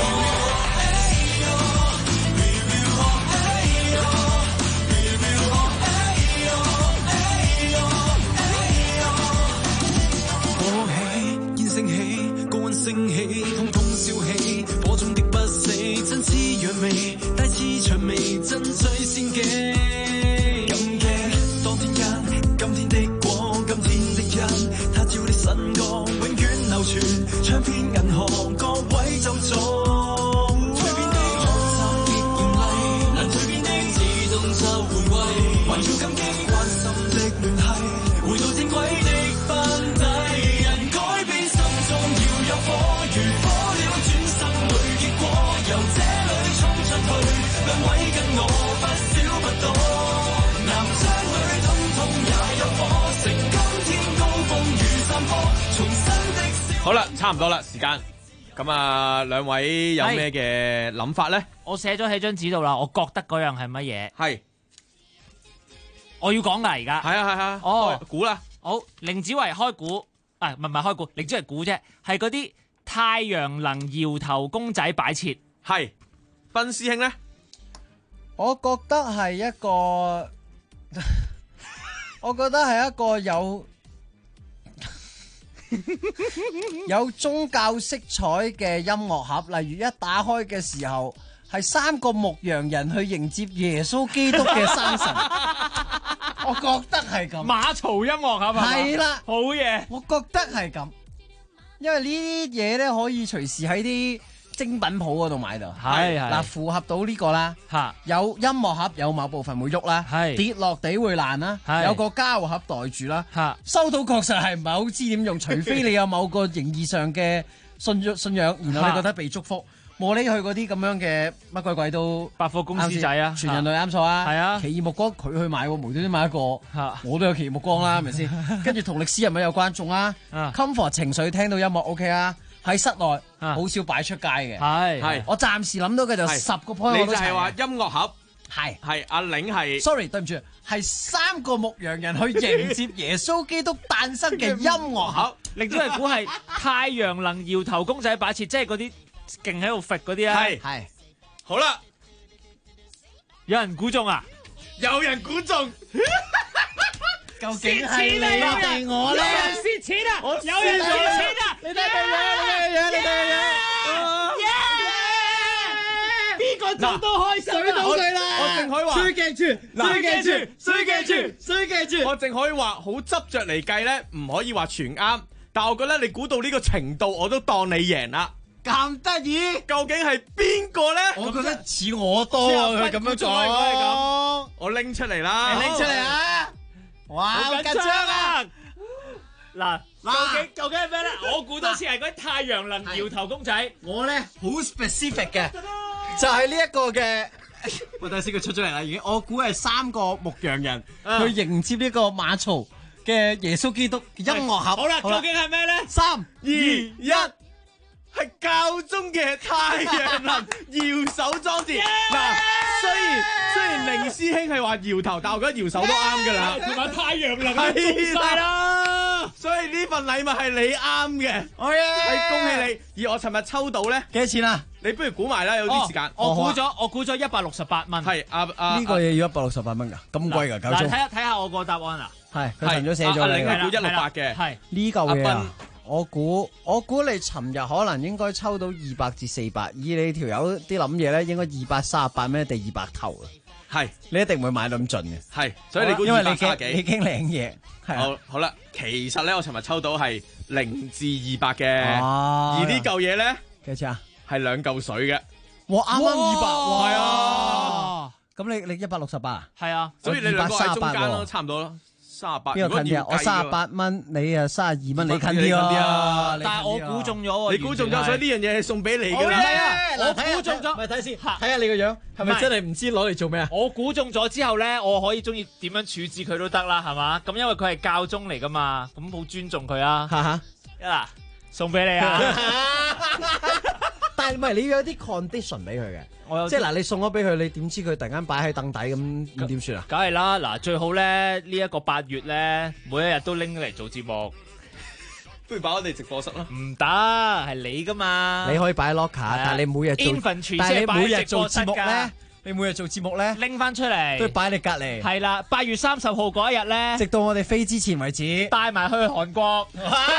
升起，通通燒起，火中的不死，真似揚眉，帶刺薔眉，真最先機。感激當天因，今天的果，今天的因，他照的神光，永遠流傳，唱遍銀河，各位就做。蛻變的學習極嚴厲，能蛻變的自動就換位，還要感激關心的聯繫，回到正軌的班底。火如火了，轉生裏結果，由這裏衝出去，兩位跟我不少不多，男將女通通也有火，成今天高峰如山坡，重新的燒。好啦，差唔多啦，時間。咁啊，兩位有咩嘅諗法咧？ 我寫咗喺張紙度啦，我覺得嗰樣係乜嘢？ 係。 我要講㗎而家。 係啊。 哦， 估啦。 好，凌子維開估。唔係開估，你只係估啫，係嗰啲太陽能搖頭公仔擺設。 係，斌師兄咧， 我覺得係一個，我覺得係一個有宗教色彩嘅音樂盒，例如一打開嘅時候，係3個牧羊人去迎接耶穌基督嘅生辰。我覺得係咁， 馬槽音樂係嘛？ 係啦， 好嘢。我覺得係咁，因為呢啲嘢咧可以隨時喺啲精品鋪嗰度買到。 係嗱，符合到呢個啦。有音樂盒有某部分會喐啦，跌落地會爛啦，有個膠盒袋住啦。收到確實係唔係好知點用，除非你有某個形義上嘅信仰，然後你覺得被祝福。冇理去嗰啲咁樣嘅乜鬼都百貨公司仔啊， 全人類啱數啊， 係啊， 奇異目光佢去買喎，無端端買一個，我都有奇異目光啦，係咪先？跟住同歷史人物有關，中啦，comfort 情緒聽到音樂 OK 啊，喺室內好少擺出街嘅， 係， 我暫時諗到嘅就10個 point， 你就係話音樂盒， 係阿玲係 ，sorry 對唔住，係3個牧羊人去迎接耶穌基督誕生嘅音樂盒， 另之係估係太陽能搖頭公仔擺設，即係嗰啲。勁喺度揈嗰啲啊， 係好啦， 有人估中啊， 有人估中， 究竟係你定我咧？ 有人蝕錢啊，有人蝕錢啊， 你睇下，你睇下， 邊個中都開心到佢啦！ 我淨可以話， 衰記住， 我淨可以話好執着嚟計咧，唔可以話全啱，但係我覺得你估到呢個程度，我都當你贏啦。 咁得意， 究竟係邊個咧？ 我覺得似我多啊，佢咁樣講。 我拎出嚟啦， 拎出嚟啊！哇，好緊張啊！ 嗱，究竟係咩咧？我估多次係嗰啲太陽能搖頭公仔。 我咧好 specific 嘅，就係呢一個嘅。我等下先，佢出咗嚟啦，已經。我估係3個牧羊人去迎接呢個馬槽嘅耶穌基督音樂盒。 好啦，究竟係咩咧 ？3、2、1。 係教宗嘅太陽能搖手裝置。嗱，雖然凌師兄係話搖頭，但我覺得搖手都啱噶啦。 同埋太陽能都中晒啦。 所以呢份禮物係你啱嘅。係恭喜你。而我尋日抽到咧， 幾多錢啊？ 你不如估埋啦，有啲時間。 我估咗168蚊。 係呢個嘢要168蚊㗎，咁貴㗎，教宗。 嗱，睇下我個答案啊。 係佢尋咗寫咗。 阿玲係估168嘅。 係呢嚿嘢啊。我估你尋日可能應該抽到200至400，以你條友啲諗嘢咧，應該238蚊定200頭啊！ 係， 你一定唔會買到咁盡嘅。 係，所以你估因為你 230幾？ 你驚領嘢。 好啦，其實咧我尋日抽到係0至200嘅， 而呢嚿嘢咧幾錢啊？ 係2嚿水嘅。 哇，啱啱200， 係啊！ 咁你168啊？ 係啊， 所以你兩個喺中間咯，差唔多咯。38， 邊個近啲啊？我38蚊，你啊32蚊，你近啲啊！ 但係我估中咗喎， 你估中咗，所以呢樣嘢係送俾你㗎啦。 我估中咗， 咪睇先，睇下你個樣係咪真係唔知攞嚟做咩啊？ 我估中咗之後咧，我可以中意點樣處置佢都得啦，係嘛？咁因為佢係教宗嚟㗎嘛，咁好尊重佢啊。嗱，送俾你啊！ 但係唔係你要有啲 condition 俾佢嘅，即係嗱，你送咗俾佢，你點知佢突然間擺喺凳底咁點算啊？ 梗係啦，嗱，最好咧呢一個8月咧，每一日都拎嚟做節目， 不如擺我哋直播室啦。 唔得，係你噶嘛？ 你可以擺喺 locker，但係你每日做，但係你每日做節目咧，你每日做節目咧， 拎翻出嚟， 都擺你隔離。 係啦，8月30號嗰一日咧， 直到我哋飛之前為止， 帶埋去韓國。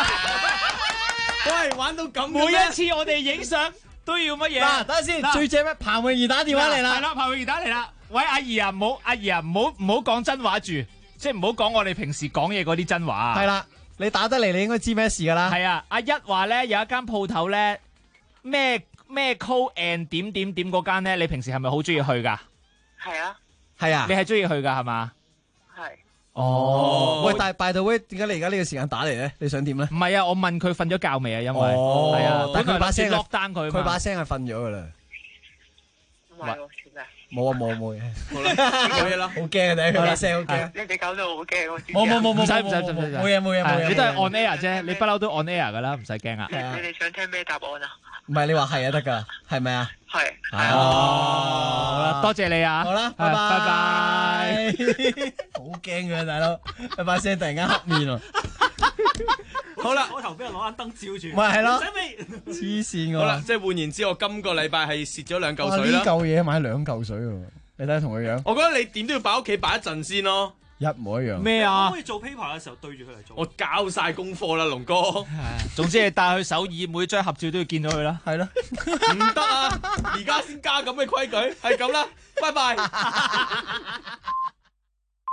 喂，玩到咁， 每一次我哋影相都要乜嘢？ 嗱，等下先，最正咩？彭詠儀打電話嚟啦， 係啦，彭詠儀打嚟啦。喂，阿姨啊，唔好講真話住，即係唔好講我哋平時講嘢嗰啲真話。 係啦，你打得嚟，你應該知咩事噶啦。 係啊，阿一話咧有一間鋪頭咧，咩 call and 點嗰間咧，你平時係咪好中意去噶？ 係啊， 係啊， 你係中意去噶係嘛？ 係。 哦，喂，但係 by the way，點解你而家呢個時間打嚟咧？你想點咧？ 唔係啊，我問佢瞓咗覺未啊？因為係啊， 但佢把聲落單佢把聲係瞓咗噶啦。 唔係喎，算咩？ 冇啊，冇嘢。 好啦，冇嘢啦， 好驚啊！你佢把聲好驚。 你哋搞到我好驚，我知。 冇， 唔使， 冇嘢。 你都係 on air 啫，你不嬲都 on air 噶啦，唔使驚啊。 你哋想聽咩答案啊？ 唔係你話係啊得噶，係咪啊？ 係。 好啦，多謝你啊。 好啦，拜拜。好驚噶大佬，佢把聲突然間黑面啊！ 好啦， 我頭俾人攞盞燈照住， 咪係咯，黐線㗎。 好啦，即係換言之，我今個禮拜係蝕咗2嚿水啦。 呢嚿嘢買2嚿水喎，你睇下同佢樣。 我覺得你點都要擺屋企擺一陣先咯。 一模一樣。 咩啊？ 可以做 paper 嘅時候對住佢嚟做。 我交晒功課啦，龍哥。 總之係帶去首爾，每張合照都要見到佢啦。 係咯。 唔得啊！而家先加咁嘅規矩，係咁啦，拜拜。